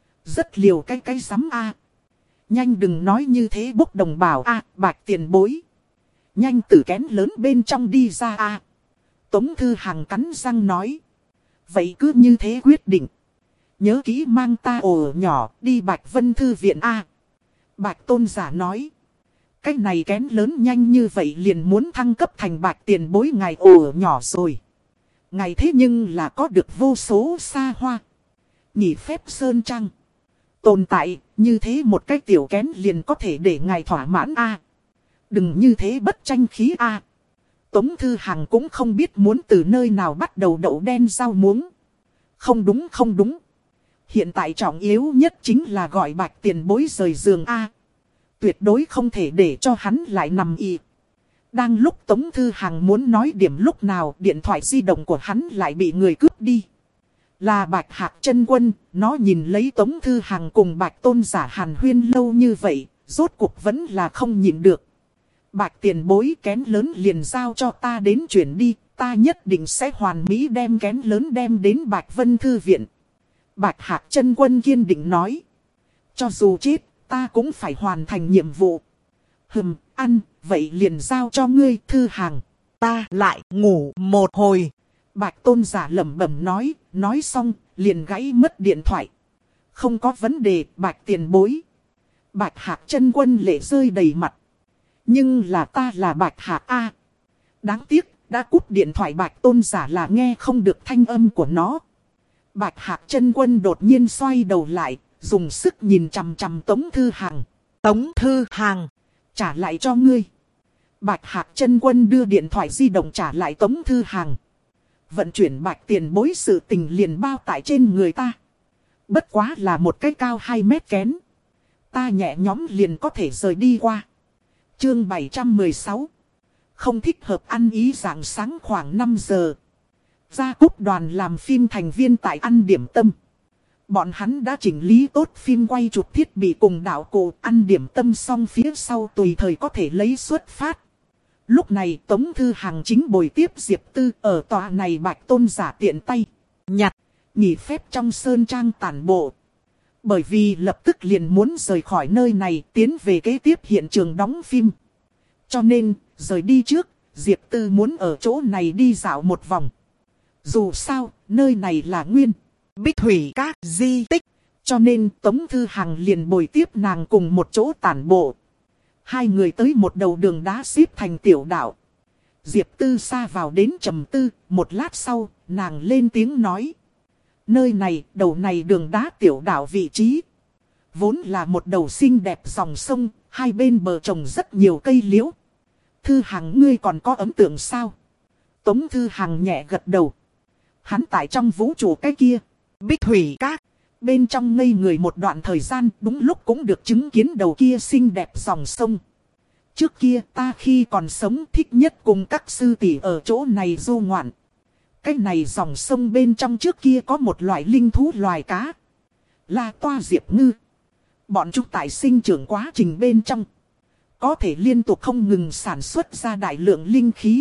Rất liều cái cái rắm a. Nhanh đừng nói như thế bốc đồng bào a, Bạch tiền bối. Nhanh từ kén lớn bên trong đi ra a. Tống Thư Hàng cắn răng nói. Vậy cứ như thế quyết định. Nhớ kỹ mang ta ổ nhỏ đi Bạch Vân Thư Viện a. Bạch tôn giả nói. Cái này kén lớn nhanh như vậy liền muốn thăng cấp thành Bạch tiền bối ngài ổ nhỏ rồi. Ngài thế nhưng là có được vô số xa hoa. Nhị phép sơn trăng. Tồn tại như thế một cái tiểu kén liền có thể để ngài thỏa mãn a. Đừng như thế bất tranh khí a. Tống Thư Hàng cũng không biết muốn từ nơi nào bắt đầu đậu đen rau muống. Không đúng không đúng. Hiện tại trọng yếu nhất chính là gọi Bạch tiền bối rời giường a. Tuyệt đối không thể để cho hắn lại nằm y. Đang lúc Tống Thư Hàng muốn nói điểm lúc nào điện thoại di động của hắn lại bị người cướp đi. Là Bạch Hạc Chân Quân, nó nhìn lấy Tống Thư Hàng cùng Bạch tôn giả hàn huyên lâu như vậy, rốt cuộc vẫn là không nhìn được. Bạch tiền bối kén lớn liền giao cho ta đến chuyển đi, ta nhất định sẽ hoàn mỹ đem kén lớn đem đến Bạch Vân Thư Viện. Bạch Hạc Chân Quân kiên định nói. Cho dù chết, ta cũng phải hoàn thành nhiệm vụ. Hừm, ăn, vậy liền giao cho ngươi Thư Hàng. Ta lại ngủ một hồi. Bạch tôn giả lẩm bẩm nói, nói xong, liền gãy mất điện thoại. Không có vấn đề, Bạch tiền bối. Bạch Hạc Chân Quân lệ rơi đầy mặt. Nhưng là ta là Bạch Hạc A. Đáng tiếc, đã cúp điện thoại Bạch tôn giả là nghe không được thanh âm của nó. Bạch Hạc Chân Quân đột nhiên xoay đầu lại, dùng sức nhìn chằm chằm Tống Thư Hàng. Tống Thư Hàng, trả lại cho ngươi. Bạch Hạc Chân Quân đưa điện thoại di động trả lại Tống Thư Hàng. Vận chuyển Bạch tiền bối sự tình liền bao tại trên người ta. Bất quá là một cái cao hai mét kén. Ta nhẹ nhóm liền có thể rời đi qua. Chương bảy trăm mười sáu. Không thích hợp ăn ý rạng sáng khoảng năm giờ. Gia Cúc đoàn làm phim thành viên tại ăn điểm tâm. Bọn hắn đã chỉnh lý tốt phim quay chụp thiết bị cùng đạo cụ, ăn điểm tâm xong phía sau tùy thời có thể lấy xuất phát. Lúc này Tống Thư Hàng chính bồi tiếp Diệp Tư ở tòa này Bạch tôn giả tiện tay nhặt nghỉ phép trong sơn trang tản bộ. Bởi vì lập tức liền muốn rời khỏi nơi này tiến về kế tiếp hiện trường đóng phim. Cho nên, rời đi trước, Diệp Tư muốn ở chỗ này đi dạo một vòng. Dù sao, nơi này là nguyên Bích Thủy Các di tích. Cho nên Tống Thư Hàng liền bồi tiếp nàng cùng một chỗ tản bộ. Hai người tới một đầu đường đá xếp thành tiểu đạo. Diệp Tư xa vào đến trầm tư, một lát sau, nàng lên tiếng nói. Nơi này, đầu này đường đá tiểu đạo vị trí. Vốn là một đầu xinh đẹp dòng sông, hai bên bờ trồng rất nhiều cây liễu. Thư Hàng ngươi còn có ấn tượng sao? Tống Thư Hàng nhẹ gật đầu. Hắn tại trong vũ trụ cái kia, Bích Thủy Các. Bên trong ngây người một đoạn thời gian đúng lúc cũng được chứng kiến đầu kia xinh đẹp dòng sông. Trước kia ta khi còn sống thích nhất cùng các sư tỷ ở chỗ này du ngoạn. Cái này dòng sông bên trong trước kia có một loại linh thú loài cá. Là toa diệp ngư. Bọn chúng tại sinh trưởng quá trình bên trong. Có thể liên tục không ngừng sản xuất ra đại lượng linh khí.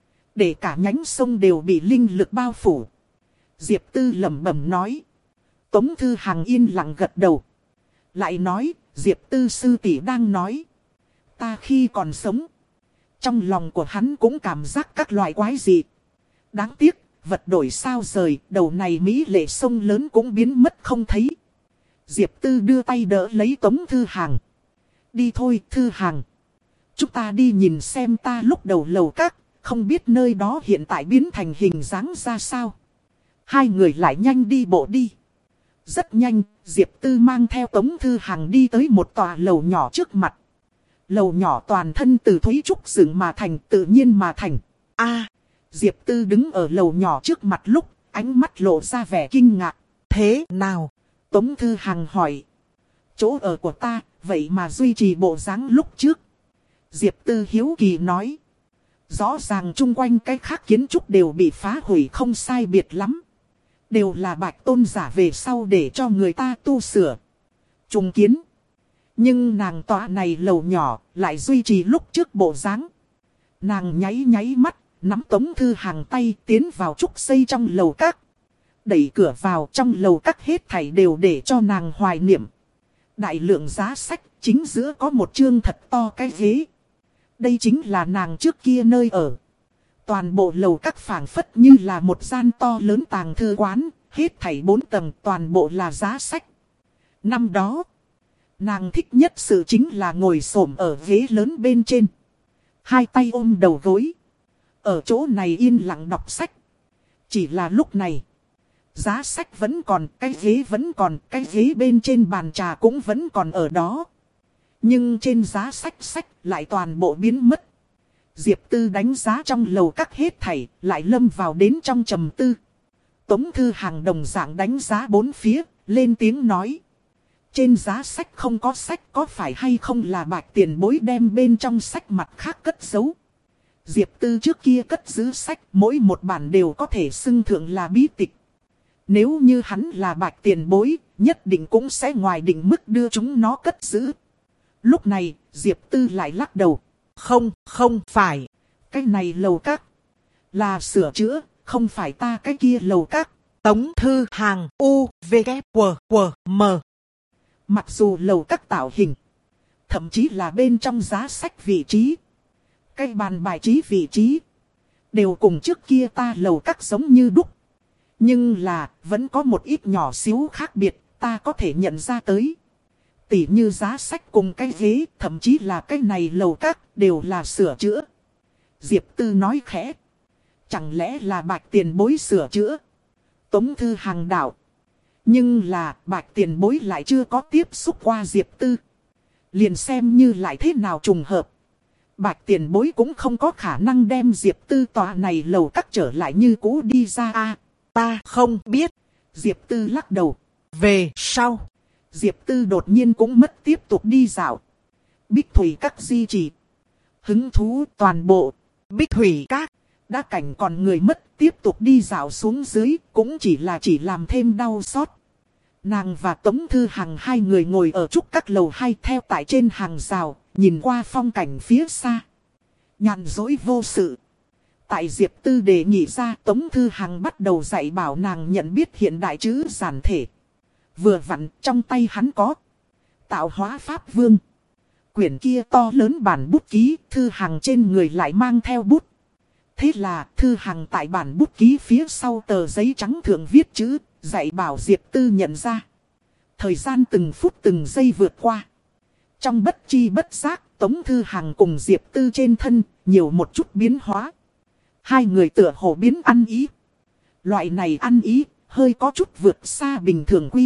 Để cả nhánh sông đều bị linh lực bao phủ. Diệp Tư lẩm bẩm nói. Tống Thư Hàng yên lặng gật đầu. Lại nói, Diệp Tư sư tỷ đang nói. Ta khi còn sống. Trong lòng của hắn cũng cảm giác các loại quái dị. Đáng tiếc, vật đổi sao rời, đầu này Mỹ lệ sông lớn cũng biến mất không thấy. Diệp Tư đưa tay đỡ lấy Tống Thư Hàng. Đi thôi, Thư Hàng. Chúng ta đi nhìn xem ta lúc đầu lầu các, không biết nơi đó hiện tại biến thành hình dáng ra sao. Hai người lại nhanh đi bộ đi. Rất nhanh, Diệp Tư mang theo Tống Thư Hàng đi tới một tòa lầu nhỏ trước mặt. Lầu nhỏ toàn thân từ thúy trúc dựng mà thành, tự nhiên mà thành. A, Diệp Tư đứng ở lầu nhỏ trước mặt lúc, ánh mắt lộ ra vẻ kinh ngạc. Thế nào? Tống Thư Hàng hỏi. Chỗ ở của ta, vậy mà duy trì bộ dáng lúc trước. Diệp Tư hiếu kỳ nói. Rõ ràng chung quanh cái khác kiến trúc đều bị phá hủy không sai biệt lắm. Đều là Bạch Tôn giả về sau để cho người ta tu sửa, trùng kiến. Nhưng nàng tòa này lầu nhỏ lại duy trì lúc trước bộ dáng. Nàng nháy nháy mắt, nắm Tống Thư Hàng tay tiến vào trúc xây trong lầu các. Đẩy cửa vào trong lầu các hết thảy đều để cho nàng hoài niệm. Đại lượng giá sách, chính giữa có một chương thật to cái ghế. Đây chính là nàng trước kia nơi ở. Toàn bộ lầu các phảng phất như là một gian to lớn tàng thư quán, hết thảy bốn tầng toàn bộ là giá sách. Năm đó, nàng thích nhất sự chính là ngồi xổm ở ghế lớn bên trên. Hai tay ôm đầu gối. Ở chỗ này yên lặng đọc sách. Chỉ là lúc này, giá sách vẫn còn, cái ghế vẫn còn, cái ghế bên trên bàn trà cũng vẫn còn ở đó. Nhưng trên giá sách sách lại toàn bộ biến mất. Diệp Tư đánh giá trong lầu các hết thảy, lại lâm vào đến trong trầm tư. Tống Thư Hàng đồng dạng đánh giá bốn phía, lên tiếng nói. Trên giá sách không có sách, có phải hay không là Bạch tiền bối đem bên trong sách mặt khác cất giấu. Diệp Tư trước kia cất giữ sách, mỗi một bản đều có thể xưng thượng là bí tịch. Nếu như hắn là Bạch tiền bối, nhất định cũng sẽ ngoài định mức đưa chúng nó cất giữ. Lúc này, Diệp Tư lại lắc đầu. Không, không phải. Cái này lầu các là sửa chữa, không phải ta cái kia lầu các. Tống Thư Hàng U, V, K, W, W, M. Mặc dù lầu các tạo hình, thậm chí là bên trong giá sách vị trí, cái bàn bài trí vị trí, đều cùng trước kia ta lầu các giống như đúc. Nhưng là, vẫn có một ít nhỏ xíu khác biệt, ta có thể nhận ra tới. Tỉ như giá sách cùng cái ghế, thậm chí là cái này lầu các, đều là sửa chữa. Diệp Tư nói khẽ. Chẳng lẽ là Bạch tiền bối sửa chữa? Tống Thư Hàng đạo. Nhưng là Bạch tiền bối lại chưa có tiếp xúc qua Diệp Tư. Liền xem như lại thế nào trùng hợp. Bạch tiền bối cũng không có khả năng đem Diệp Tư tòa này lầu các trở lại như cũ đi ra a. Ta không biết. Diệp Tư lắc đầu. Về sau, Diệp Tư đột nhiên cũng mất tiếp tục đi dạo. Bích Thủy Các di trì. Hứng thú toàn bộ. Bích Thủy Các. Đã cảnh còn người mất, tiếp tục đi dạo xuống dưới, cũng chỉ là chỉ làm thêm đau xót. Nàng và Tống Thư Hàng hai người ngồi ở trúc các lầu hai theo tại trên hàng rào, nhìn qua phong cảnh phía xa. Nhàn dối vô sự. Tại Diệp Tư đề nghị ra, Tống Thư Hàng bắt đầu dạy bảo nàng nhận biết hiện đại chữ giản thể. Vừa vặn trong tay hắn có Tạo Hóa Pháp Vương. Quyển kia to lớn bản bút ký, Thư Hàng trên người lại mang theo bút. Thế là Thư Hàng tại bản bút ký phía sau tờ giấy trắng thượng viết chữ, dạy bảo Diệp Tư nhận ra. Thời gian từng phút từng giây vượt qua. Trong bất chi bất giác, Tống Thư Hàng cùng Diệp Tư trên thân, nhiều một chút biến hóa. Hai người tựa hồ biến ăn ý. Loại này ăn ý, hơi có chút vượt xa bình thường quy.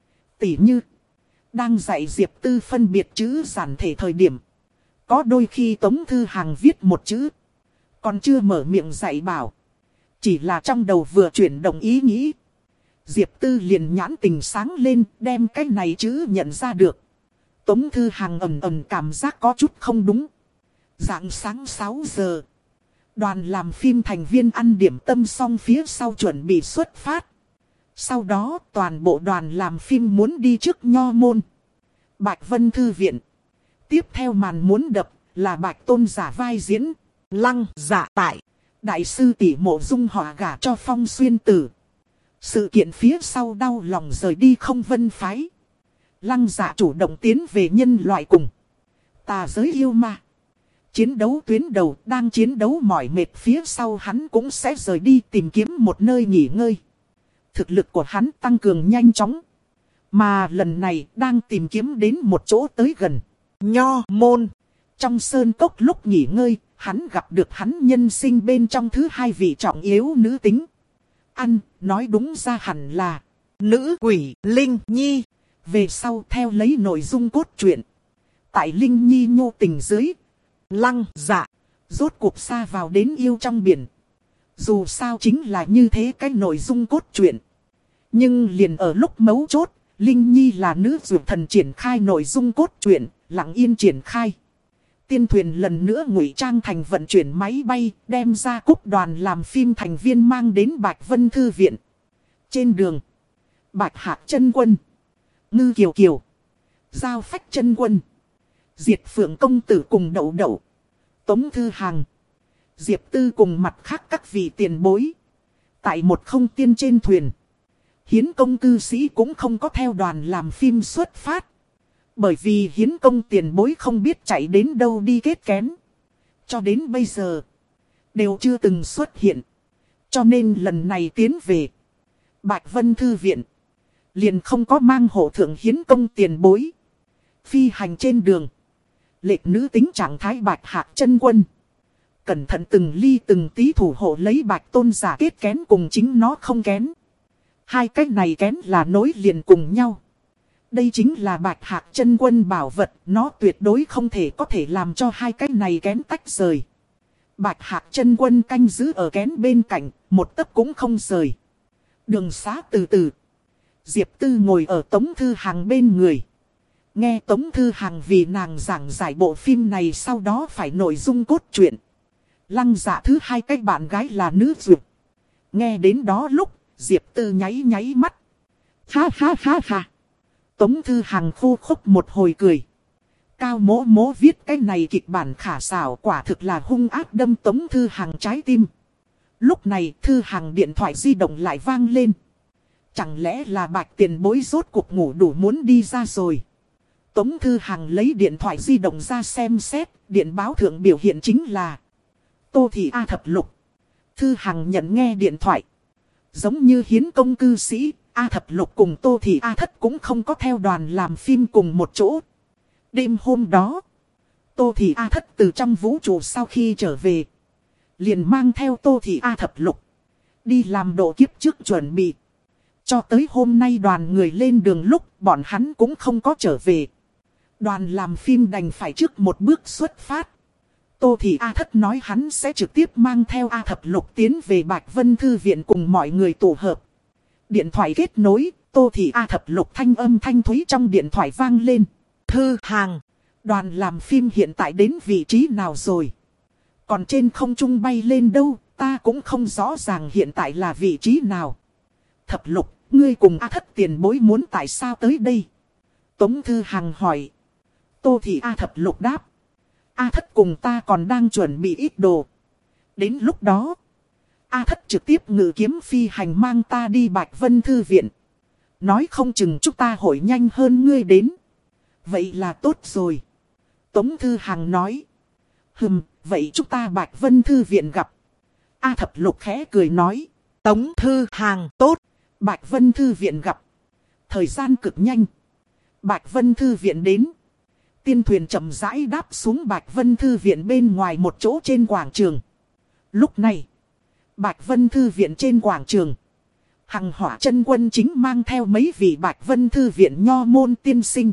Tỉ như, đang dạy Diệp Tư phân biệt chữ giản thể thời điểm. Có đôi khi Tống Thư Hàng viết một chữ, còn chưa mở miệng dạy bảo. Chỉ là trong đầu vừa chuyển động ý nghĩ. Diệp Tư liền nhãn tình sáng lên, đem cái này chữ nhận ra được. Tống Thư Hàng ầm ầm cảm giác có chút không đúng. Rạng sáng sáu giờ. Đoàn làm phim thành viên ăn điểm tâm xong phía sau chuẩn bị xuất phát. Sau đó toàn bộ đoàn làm phim muốn đi trước Nho Môn, Bạch Vân Thư Viện. Tiếp theo màn muốn đập là Bạch Tôn giả vai diễn. Lăng Dạ tại. Đại sư tỷ Mộ Dung họa gả cho Phong Xuyên Tử. Sự kiện phía sau đau lòng rời đi không vân phái. Lăng Dạ chủ động tiến về nhân loại cùng tà giới yêu ma. Chiến đấu tuyến đầu đang chiến đấu mỏi mệt phía sau hắn cũng sẽ rời đi tìm kiếm một nơi nghỉ ngơi. Thực lực của hắn tăng cường nhanh chóng. Mà lần này đang tìm kiếm đến một chỗ tới gần Nho Môn. Trong sơn cốc lúc nghỉ ngơi, hắn gặp được hắn nhân sinh bên trong thứ hai vị trọng yếu nữ tính. Ăn, nói đúng ra hẳn là nữ quỷ Linh Nhi. Về sau theo lấy nội dung cốt truyện. Tại Linh Nhi nhô tình dưới, Lăng Dạ rốt cuộc xa vào đến yêu trong biển. Dù sao chính là như thế cái nội dung cốt truyện. Nhưng liền ở lúc mấu chốt, Linh Nhi là nữ dược thần triển khai nội dung cốt truyện, lặng yên triển khai. Tiên thuyền lần nữa ngụy trang thành vận chuyển máy bay, đem ra cúc đoàn làm phim thành viên mang đến Bạch Vân Thư Viện. Trên đường, Bạch Hạc Chân Quân, Ngư Kiều Kiều, Giao Phách Chân Quân, Diệt Phượng Công Tử cùng Đậu Đậu, Tống Thư Hằng, Diệp Tư cùng mặt khác các vị tiền bối. Tại một không tiên trên thuyền, Hiến Công cư sĩ cũng không có theo đoàn làm phim xuất phát. Bởi vì Hiến Công tiền bối không biết chạy đến đâu đi kết kén. Cho đến bây giờ, đều chưa từng xuất hiện. Cho nên lần này tiến về Bạch Vân Thư Viện, liền không có mang hộ thượng Hiến Công tiền bối. Phi hành trên đường, lệch nữ tính trạng thái Bạch Hạc Chân Quân cẩn thận từng ly từng tí thủ hộ lấy Bạch Tôn giả kết kén cùng chính nó không kén. Hai cách này kén là nối liền cùng nhau. Đây chính là Bạch Hạc Chân Quân bảo vật, nó tuyệt đối không thể có thể làm cho hai cái này kén tách rời. Bạch Hạc Chân Quân canh giữ ở kén bên cạnh, một tấc cũng không rời. Đường xá từ từ, Diệp Tư ngồi ở Tống Thư Hằng bên người. Nghe Tống Thư Hằng vì nàng giảng giải bộ phim này, sau đó phải nội dung cốt truyện. Lăng Dạ thứ hai cái bạn gái là nữ duyệt. Nghe đến đó lúc, Diệp Tư nháy nháy mắt. Ha ha ha ha. Tống Thư Hằng khô khốc một hồi cười. Cao Mỗ Mỗ viết cái này kịch bản khả xảo, quả thực là hung ác đâm Tống Thư Hằng trái tim. Lúc này Thư Hằng điện thoại di động lại vang lên. Chẳng lẽ là Bạch tiền bối rốt cuộc ngủ đủ muốn đi ra rồi. Tống Thư Hằng lấy điện thoại di động ra xem xét, điện báo thượng biểu hiện chính là Tô Thị A Thập Lục. Thư Hằng nhận nghe điện thoại. Giống như Hiến Công cư sĩ, A Thập Lục cùng Tô Thị A Thất cũng không có theo đoàn làm phim cùng một chỗ. Đêm hôm đó, Tô Thị A Thất từ trong vũ trụ sau khi trở về, liền mang theo Tô Thị A Thập Lục đi làm độ kiếp trước chuẩn bị. Cho tới hôm nay đoàn người lên đường lúc bọn hắn cũng không có trở về. Đoàn làm phim đành phải trước một bước xuất phát. Tô Thị A Thất nói hắn sẽ trực tiếp mang theo A Thập Lục tiến về Bạch Vân Thư Viện cùng mọi người tụ hợp. Điện thoại kết nối, Tô Thị A Thập Lục thanh âm thanh thúy trong điện thoại vang lên. Thư Hằng, đoàn làm phim hiện tại đến vị trí nào rồi? Còn trên không trung bay lên đâu, ta cũng không rõ ràng hiện tại là vị trí nào. Thập Lục, ngươi cùng A Thất tiền bối muốn tại sao tới đây? Tống Thư Hằng hỏi. Tô Thị A Thập Lục đáp. A Thất cùng ta còn đang chuẩn bị ít đồ. Đến lúc đó, A Thất trực tiếp ngự kiếm phi hành mang ta đi Bạch Vân Thư Viện. Nói không chừng chúng ta hội nhanh hơn ngươi đến. Vậy là tốt rồi. Tống Thư Hằng nói. Hừm, vậy chúng ta Bạch Vân Thư Viện gặp. A Thập Lục khẽ cười nói. Tống Thư Hằng tốt. Bạch Vân Thư Viện gặp. Thời gian cực nhanh. Bạch Vân Thư Viện đến. Tiên thuyền chậm rãi đáp xuống Bạch Vân Thư Viện bên ngoài một chỗ trên quảng trường. Lúc này, Bạch Vân Thư Viện trên quảng trường, Hằng Hỏa Chân Quân chính mang theo mấy vị Bạch Vân Thư Viện nho môn tiên sinh.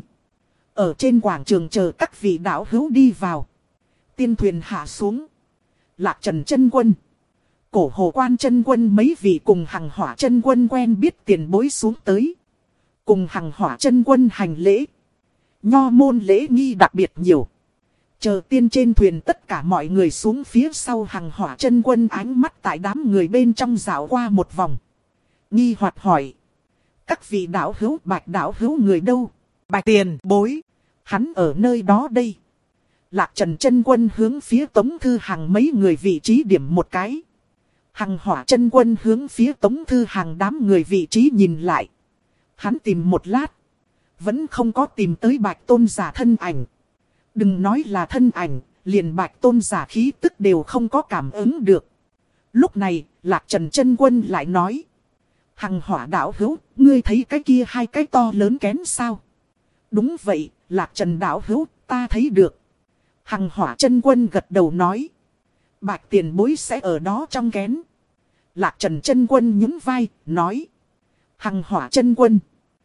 Ở trên quảng trường chờ các vị đạo hữu đi vào. Tiên thuyền hạ xuống. Lạc Trần Chân Quân, Cổ Hồ Quan Chân Quân mấy vị cùng Hằng Hỏa Chân Quân quen biết tiền bối xuống tới. Cùng Hằng Hỏa Chân Quân hành lễ. Nho môn lễ nghi đặc biệt nhiều. Chờ tiên trên thuyền tất cả mọi người xuống phía sau Hằng Hỏa Chân Quân ánh mắt tại đám người bên trong dạo qua một vòng. Nghi hoặc hỏi. Các vị đạo hữu, Bạch đạo hữu người đâu? Bạch tiền bối. Hắn ở nơi đó đây. Lạc Trần Chân Quân hướng phía Tống Thư Hằng mấy người vị trí điểm một cái. Hằng Hỏa Chân Quân hướng phía Tống Thư Hằng đám người vị trí nhìn lại. Hắn tìm một lát. Vẫn không có tìm tới Bạch Tôn giả thân ảnh. Đừng nói là thân ảnh, liền Bạch Tôn giả khí tức đều không có cảm ứng được. Lúc này, Lạc Trần Chân Quân lại nói. Hằng Hỏa đạo hữu, ngươi thấy cái kia hai cái to lớn kén sao? Đúng vậy, Lạc Trần đạo hữu, ta thấy được. Hằng Hỏa Chân Quân gật đầu nói. Bạch tiền bối sẽ ở đó trong kén. Lạc Trần Chân Quân nhún vai, nói. Hằng Hỏa Chân Quân.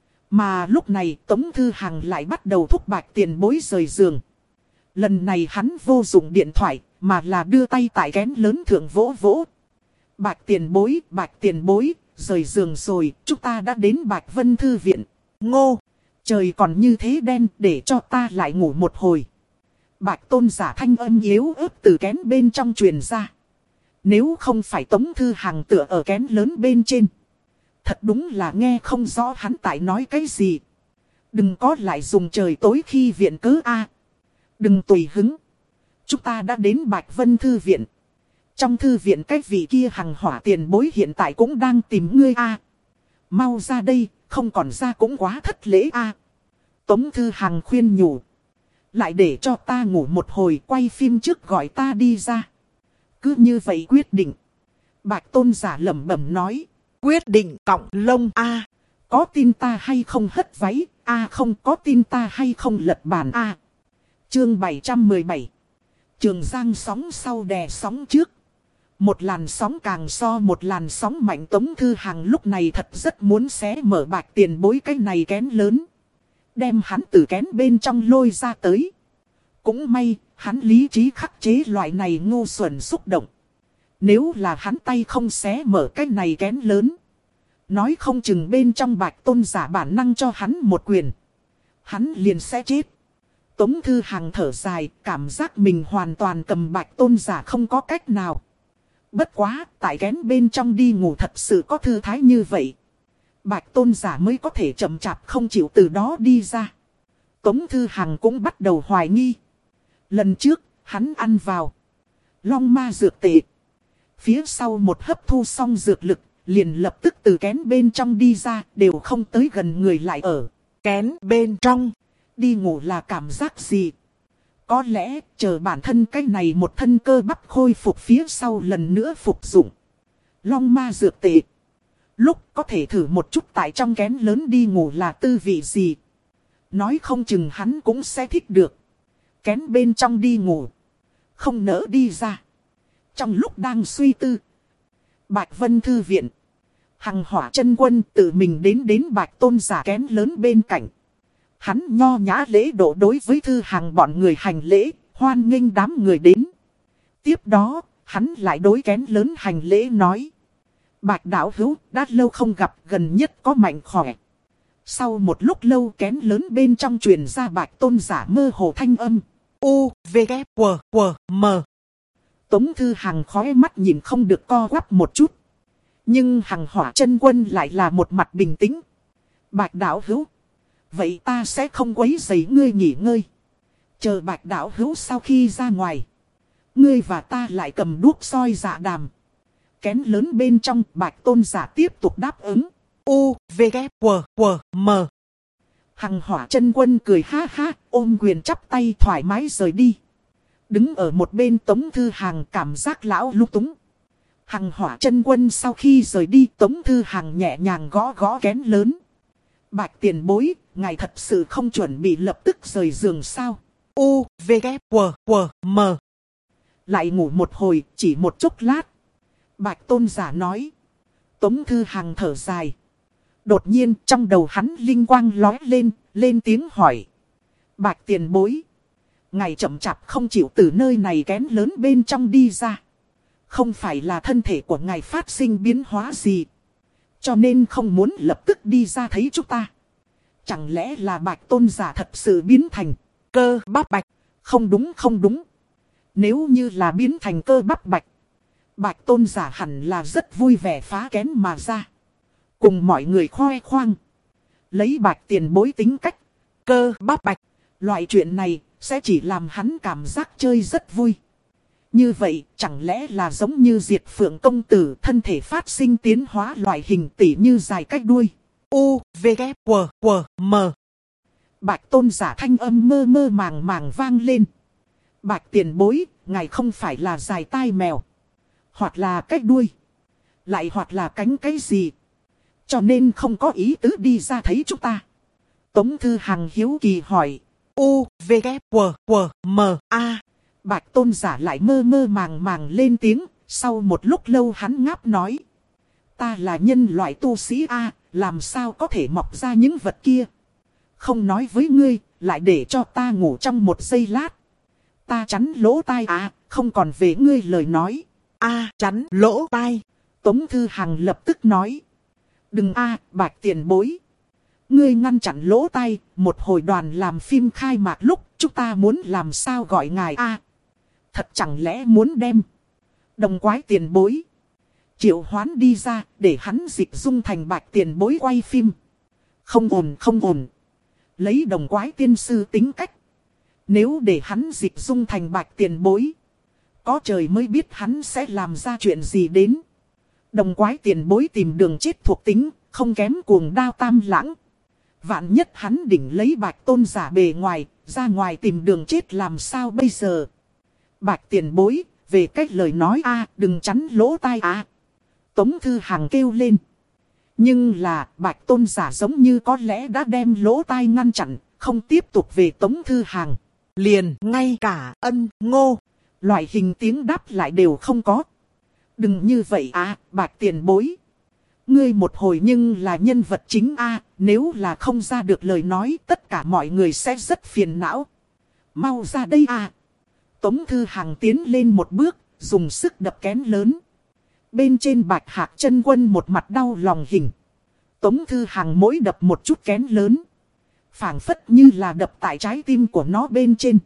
Mà lúc này Tống Thư Hằng lại bắt đầu thúc Bạch tiền bối rời giường. Lần này hắn vô dụng điện thoại, mà là đưa tay tại kén lớn thượng vỗ vỗ. Bạch tiền bối, Bạch tiền bối, rời giường rồi, chúng ta đã đến Bạch Vân Thư Viện. Ngô, trời còn như thế đen, để cho ta lại ngủ một hồi. Bạch tôn giả thanh âm yếu ớt từ kén bên trong truyền ra. Nếu không phải Tống Thư Hằng tựa ở kén lớn bên trên. Thật đúng là nghe không rõ hắn tại nói cái gì. Đừng có lại dùng trời tối khi viện cớ a. Đừng tùy hứng. Chúng ta đã đến Bạch Vân Thư Viện. Trong thư viện cái vị kia hằng hỏa tiền bối hiện tại cũng đang tìm ngươi a. Mau ra đây, không còn ra cũng quá thất lễ a. Tống Thư Hằng khuyên nhủ. Lại để cho ta ngủ một hồi, quay phim trước gọi ta đi ra. Cứ như vậy quyết định. Bạch tôn giả lẩm bẩm nói. Quyết định cọng lông A. Có tin ta hay không hất váy, A không có tin ta hay không lật bàn A. Chương bảy trăm mười bảy. Trường Giang sóng sau đè sóng trước. Một làn sóng càng so một làn sóng mạnh. Tống Thư Hằng lúc này thật rất muốn xé mở Bạch tiền bối cái này kén lớn. Đem hắn từ kén bên trong lôi ra tới. Cũng may, hắn lý trí khắc chế loại này ngu xuẩn xúc động. Nếu là hắn tay không xé mở cái này kén lớn. Nói không chừng bên trong Bạch tôn giả bản năng cho hắn một quyền. Hắn liền sẽ chết. Tống Thư Hằng thở dài, cảm giác mình hoàn toàn cầm Bạch tôn giả không có cách nào. Bất quá, tại kén bên trong đi ngủ thật sự có thư thái như vậy. Bạch tôn giả mới có thể chậm chạp không chịu từ đó đi ra. Tống Thư Hằng cũng bắt đầu hoài nghi. Lần trước, hắn ăn vào long ma dược tệ. Phía sau một hấp thu xong dược lực, liền lập tức từ kén bên trong đi ra, đều không tới gần người lại ở. Kén bên trong, đi ngủ là cảm giác gì? Có lẽ, chờ bản thân cái này một thân cơ bắp khôi phục phía sau lần nữa phục dụng long ma dược tệ. Lúc có thể thử một chút tại trong kén lớn đi ngủ là tư vị gì. Nói không chừng hắn cũng sẽ thích được. Kén bên trong đi ngủ. Không nỡ đi ra. Trong lúc đang suy tư. Bạch Vân Thư Viện. Hằng Hỏa Chân Quân tự mình đến đến Bạch tôn giả kén lớn bên cạnh. Hắn nho nhã lễ độ đối với Thư Hằng bọn người hành lễ. Hoan nghênh đám người đến. Tiếp đó, hắn lại đối kén lớn hành lễ nói. Bạch đạo hữu, đã lâu không gặp, gần nhất có mạnh khỏe. Sau một lúc lâu kén lớn bên trong truyền ra Bạch tôn giả mơ hồ thanh âm. U, V, K, W, W, M. Tống Thư Hằng khóe mắt nhìn không được co quắp một chút. Nhưng Hằng Hỏa Chân Quân lại là một mặt bình tĩnh. Bạch đạo hữu. Vậy ta sẽ không quấy rầy ngươi nghỉ ngơi. Chờ Bạch đạo hữu sau khi ra ngoài. Ngươi và ta lại cầm đuốc soi dạ đàm. Kén lớn bên trong Bạch tôn giả tiếp tục đáp ứng. U, V, K, W, W, M. Hằng Hỏa Chân Quân cười ha ha, ôm quyền chắp tay thoải mái rời đi. Đứng ở một bên Tống Thư Hằng cảm giác lão lung túng. Hằng Hỏa Chân Quân sau khi rời đi, Tống Thư Hằng nhẹ nhàng gõ gõ kén lớn. Bạch tiền bối, ngài thật sự không chuẩn bị lập tức rời giường sao? U, V, K, W, W, M. Lại ngủ một hồi, chỉ một chốc lát. Bạch tôn giả nói. Tống Thư Hằng thở dài. Đột nhiên trong đầu hắn linh quang lóe lên, lên tiếng hỏi. Bạch tiền bối. Ngài chậm chạp không chịu từ nơi này kén lớn bên trong đi ra. Không phải là thân thể của ngài phát sinh biến hóa gì. Cho nên không muốn lập tức đi ra thấy chúng ta. Chẳng lẽ là Bạch tôn giả thật sự biến thành cơ bắp bạch? Không đúng không đúng. Nếu như là biến thành cơ bắp bạch, Bạch tôn giả hẳn là rất vui vẻ phá kén mà ra. Cùng mọi người khoe khoang. Lấy Bạch tiền bối tính cách. Cơ bắp bạch. Loại chuyện này sẽ chỉ làm hắn cảm giác chơi rất vui. Như vậy chẳng lẽ là giống như Diệt Phượng công tử thân thể phát sinh tiến hóa loại hình tỉ như dài cách đuôi. U, V, K, W, W, M. Bạch tôn giả thanh âm mơ mơ màng màng vang lên. Bạch tiền bối, ngài không phải là dài tai mèo. Hoặc là cách đuôi. Lại hoặc là cánh cái gì. Cho nên không có ý tứ đi ra thấy chúng ta. Tống Thư Hằng hiếu kỳ hỏi. U, V, K, W, W, M, A. Bạch tôn giả lại mơ mơ màng màng lên tiếng. Sau một lúc lâu hắn ngáp nói. Ta là nhân loại tu sĩ A. Làm sao có thể mọc ra những vật kia. Không nói với ngươi. Lại để cho ta ngủ trong một giây lát. Ta chắn lỗ tai à. Không còn về ngươi lời nói. A, chắn lỗ tai. Tống Thư Hằng lập tức nói. Đừng a, Bạch tiền bối. Ngươi ngăn chặn lỗ tai. Một hồi đoàn làm phim khai mạc lúc Chúng ta muốn làm sao gọi ngài a? Thật chẳng lẽ muốn đem Đồng Quái tiền bối triệu hoán đi ra để hắn dịch dung thành Bạch tiền bối quay phim? Không ổn không ổn. Lấy Đồng Quái tiên sư tính cách, nếu để hắn dịch dung thành Bạch tiền bối, có trời mới biết hắn sẽ làm ra chuyện gì đến. Đồng Quái tiền bối tìm đường chết thuộc tính, không kém cuồng đao Tam Lãng. Vạn nhất hắn đỉnh lấy Bạch tôn giả bề ngoài, ra ngoài tìm đường chết làm sao bây giờ? Bạch tiền bối, về cách lời nói a, đừng chắn lỗ tai a. Tống Thư Hằng kêu lên. Nhưng là Bạch tôn giả giống như có lẽ đã đem lỗ tai ngăn chặn, không tiếp tục về Tống Thư Hằng. Liền ngay cả ân ngô loại hình tiếng đáp lại đều không có. Đừng như vậy à, Bạch tiền bối. Ngươi một hồi nhưng là nhân vật chính a, nếu là không ra được lời nói, tất cả mọi người sẽ rất phiền não. Mau ra đây à. Tống Thư Hằng tiến lên một bước, dùng sức đập kén lớn. Bên trên Bạch Hạc Chân Quân một mặt đau lòng hình. Tống Thư Hằng mỗi đập một chút kén lớn, phảng phất như là đập tại trái tim của nó bên trên.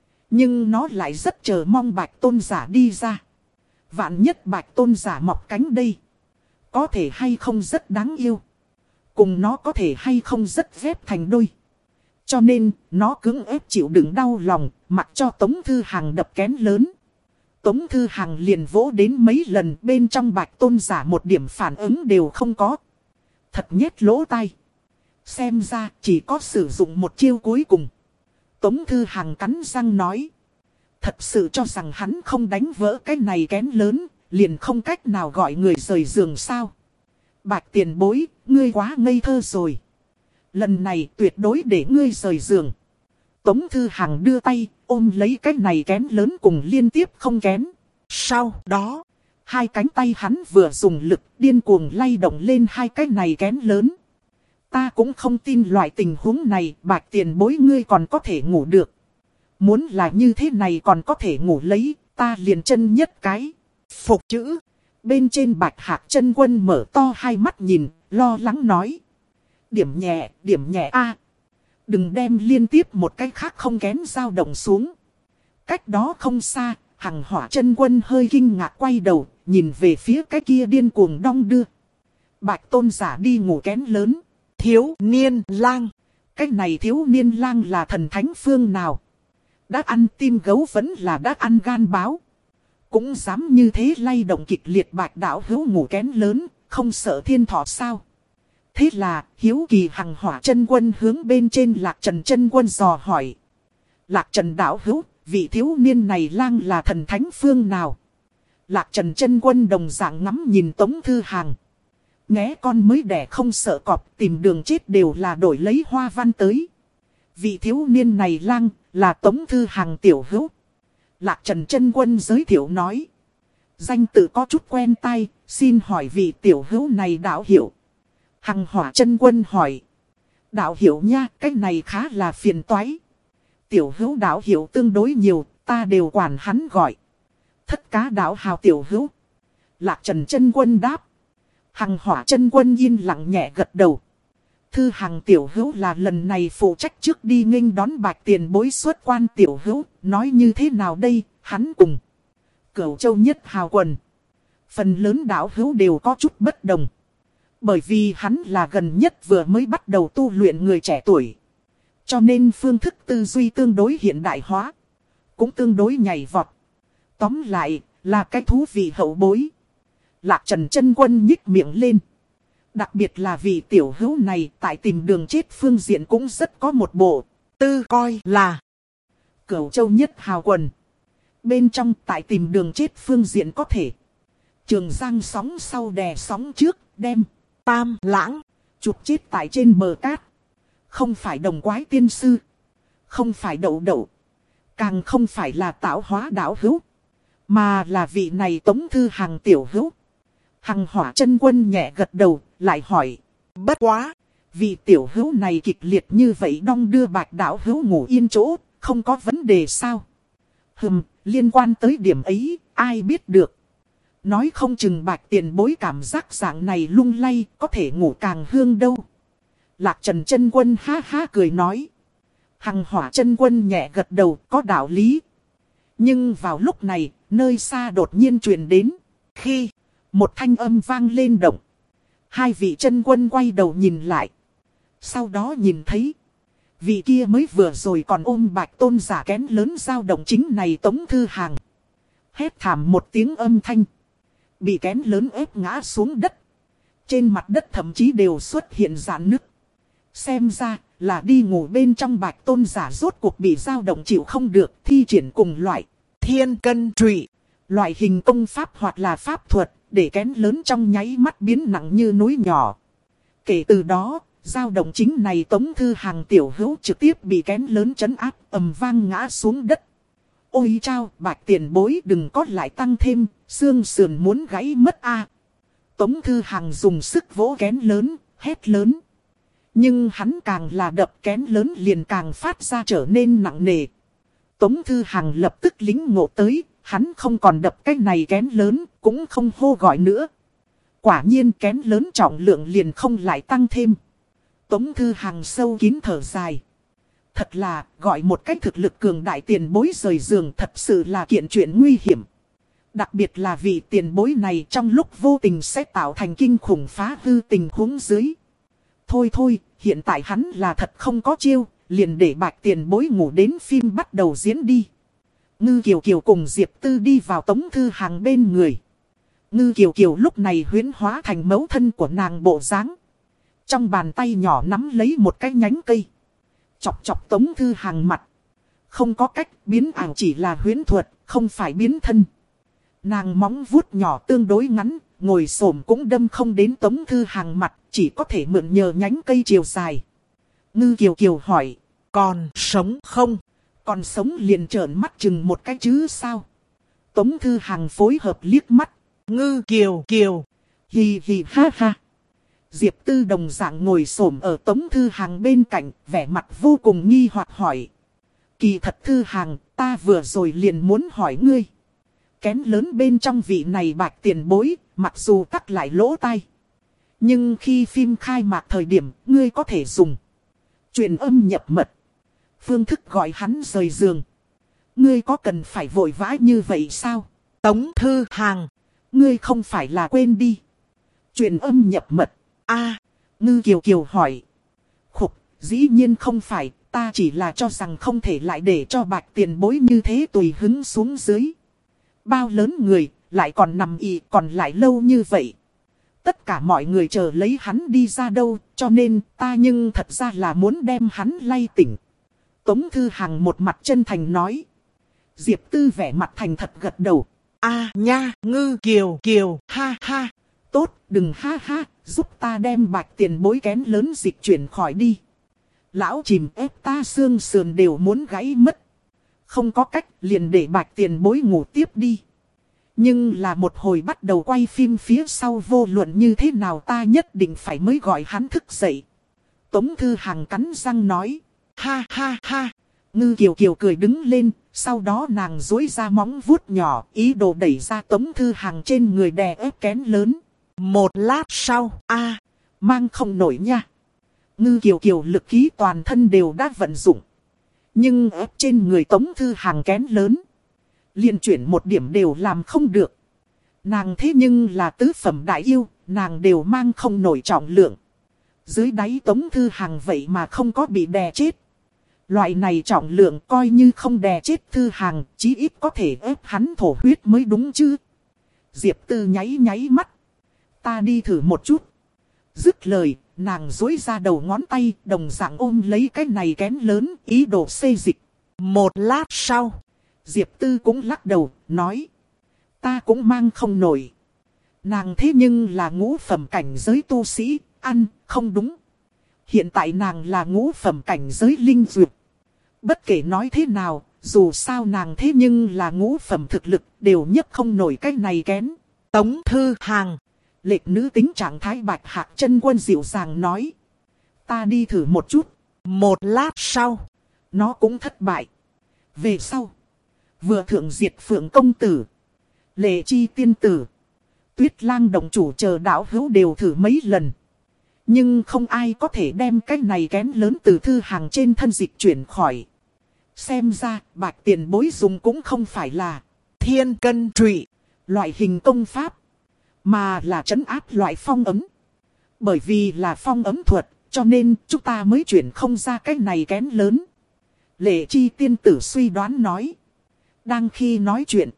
Nhưng nó lại rất chờ mong Bạch tôn giả đi ra. Vạn nhất Bạch tôn giả mọc cánh đây, có thể hay không rất đáng yêu, cùng nó có thể hay không rất ghép thành đôi. Cho nên, nó cứng ép chịu đựng đau lòng, mặc cho Tống Thư Hằng đập kén lớn. Tống Thư Hằng liền vỗ đến mấy lần, bên trong Bạch tôn giả một điểm phản ứng đều không có. Thật nhét lỗ tai. Xem ra chỉ có sử dụng một chiêu cuối cùng. Tống Thư Hằng cắn răng nói. Thật sự cho rằng hắn không đánh vỡ cái này kén lớn, liền không cách nào gọi người rời giường sao? Bạch tiền bối, ngươi quá ngây thơ rồi. Lần này tuyệt đối để ngươi rời giường. Tống Thư Hằng đưa tay, ôm lấy cái này kén lớn cùng liên tiếp không kén. Sau đó, hai cánh tay hắn vừa dùng lực điên cuồng lay động lên hai cái này kén lớn. Ta cũng không tin loại tình huống này, Bạch tiền bối ngươi còn có thể ngủ được. Muốn là như thế này còn có thể ngủ lấy, ta liền chân nhất cái. Phục chữ. Bên trên Bạch Hạc Chân Quân mở to hai mắt nhìn, lo lắng nói. Điểm nhẹ, điểm nhẹ a, đừng đem liên tiếp một cái khác không kén dao động xuống. Cách đó không xa, Hằng Hỏa Chân Quân hơi kinh ngạc quay đầu, nhìn về phía cái kia điên cuồng đong đưa. Bạch tôn giả đi ngủ kén lớn. Thiếu niên lang. Cái này thiếu niên lang là thần thánh phương nào? Đã ăn tim gấu vẫn là đã ăn gan báo. Cũng dám như thế lay động kịch liệt Bạch đạo hữu ngủ kén lớn, không sợ thiên thọ sao? Thế là, hiếu kỳ Hằng Hỏa Chân Quân hướng bên trên Lạc Trần Chân Quân dò hỏi. Lạc Trần đạo hữu, vị thiếu niên này lang là thần thánh phương nào? Lạc Trần Chân Quân đồng dạng ngắm nhìn Tống Thư Hằng. Nghé con mới đẻ không sợ cọp, tìm đường chết đều là đổi lấy hoa văn tới. Vị thiếu niên này lang, là Tống Thư Hằng tiểu hữu. Lạc Trần Chân Quân giới thiệu nói. Danh tự có chút quen tai, xin hỏi vị tiểu hữu này đạo hiệu. Hằng Hỏa Chân Quân hỏi. Đạo hiệu nha, cái này khá là phiền toái. Tiểu hữu đạo hiệu tương đối nhiều, ta đều quản hắn gọi. Thất Cá đạo hào tiểu hữu. Lạc Trần Chân Quân đáp. Hằng Hỏa Chân Quân yên lặng nhẹ gật đầu. Thư Hằng tiểu hữu là lần này phụ trách trước đi nghênh đón Bạch tiền bối xuất quan tiểu hữu, nói như thế nào đây, hắn cùng Cửu Châu Nhất Hào quần. Phần lớn đạo hữu đều có chút bất đồng. Bởi vì hắn là gần nhất vừa mới bắt đầu tu luyện người trẻ tuổi. Cho nên phương thức tư duy tương đối hiện đại hóa. Cũng tương đối nhảy vọt. Tóm lại, là cái thú vị hậu bối. Lạc Trần Chân Quân nhích miệng lên. Đặc biệt là vị tiểu hữu này tại tìm đường chết phương diện cũng rất có một bộ. Tư coi là Cửu Châu Nhất Hào quần. Bên trong tại tìm đường chết phương diện có thể. Trường Giang sóng sau đè sóng trước, đem Tam Lãng chụp chết tại trên bờ cát. Không phải Đồng Quái tiên sư. Không phải Đậu Đậu. Càng không phải là Tạo Hóa đạo hữu. Mà là vị này Tống Thư Hằng tiểu hữu. Hằng Hỏa Chân Quân nhẹ gật đầu, lại hỏi. Bất quá, vị tiểu hữu này kịch liệt như vậy đong đưa Bạch đạo hữu ngủ yên chỗ, không có vấn đề sao? Hừm, liên quan tới điểm ấy, ai biết được. Nói không chừng Bạch tiền bối cảm giác dạng này lung lay, có thể ngủ càng hương đâu. Lạc Trần Chân Quân ha ha cười nói. Hằng Hỏa chân quân nhẹ gật đầu, có đạo lý. Nhưng vào lúc này, nơi xa đột nhiên truyền đến. Khi một thanh âm vang lên động, hai vị chân quân quay đầu nhìn lại. Sau đó nhìn thấy, vị kia mới vừa rồi còn ôm Bạch Tôn giả kén lớn dao động chính này Tống Thư Hàng. Hét thảm một tiếng âm thanh, bị kén lớn ép ngã xuống đất. Trên mặt đất thậm chí đều xuất hiện rạn nứt. Xem ra là đi ngủ bên trong Bạch Tôn giả rốt cuộc bị dao động chịu không được, thi triển cùng loại thiên cân trụy. Loại hình công pháp hoặc là pháp thuật, để kén lớn trong nháy mắt biến nặng như núi nhỏ. Kể từ đó, dao động chính này Tống Thư Hàng tiểu hữu trực tiếp bị kén lớn trấn áp, ầm vang ngã xuống đất. Ôi chao, Bạch tiền bối đừng có lại tăng thêm, xương sườn muốn gãy mất a. Tống Thư Hàng dùng sức vỗ kén lớn, hét lớn. Nhưng hắn càng là đập kén lớn liền càng phát ra trở nên nặng nề. Tống Thư Hàng lập tức lính ngộ tới, hắn không còn đập cái này kén lớn, cũng không hô gọi nữa. Quả nhiên kén lớn trọng lượng liền không lại tăng thêm. Tống Thư Hàng sâu kín thở dài. Thật là, gọi một cách thực lực cường đại tiền bối rời giường thật sự là kiện chuyện nguy hiểm. Đặc biệt là vị tiền bối này trong lúc vô tình sẽ tạo thành kinh khủng phá hư tình huống dưới. Thôi thôi, hiện tại hắn là thật không có chiêu, liền để Bạch tiền bối ngủ đến phim bắt đầu diễn đi. Ngư Kiều Kiều cùng Diệp Tư đi vào Tống Thư Hàng bên người. Ngư Kiều Kiều lúc này huyễn hóa thành mẫu thân của nàng bộ dáng. Trong bàn tay nhỏ nắm lấy một cái nhánh cây. Chọc chọc Tống Thư Hàng mặt. Không có cách, biến ảo chỉ là huyễn thuật, không phải biến thân. Nàng móng vuốt nhỏ tương đối ngắn, ngồi xổm cũng đâm không đến Tống Thư Hàng mặt, chỉ có thể mượn nhờ nhánh cây chiều dài. Ngư Kiều Kiều hỏi, còn sống không? Còn sống liền trợn mắt chừng một cái chứ sao? Tống Thư Hàng phối hợp liếc mắt. Ngư Kiều Kiều. Hì hì ha ha. Diệp Tư đồng dạng ngồi xổm ở Tống Thư Hàng bên cạnh, vẻ mặt vô cùng nghi hoặc hỏi. Kỳ thật Thư Hàng, ta vừa rồi liền muốn hỏi ngươi. Kén lớn bên trong vị này Bạch tiền bối, mặc dù tắc lại lỗ tai. Nhưng khi phim khai mạc thời điểm, ngươi có thể dùng truyền âm nhập mật phương thức gọi hắn rời giường. Ngươi có cần phải vội vã như vậy sao? Tống Thư Hàng, ngươi không phải là quên đi truyền âm nhập mật. A, Ngư Kiều Kiều hỏi. Khục, dĩ nhiên không phải, ta chỉ là cho rằng không thể lại để cho Bạch tiền bối như thế tùy hứng xuống dưới. Bao lớn người, lại còn nằm ì còn lại lâu như vậy. Tất cả mọi người chờ lấy hắn đi ra đâu, cho nên ta nhưng thật ra là muốn đem hắn lay tỉnh. Tống Thư Hàng một mặt chân thành nói. Diệp Tư vẻ mặt thành thật gật đầu. A nha, Ngư Kiều Kiều, ha ha. Tốt, đừng ha ha, giúp ta đem Bạch tiền bối kén lớn dịch chuyển khỏi đi. Lão chìm ép ta xương sườn đều muốn gãy mất. Không có cách, liền để Bạch tiền bối ngủ tiếp đi. Nhưng là một hồi bắt đầu quay phim phía sau vô luận như thế nào ta nhất định phải mới gọi hắn thức dậy. Tống Thư Hàng cắn răng nói. Ha ha ha. Ngư Kiều Kiều cười đứng lên, sau đó nàng duỗi ra móng vuốt nhỏ, ý đồ đẩy ra Tống Thư Hàng trên người đè ép kén lớn. Một lát sau, a mang không nổi nha. Ngư Kiều Kiều lực khí toàn thân đều đã vận dụng. Nhưng ép trên người Tống Thư Hàng kén lớn, liền chuyển một điểm đều làm không được. Nàng thế nhưng là tứ phẩm đại yêu, nàng đều mang không nổi trọng lượng. Dưới đáy Tống Thư Hàng vậy mà không có bị đè chết. Loại này trọng lượng coi như không đè chết Thư Hàng, chí ít có thể ép hắn thổ huyết mới đúng chứ. Diệp Tư nháy nháy mắt. Ta đi thử một chút. Dứt lời, nàng duỗi ra đầu ngón tay, đồng dạng ôm lấy cái này kén lớn, ý đồ xê dịch. Một lát sau, Diệp Tư cũng lắc đầu, nói. Ta cũng mang không nổi. Nàng thế nhưng là ngũ phẩm cảnh giới tu sĩ, ăn, không đúng. Hiện tại nàng là ngũ phẩm cảnh giới linh dược. Bất kể nói thế nào, dù sao nàng thế nhưng là ngũ phẩm thực lực, đều nhấc không nổi cái này kén. Tống Thư Hàng. Lệch nữ tính trạng thái Bạch Hạc chân quân dịu dàng nói. Ta đi thử một chút. Một lát sau, nó cũng thất bại. Về sau, vừa thượng diệt Phượng công tử, Lệ Chi tiên tử, Tuyết Lang đồng chủ chờ đạo hữu đều thử mấy lần. Nhưng không ai có thể đem cái này kén lớn từ Thư Hằng trên thân dịch chuyển khỏi. Xem ra, Bạch tiền bối dùng cũng không phải là thiên cân trụy, loại hình công pháp, mà là trấn áp loại phong ấm. Bởi vì là phong ấm thuật, cho nên chúng ta mới chuyển không ra cái này kén lớn. Lệ Chi tiên tử suy đoán nói. Đang khi nói chuyện,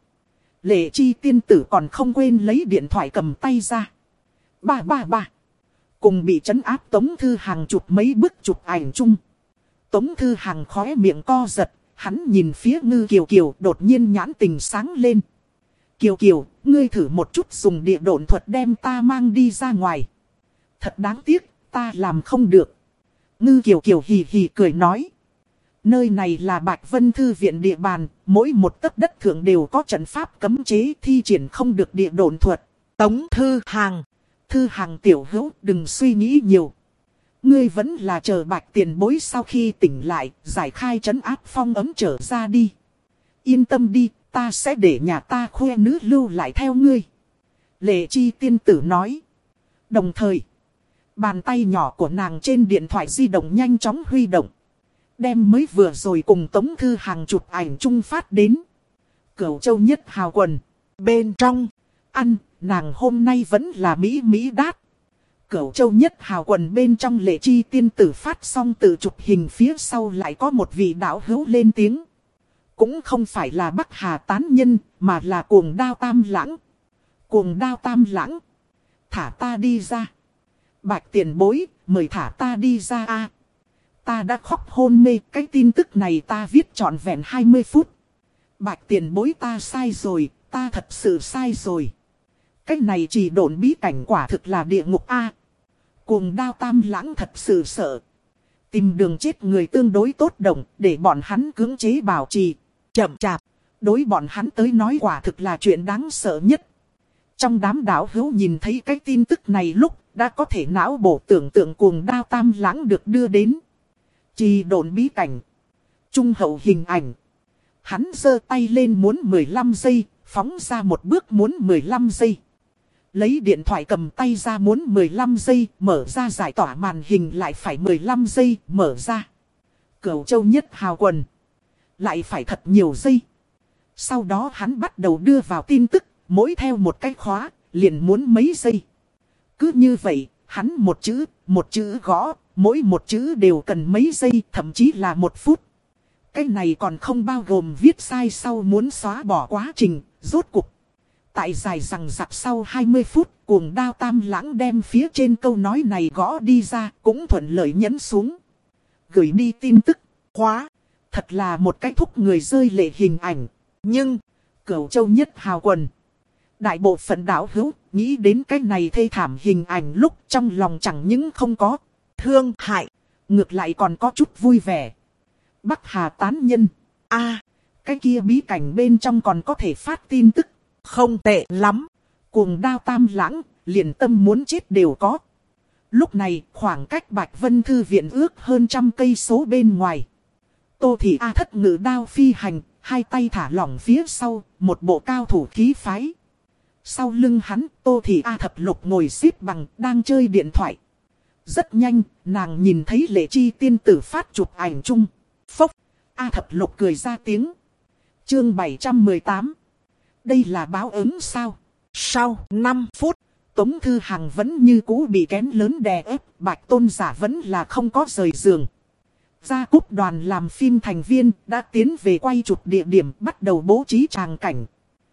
Lệ Chi tiên tử còn không quên lấy điện thoại cầm tay ra. Ba ba ba. Cùng bị trấn áp Tống Thư Hằng chụp mấy bức chụp ảnh chung. Tống Thư Hằng khóe miệng co giật, hắn nhìn phía Ngư Kiều Kiều đột nhiên nhãn tình sáng lên. Kiều Kiều, ngươi thử một chút dùng địa độn thuật đem ta mang đi ra ngoài. Thật đáng tiếc, ta làm không được. Ngư Kiều Kiều hì hì cười nói. Nơi này là Bạch Vân Thư viện địa bàn, mỗi một tấc đất thượng đều có trận pháp cấm chế thi triển không được địa độn thuật. Tống Thư Hằng. Thư Hằng tiểu hữu, đừng suy nghĩ nhiều. Ngươi vẫn là chờ Bạch tiền bối sau khi tỉnh lại, giải khai trấn áp phong ấm trở ra đi. Yên tâm đi, ta sẽ để nhà ta khoe nữ lưu lại theo ngươi. Lệ Chi tiên tử nói. Đồng thời, bàn tay nhỏ của nàng trên điện thoại di động nhanh chóng huy động. Đem mới vừa rồi cùng Tống Thư Hằng chụp ảnh chung phát đến. Cửu Châu Nhất Hào quần. Bên trong, ăn, nàng hôm nay vẫn là Mỹ Mỹ đát. Cửu Châu Nhất Hào quần bên trong Lệ Chi tiên tử phát xong tự chụp hình phía sau lại có một vị đạo hữu lên tiếng. Cũng không phải là Bắc Hà tán nhân, mà là Cuồng Đao Tam Lãng. Cuồng Đao Tam Lãng. Thả ta đi ra. Bạch tiền bối, mời thả ta đi ra a. Ta đã khóc hôn mê, cái tin tức này ta viết trọn vẹn hai mươi phút. Bạch tiền bối ta sai rồi, ta thật sự sai rồi. Cái này chỉ độn bí cảnh quả thực là địa ngục a. Cuồng Đao Tam Lãng thật sự sợ. Tìm đường chết người tương đối tốt động, để bọn hắn cưỡng chế bảo trì. Chậm chạp, đối bọn hắn tới nói quả thực là chuyện đáng sợ nhất. Trong đám đạo hữu nhìn thấy cái tin tức này lúc, đã có thể não bộ tưởng tượng Cuồng Đao Tam Lãng được đưa đến. Chỉ độn bí cảnh. Trung hậu hình ảnh. Hắn giơ tay lên muốn mười lăm giây, phóng ra một bước muốn mười lăm giây. Lấy điện thoại cầm tay ra muốn mười lăm giây, mở ra giải tỏa màn hình lại phải mười lăm giây, mở ra. Cửu Châu Nhất Hào quần. Lại phải thật nhiều giây. Sau đó hắn bắt đầu đưa vào tin tức, mỗi theo một cái khóa, liền muốn mấy giây. Cứ như vậy, hắn một chữ, một chữ gõ, mỗi một chữ đều cần mấy giây, thậm chí là một phút. Cái này còn không bao gồm viết sai sau muốn xóa bỏ quá trình, rốt cục. Tại dài rằng rặc sau hai mươi phút, Cuồng Đao Tam Lãng đem phía trên câu nói này gõ đi ra, cũng thuận lợi nhấn xuống. Gửi đi tin tức, khóa. Thật là một cái thúc người rơi lệ hình ảnh. Nhưng, Cửu Châu Nhất Hào quần. Đại bộ phận đạo hữu, nghĩ đến cái này thê thảm hình ảnh lúc trong lòng chẳng những không có thương hại, ngược lại còn có chút vui vẻ. Bắc Hà tán nhân. a cái kia bí cảnh bên trong còn có thể phát tin tức. không tệ lắm. Cuồng Đao Tam Lãng, liền tâm muốn chết đều có. Lúc này, khoảng cách Bạch Vân Thư viện ước hơn trăm cây số bên ngoài. Tô Thị A thất ngự đao phi hành, hai tay thả lỏng phía sau, một bộ cao thủ khí phái. Sau lưng hắn, Tô Thị A thập lục ngồi xếp bằng, đang chơi điện thoại. Rất nhanh, nàng nhìn thấy Lệ Chi tiên tử phát chụp ảnh chung. Phốc, A thập lục cười ra tiếng. Chương bảy trăm mười tám. Đây là báo ứng sao? Sau năm phút, Tống Thư Hằng vẫn như cũ bị kén lớn đè ép, Bạch Tôn Giả vẫn là không có rời giường. Gia cúp đoàn làm phim thành viên đã tiến về quay chụp địa điểm, bắt đầu bố trí tràng cảnh.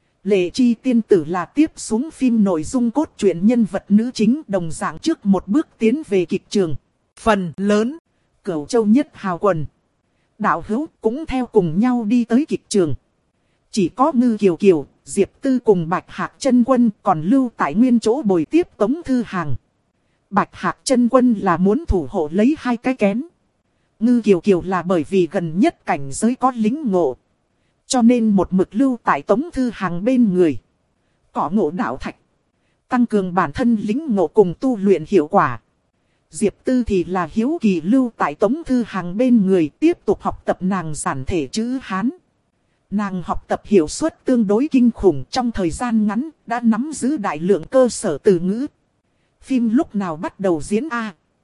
Lệ Chi tiên tử là tiếp xuống phim nội dung cốt truyện nhân vật nữ chính, đồng dạng trước một bước tiến về kịch trường. phần lớn, Cửu Châu Nhất Hào quần. Đạo hữu cũng theo cùng nhau đi tới kịch trường. Chỉ có Ngư Kiều Kiều, Diệp Tư cùng Bạch Hạc Chân Quân còn lưu tại nguyên chỗ bồi tiếp Tống Thư Hằng. Bạch Hạc Chân Quân là muốn thủ hộ lấy hai cái kén. Ngư Kiều Kiều là bởi vì gần nhất cảnh giới có lính ngộ, cho nên một mực lưu tại Tống Thư Hằng bên người. Có ngộ đạo thạch, tăng cường bản thân lính ngộ cùng tu luyện hiệu quả. Diệp Tư thì là hiếu kỳ lưu tại Tống Thư Hằng bên người, tiếp tục học tập nàng giản thể chữ Hán. Nàng học tập hiệu suất tương đối kinh khủng, trong thời gian ngắn đã nắm giữ đại lượng cơ sở từ ngữ. Phim lúc nào bắt đầu diễn a?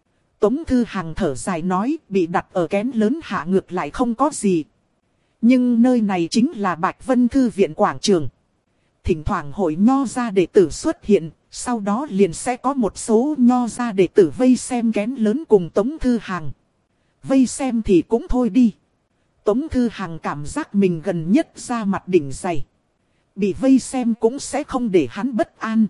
Tống Thư Hằng thở dài nói, bị đặt ở kén lớn hạ ngược lại không có gì. Nhưng nơi này chính là Bạch Vân Thư viện quảng trường. Thỉnh thoảng hội nho gia đệ tử xuất hiện, sau đó liền sẽ có một số nho gia đệ tử vây xem kén lớn cùng Tống Thư Hằng. Vây xem thì cũng thôi đi. Tống Thư Hằng cảm giác mình gần nhất ra mặt đỉnh dày. Bị vây xem cũng sẽ không để hắn bất an.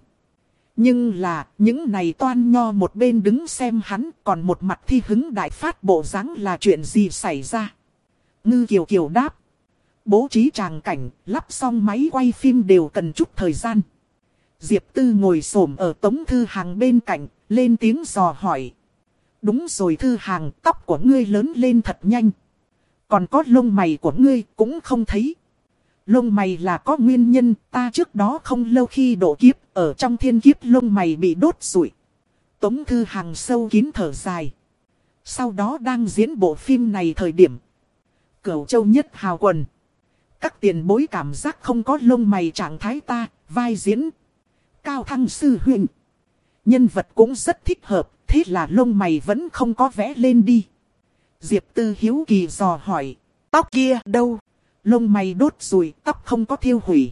Nhưng là, những này toan nho một bên đứng xem hắn, còn một mặt thi hứng đại phát bộ dáng là chuyện gì xảy ra. Ngư Kiều Kiều đáp. Bố trí tràng cảnh, lắp xong máy quay phim đều cần chút thời gian. Diệp Tư ngồi xổm ở Tống Thư Hằng bên cạnh, lên tiếng dò hỏi. Đúng rồi Thư Hằng, tóc của ngươi lớn lên thật nhanh. Còn có lông mày của ngươi cũng không thấy. Lông mày là có nguyên nhân, ta trước đó không lâu khi độ kiếp, ở trong thiên kiếp lông mày bị đốt rụi. Tống Thư Hằng sâu kín thở dài. Sau đó đang diễn bộ phim này thời điểm. Cửu Châu Nhất Hào Quần. Các tiền bối cảm giác không có lông mày trạng thái ta, vai diễn. Cao Thăng Sư Huynh. Nhân vật cũng rất thích hợp, thế là lông mày vẫn không có vẽ lên đi. Diệp Tư hiếu kỳ dò hỏi. Tóc kia đâu? Lông mày đốt rùi, tóc không có thiêu hủy.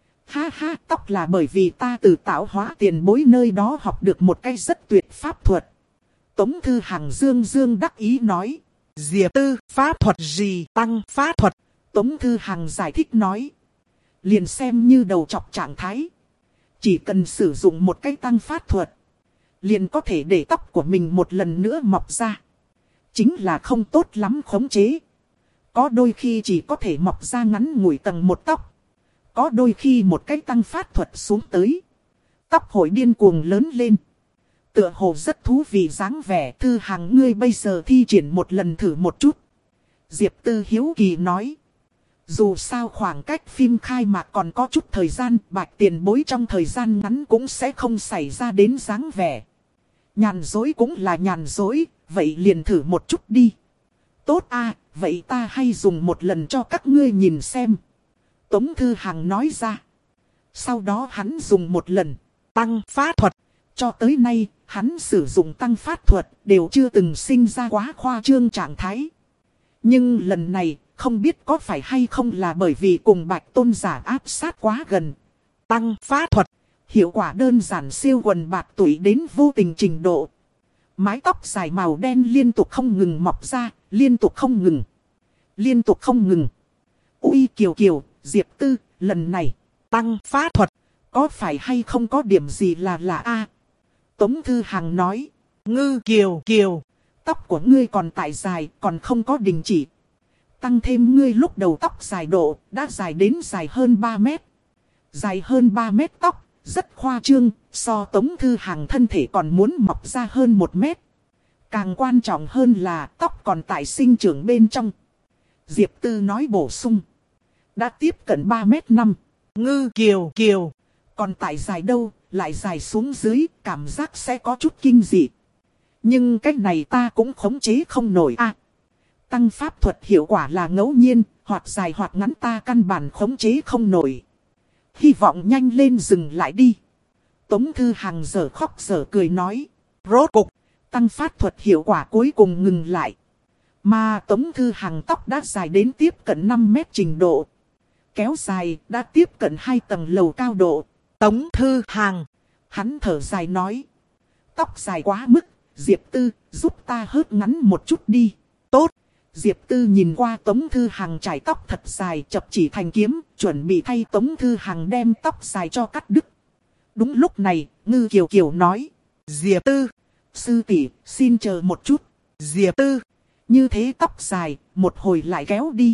Ha ha, tóc là bởi vì ta từ tạo hóa tiền bối nơi đó học được một cái rất tuyệt pháp thuật. Tống Thư Hằng dương dương đắc ý nói. Diệp Tư, pháp thuật gì? Tăng pháp thuật. Tống Thư Hằng giải thích nói. Liền xem như đầu chọc trạng thái. Chỉ cần sử dụng một cái tăng pháp thuật. Liền có thể để tóc của mình một lần nữa mọc ra. Chính là không tốt lắm khống chế. Có đôi khi chỉ có thể mọc ra ngắn ngủi tầng một tóc. Có đôi khi một cái tăng pháp thuật xuống tới. Tóc hội điên cuồng lớn lên. Tựa hồ rất thú vị dáng vẻ. Thư Hằng ngươi bây giờ thi triển một lần thử một chút. Diệp Tư hiếu kỳ nói. Dù sao khoảng cách phim khai mạc còn có chút thời gian. Bạch tiền bối trong thời gian ngắn cũng sẽ không xảy ra đến dáng vẻ. Nhàn dối cũng là nhàn dối. Vậy liền thử một chút đi. Tốt a, vậy ta hay dùng một lần cho các ngươi nhìn xem. Tống Thư Hằng nói ra. Sau đó hắn dùng một lần. Tăng pháp thuật. Cho tới nay, hắn sử dụng tăng pháp thuật đều chưa từng sinh ra quá khoa trương trạng thái. Nhưng lần này, không biết có phải hay không là bởi vì cùng Bạch Tôn giả áp sát quá gần. Tăng pháp thuật. Hiệu quả đơn giản siêu quần bạc tuổi đến vô tình trình độ. Mái tóc dài màu đen liên tục không ngừng mọc ra, liên tục không ngừng. Liên tục không ngừng. Ui Kiều Kiều, Diệp Tư, lần này. Tăng pháp thuật. Có phải hay không có điểm gì là lạ a? Tống Thư Hằng nói. Ngư Kiều Kiều. Tóc của ngươi còn tại dài, còn không có đình chỉ. Tăng thêm ngươi lúc đầu tóc dài độ, đã dài đến dài hơn ba mét. Dài hơn ba mét tóc. Rất khoa trương, so Tống Thư Hằng thân thể còn muốn mọc ra hơn một mét. Càng quan trọng hơn là tóc còn tại sinh trưởng bên trong. Diệp Tư nói bổ sung. Đã tiếp cận ba mét năm. Ngư Kiều Kiều. Còn tại dài đâu, lại dài xuống dưới, cảm giác sẽ có chút kinh dị. Nhưng cái này ta cũng khống chế không nổi a. Tăng pháp thuật hiệu quả là ngẫu nhiên, hoặc dài hoặc ngắn ta căn bản khống chế không nổi. Hy vọng nhanh lên dừng lại đi. Tống Thư Hằng giờ khóc giờ cười nói. Rốt cục, tăng pháp thuật hiệu quả cuối cùng ngừng lại. Mà Tống Thư Hằng tóc đã dài đến tiếp cận năm mét trình độ. Kéo dài đã tiếp cận hai tầng lầu cao độ. Tống Thư Hằng. Hắn thở dài nói. Tóc dài quá mức, Diệp Tư giúp ta hớt ngắn một chút đi. Tốt. Diệp Tư nhìn qua Tống Thư Hằng trải tóc thật dài chập chỉ thành kiếm, chuẩn bị thay Tống Thư Hằng đem tóc dài cho cắt đứt. Đúng lúc này, Ngư Kiều Kiều nói. Diệp Tư. Sư tỷ, xin chờ một chút. Diệp Tư. Như thế tóc dài, một hồi lại kéo đi.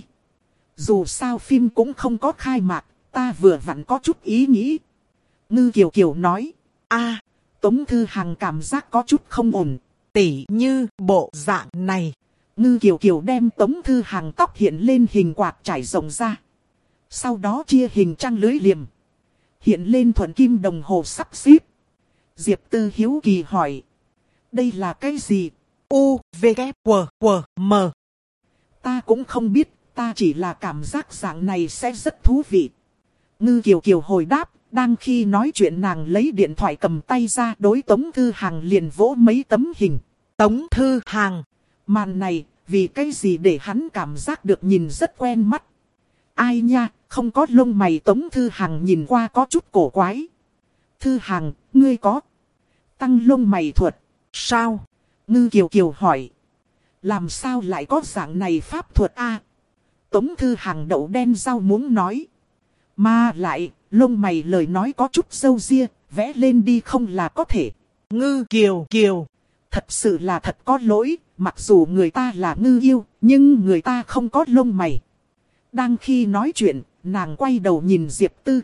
Dù sao phim cũng không có khai mạc, ta vừa vặn có chút ý nghĩ. Ngư Kiều Kiều nói. a Tống Thư Hằng cảm giác có chút không ổn. Tỉ như bộ dạng này. Ngư Kiều Kiều đem Tống Thư Hằng tóc hiện lên hình quạt trải rộng ra. Sau đó chia hình trăng lưới liềm. Hiện lên thuận kim đồng hồ sắp xếp. Diệp Tư hiếu kỳ hỏi. Đây là cái gì? U, V, K, W, W, M. Ta cũng không biết, ta chỉ là cảm giác dạng này sẽ rất thú vị. Ngư Kiều Kiều hồi đáp, đang khi nói chuyện nàng lấy điện thoại cầm tay ra đối Tống Thư Hằng liền vỗ mấy tấm hình. Tống Thư Hàng. Màn này, vì cái gì để hắn cảm giác được nhìn rất quen mắt. Ai nha, không có lông mày. Tống Thư Hàng nhìn qua có chút cổ quái. Thư Hàng, ngươi có tăng lông mày thuật. Sao? Ngư Kiều Kiều hỏi. Làm sao lại có dạng này pháp thuật a? Tống Thư Hàng đậu đen rau muống nói. Mà lại, lông mày lời nói có chút râu ria, vẽ lên đi không là có thể. Ngư Kiều Kiều. Thật sự là thật có lỗi, mặc dù người ta là ngư yêu, nhưng người ta không có lông mày. Đang khi nói chuyện, nàng quay đầu nhìn Diệp Tư.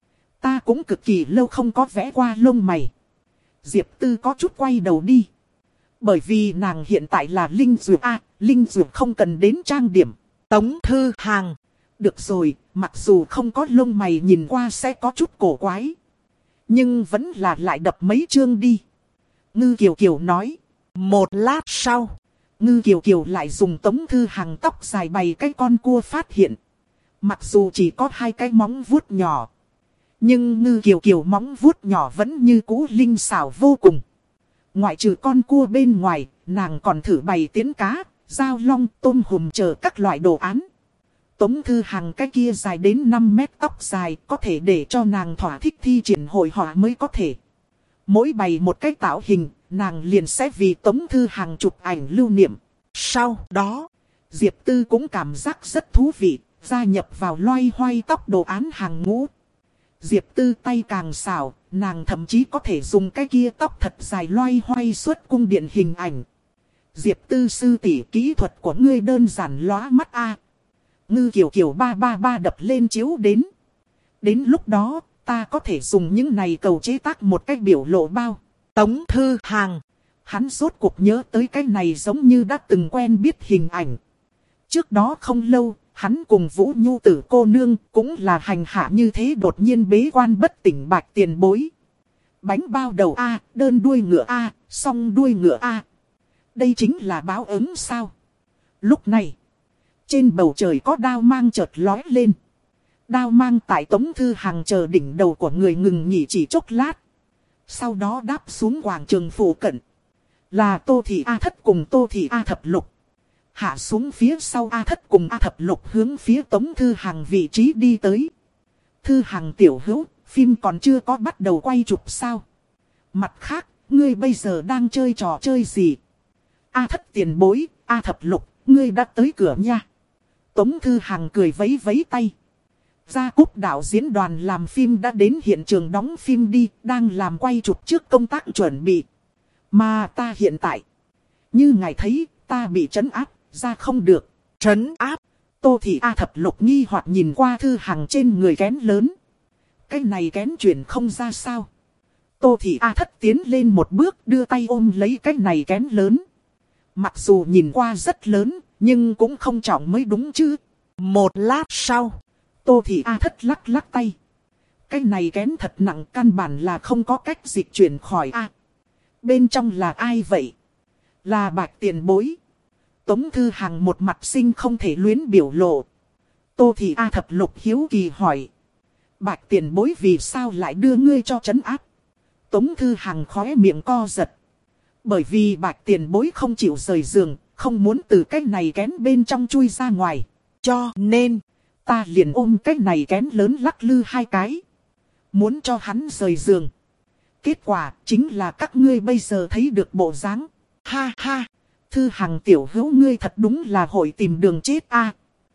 Ta cũng cực kỳ lâu không có vẽ qua lông mày. Diệp Tư có chút quay đầu đi. Bởi vì nàng hiện tại là Linh Dược A, Linh Dược không cần đến trang điểm. Tống Thư Hàng. Được rồi, mặc dù không có lông mày nhìn qua sẽ có chút cổ quái. Nhưng vẫn là lại đập mấy chương đi. Ngư Kiều Kiều nói. Một lát sau, Ngư Kiều Kiều lại dùng Tống Thư Hàng tóc dài bày cái con cua phát hiện. Mặc dù chỉ có hai cái móng vuốt nhỏ. Nhưng Ngư Kiều Kiều móng vuốt nhỏ vẫn như cũ linh xảo vô cùng. Ngoại trừ con cua bên ngoài, nàng còn thử bày tiến cá, dao long, tôm hùm chờ các loại đồ án. Tống Thư Hàng cái kia dài đến năm mét tóc dài có thể để cho nàng thỏa thích thi triển hội họa mới có thể. Mỗi bày một cái tạo hình, nàng liền sẽ vì Tống Thư Hàng chụp ảnh lưu niệm. Sau đó, Diệp Tư cũng cảm giác rất thú vị, gia nhập vào loay hoay tóc đồ án hàng ngũ. Diệp Tư tay càng xảo, nàng thậm chí có thể dùng cái kia tóc thật dài loay hoay suốt cung điện hình ảnh. Diệp Tư sư tỷ, kỹ thuật của ngươi đơn giản lóa mắt a. Ngư Kiều Kiều ba ba ba đập lên chiếu đến. Đến lúc đó, ta có thể dùng những này cầu chế tác một cách biểu lộ bao. Tống Thư Hàng. Hắn rốt cuộc nhớ tới cái này giống như đã từng quen biết hình ảnh. Trước đó không lâu, hắn cùng Vũ Nhu Tử cô nương cũng là hành hạ như thế, đột nhiên bế quan bất tỉnh Bạch Tiền Bối. Bánh bao đầu A, đơn đuôi ngựa A, song đuôi ngựa A. Đây chính là báo ứng sao? Lúc này, trên bầu trời có đao mang chợt lói lên. Đao mang tại Tống Thư Hàng chờ đỉnh đầu của người ngừng nghỉ chỉ chốc lát. Sau đó đáp xuống quảng trường phủ cận. Là Tô Thị A Thất cùng Tô Thị A Thập Lục. Hạ xuống phía sau A Thất cùng A Thập Lục hướng phía Tống Thư Hàng vị trí đi tới. Thư Hàng tiểu hữu, phim còn chưa có bắt đầu quay chụp sao? Mặt khác, ngươi bây giờ đang chơi trò chơi gì? A Thất tiền bối, A Thập Lục, ngươi đã tới cửa nha. Tống Thư Hàng cười vấy vấy tay. Gia Cúc đạo diễn đoàn làm phim đã đến hiện trường đóng phim đi, đang làm quay chụp trước công tác chuẩn bị. Mà ta hiện tại, như ngài thấy, ta bị trấn áp, ra không được. Trấn áp. Tô Thị A Thập Lục nghi hoặc nhìn qua Thư Hàng trên người kén lớn. Cái này kén chuyển không ra sao? Tô Thị A Thất tiến lên một bước, đưa tay ôm lấy cái này kén lớn. Mặc dù nhìn qua rất lớn, nhưng cũng không trọng mới đúng chứ. Một lát sau, Tô Thị A Thất lắc lắc tay. Cái này kén thật nặng, căn bản là không có cách dịch chuyển khỏi A. Bên trong là ai vậy? Là Bạch Tiền Bối. Tống Thư Hàng một mặt sinh không thể luyến biểu lộ. Tô Thị A Thập Lục hiếu kỳ hỏi. Bạch Tiền Bối vì sao lại đưa ngươi cho trấn áp? Tống Thư Hàng khóe miệng co giật. Bởi vì Bạch Tiền Bối không chịu rời giường, không muốn từ cái này kén bên trong chui ra ngoài. Cho nên, ta liền ôm cái này kén lớn lắc lư hai cái. Muốn cho hắn rời giường. Kết quả chính là các ngươi bây giờ thấy được bộ dáng. Ha ha, Thư Hàng tiểu hữu ngươi thật đúng là hội tìm đường chết a.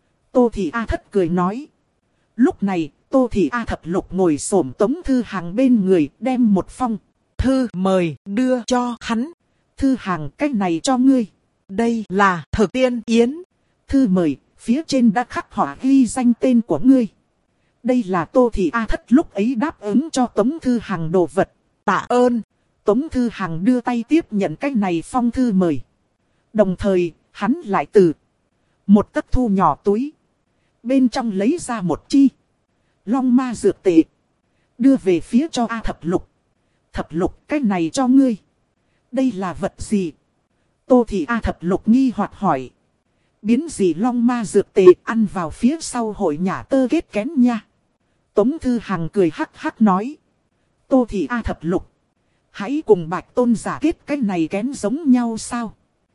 Tô Thị A Thất cười nói. Lúc này, Tô Thị A Thập Lục ngồi xổm Tống Thư Hàng bên người, đem một phong thư mời đưa cho hắn. Thư Hàng, cái này cho ngươi. Đây là Thực Tiên Yến. Thư mời, phía trên đã khắc họa ghi danh tên của ngươi. Đây là Tô Thị A Thất lúc ấy đáp ứng cho Tống Thư Hàng đồ vật. Tạ ơn. Tống Thư Hàng đưa tay tiếp nhận cái này phong thư mời. Đồng thời, hắn lại từ một tấc thu nhỏ túi. Bên trong lấy ra một chi long ma dược tệ. Đưa về phía cho A Thập Lục. Thập Lục, cái này cho ngươi. Đây là vật gì? Tô Thị A Thập Lục nghi hoặc hỏi. Biến gì long ma dược tệ, ăn vào phía sau hội nhà tơ kết kén nha. Tống Thư Hàng cười hắc hắc nói. Tô Thị A Thập Lục. Hãy cùng Bạch Tôn giả kết cái này kén giống nhau sao?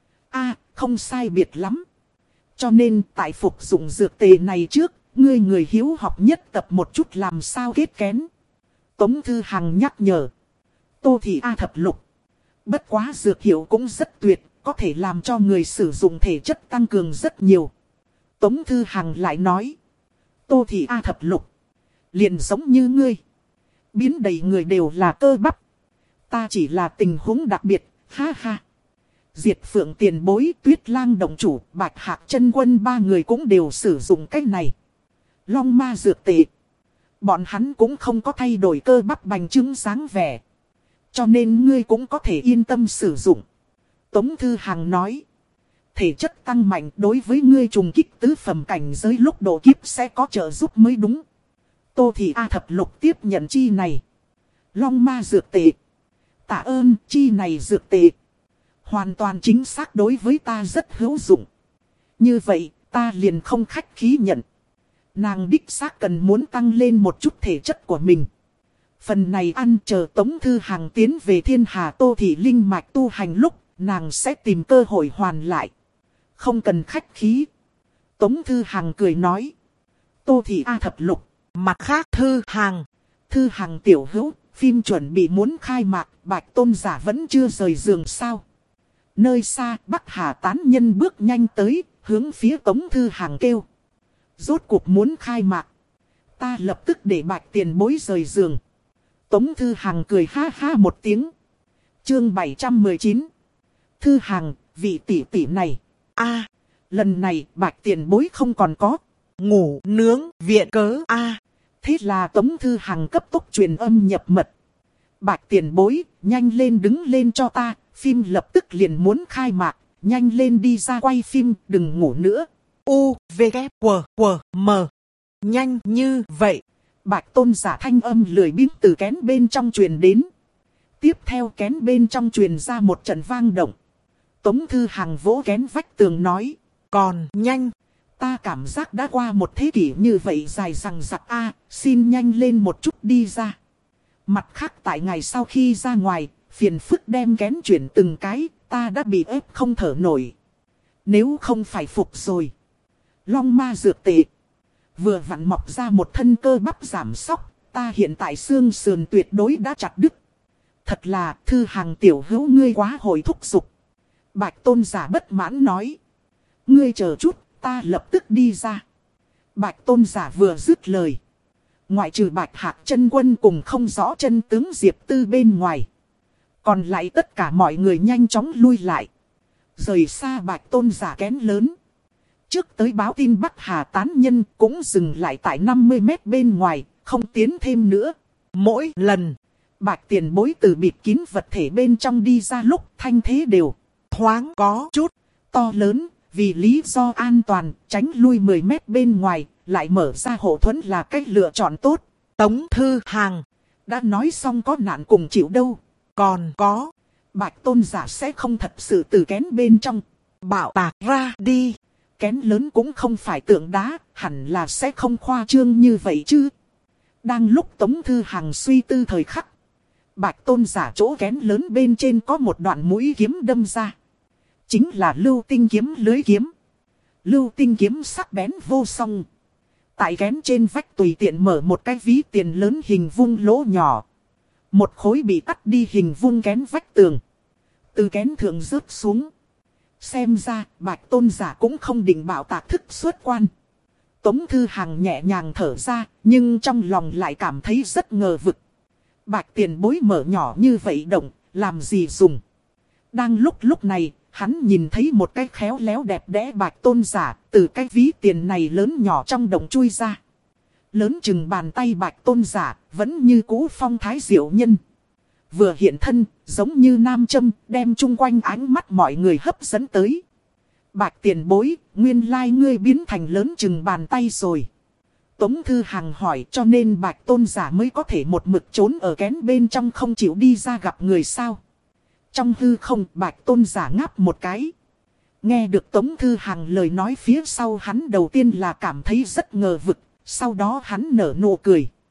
A, không sai biệt lắm. Cho nên tại phục dụng dược tề này trước, ngươi người hiếu học nhất tập một chút làm sao kết kén. Tống Thư Hằng nhắc nhở. Tô Thị A thập lục. Bất quá dược hiệu cũng rất tuyệt, có thể làm cho người sử dụng thể chất tăng cường rất nhiều. Tống Thư Hằng lại nói. Tô Thị A thập lục. Liền giống như ngươi. Biến đầy người đều là cơ bắp. Ta chỉ là tình huống đặc biệt, ha ha. Diệt Phượng tiền bối, Tuyết Lang động chủ, Bạch Hạc chân quân ba người cũng đều sử dụng cách này. Long ma dược tệ. Bọn hắn cũng không có thay đổi cơ bắp bành trướng dáng vẻ. Cho nên ngươi cũng có thể yên tâm sử dụng. Tống Thư Hằng nói. Thể chất tăng mạnh đối với ngươi trùng kích tứ phẩm cảnh giới lúc độ kiếp sẽ có trợ giúp mới đúng. Tô Thị A thập lục tiếp nhận chi này. Long ma dược tệ. Tạ ơn chi này dược tệ. Hoàn toàn chính xác đối với ta rất hữu dụng. Như vậy ta liền không khách khí nhận. Nàng đích xác cần muốn tăng lên một chút thể chất của mình. Phần này ăn chờ Tống Thư Hằng tiến về Thiên Hà Tô Thị Linh Mạch tu hành lúc, nàng sẽ tìm cơ hội hoàn lại. Không cần khách khí. Tống Thư Hằng cười nói. Tô Thị A thập lục. Mặt khác Thư Hằng. Thư Hằng tiểu hữu, phim chuẩn bị muốn khai mạc, Bạch Tôn giả vẫn chưa rời giường sao. Nơi xa, Bắc Hà tán nhân bước nhanh tới, hướng phía Tống Thư Hằng kêu. Rốt cuộc muốn khai mạc. Ta lập tức để Bạch tiền bối rời giường. Tống Thư Hằng cười ha ha một tiếng. Chương bảy trăm mười chín. Thư Hằng, vị tỷ tỷ này. A, lần này Bạch tiền bối không còn có. Ngủ nướng viện cớ A. Thế là Tống Thư Hằng cấp tốc truyền âm nhập mật. Bạch tiền bối, nhanh lên đứng lên cho ta. Phim lập tức liền muốn khai mạc. Nhanh lên đi ra quay phim, đừng ngủ nữa. U, V, K, W, W, M. Nhanh như vậy. Bạch Tôn giả thanh âm lười biếng từ kén bên trong truyền đến. Tiếp theo kén bên trong truyền ra một trận vang động. Tống Thư Hằng vỗ kén vách tường nói. Còn nhanh. Ta cảm giác đã qua một thế kỷ như vậy dài rằng giặc a, xin nhanh lên một chút đi ra. Mặt khác tại ngày sau khi ra ngoài, phiền phức đem kén chuyển từng cái, ta đã bị ép không thở nổi. Nếu không phải phục rồi. Long ma dược tệ. Vừa vặn mọc ra một thân cơ bắp giảm sóc, ta hiện tại xương sườn tuyệt đối đã chặt đứt. Thật là Thư Hằng tiểu hữu ngươi quá hồi thúc giục. Bạch Tôn giả bất mãn nói. Ngươi chờ chút, ta lập tức đi ra. Bạch Tôn giả vừa dứt lời. Ngoại trừ Bạch Hạc chân quân cùng không rõ chân tướng Diệp Tư bên ngoài. Còn lại tất cả mọi người nhanh chóng lui lại. Rời xa Bạch Tôn giả kén lớn. Trước tới báo tin Bắc Hà tán nhân cũng dừng lại tại năm mươi mét bên ngoài, không tiến thêm nữa. Mỗi lần, Bạch tiền bối từ bịt kín vật thể bên trong đi ra lúc thanh thế đều thoáng có chút to lớn, vì lý do an toàn, tránh lui mười mét bên ngoài, lại mở ra hộ thuẫn là cách lựa chọn tốt. Tống Thư Hằng đã nói xong có nạn cùng chịu đâu. Còn có, Bạch Tôn giả sẽ không thật sự từ kén bên trong bạo tạc ra đi. Kén lớn cũng không phải tượng đá, hẳn là sẽ không khoa trương như vậy chứ. Đang lúc Tống Thư Hằng suy tư thời khắc. Bạch Tôn giả chỗ kén lớn bên trên có một đoạn mũi kiếm đâm ra. Chính là lưu tinh kiếm lưới kiếm. Lưu tinh kiếm sắc bén vô song. Tại kén trên vách tùy tiện mở một cái ví tiền lớn hình vuông lỗ nhỏ. Một khối bị cắt đi hình vuông kén vách tường. Từ kén thượng rớt xuống. Xem ra Bạch Tôn giả cũng không định bạo tạc thức xuất quan. Tống Thư Hằng nhẹ nhàng thở ra, nhưng trong lòng lại cảm thấy rất ngờ vực. Bạch tiền bối mở nhỏ như vậy động, làm gì dùng. Đang lúc lúc này, hắn nhìn thấy một cái khéo léo đẹp đẽ Bạch Tôn giả, từ cái ví tiền này lớn nhỏ trong động chui ra. Lớn chừng bàn tay Bạch Tôn giả, vẫn như cũ phong thái diệu nhân. Vừa hiện thân, giống như nam châm, đem chung quanh ánh mắt mọi người hấp dẫn tới. Bạch tiền bối, nguyên lai ngươi biến thành lớn chừng bàn tay rồi. Tống Thư Hằng hỏi, cho nên Bạch Tôn giả mới có thể một mực trốn ở kén bên trong không chịu đi ra gặp người sao. Trong hư không, Bạch Tôn giả ngáp một cái. Nghe được Tống Thư Hằng lời nói phía sau, hắn đầu tiên là cảm thấy rất ngờ vực, sau đó hắn nở nụ cười.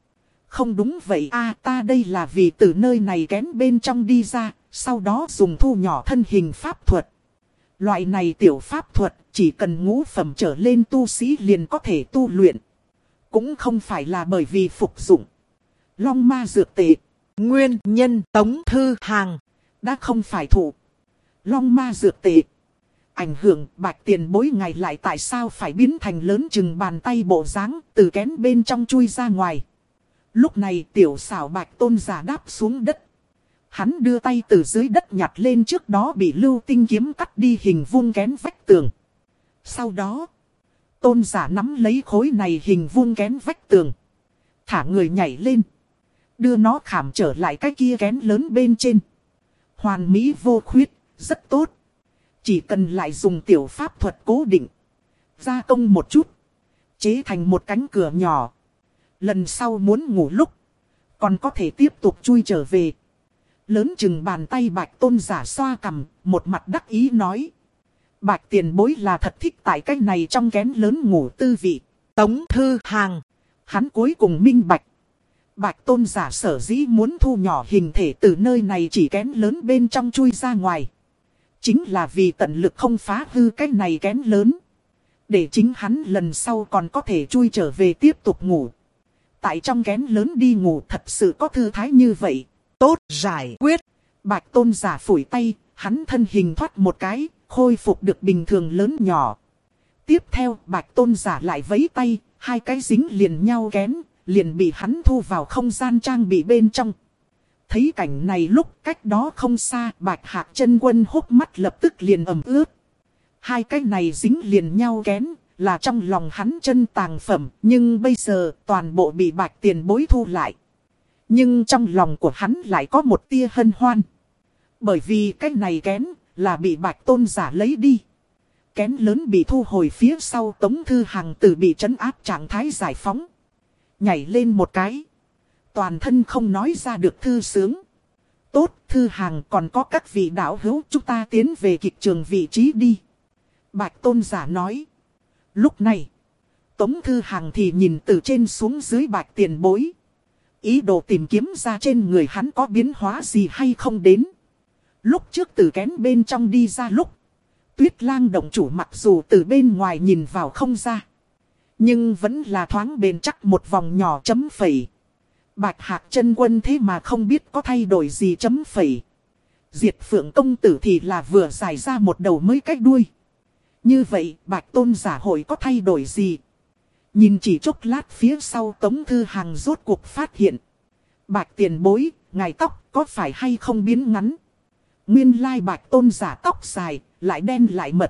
Không đúng vậy a, ta đây là vì từ nơi này kén bên trong đi ra, sau đó dùng thu nhỏ thân hình pháp thuật. Loại này tiểu pháp thuật chỉ cần ngũ phẩm trở lên tu sĩ liền có thể tu luyện. Cũng không phải là bởi vì phục dụng long ma dược tệ. Nguyên nhân Tống Thư Hàng đã không phải thụ long ma dược tệ ảnh hưởng, Bạch tiền bối ngày lại tại sao phải biến thành lớn chừng bàn tay bộ dáng từ kén bên trong chui ra ngoài. Lúc này tiểu xảo Bạch tôn giả đáp xuống đất. Hắn đưa tay từ dưới đất nhặt lên trước đó bị lưu tinh kiếm cắt đi hình vuông kén vách tường. Sau đó, tôn giả nắm lấy khối này hình vuông kén vách tường. Thả người nhảy lên. Đưa nó khảm trở lại cái kia kén lớn bên trên. Hoàn mỹ vô khuyết, rất tốt. Chỉ cần lại dùng tiểu pháp thuật cố định. Gia công một chút. Chế thành một cánh cửa nhỏ. Lần sau muốn ngủ lúc. Còn có thể tiếp tục chui trở về. Lớn chừng bàn tay Bạch tôn giả xoa cằm. Một mặt đắc ý nói. Bạch tiền bối là thật thích tại cái này trong kén lớn ngủ tư vị. Tống Thư Hàng. Hắn cuối cùng minh bạch. Bạch tôn giả sở dĩ muốn thu nhỏ hình thể từ nơi này chỉ kén lớn bên trong chui ra ngoài. Chính là vì tận lực không phá hư cái này kén lớn. Để chính hắn lần sau còn có thể chui trở về tiếp tục ngủ. Tại trong kén lớn đi ngủ thật sự có thư thái như vậy. Tốt giải quyết. Bạch tôn giả phủi tay, hắn thân hình thoát một cái, khôi phục được bình thường lớn nhỏ. Tiếp theo Bạch tôn giả lại vẫy tay, hai cái dính liền nhau kén, liền bị hắn thu vào không gian trang bị bên trong. Thấy cảnh này lúc cách đó không xa, Bạch Hạc Chân Quân hốc mắt lập tức liền ẩm ướt. Hai cái này dính liền nhau kén, là trong lòng hắn chân tàng phẩm, nhưng bây giờ toàn bộ bị Bạch tiền bối thu lại. Nhưng trong lòng của hắn lại có một tia hân hoan. Bởi vì cái này kén là bị Bạch tôn giả lấy đi. Kén lớn bị thu hồi phía sau, Tống Thư Hàng từ bị trấn áp trạng thái giải phóng. Nhảy lên một cái. Toàn thân không nói ra được thư sướng. Tốt, Thư Hàng, còn có các vị đạo hữu, chúng ta tiến về kịch trường vị trí đi. Bạch tôn giả nói. Lúc này, Tống Thư Hàng thì nhìn từ trên xuống dưới Bạch tiền bối. Ý đồ tìm kiếm ra trên người hắn có biến hóa gì hay không đến. Lúc trước từ kén bên trong đi ra lúc. Tuyết Lang động chủ mặc dù từ bên ngoài nhìn vào không ra. Nhưng vẫn là thoáng bền chắc một vòng nhỏ chấm phẩy. Bạch Hạc Chân Quân thế mà không biết có thay đổi gì chấm phẩy. Diệt Phượng công tử thì là vừa giải ra một đầu mới cách đuôi. Như vậy Bạch tôn giả hội có thay đổi gì? Nhìn chỉ chốc lát phía sau, Tống Thư Hàng rốt cuộc phát hiện. Bạch tiền bối, ngài tóc có phải hay không biến ngắn? Nguyên lai Bạch tôn giả tóc dài, lại đen lại mật.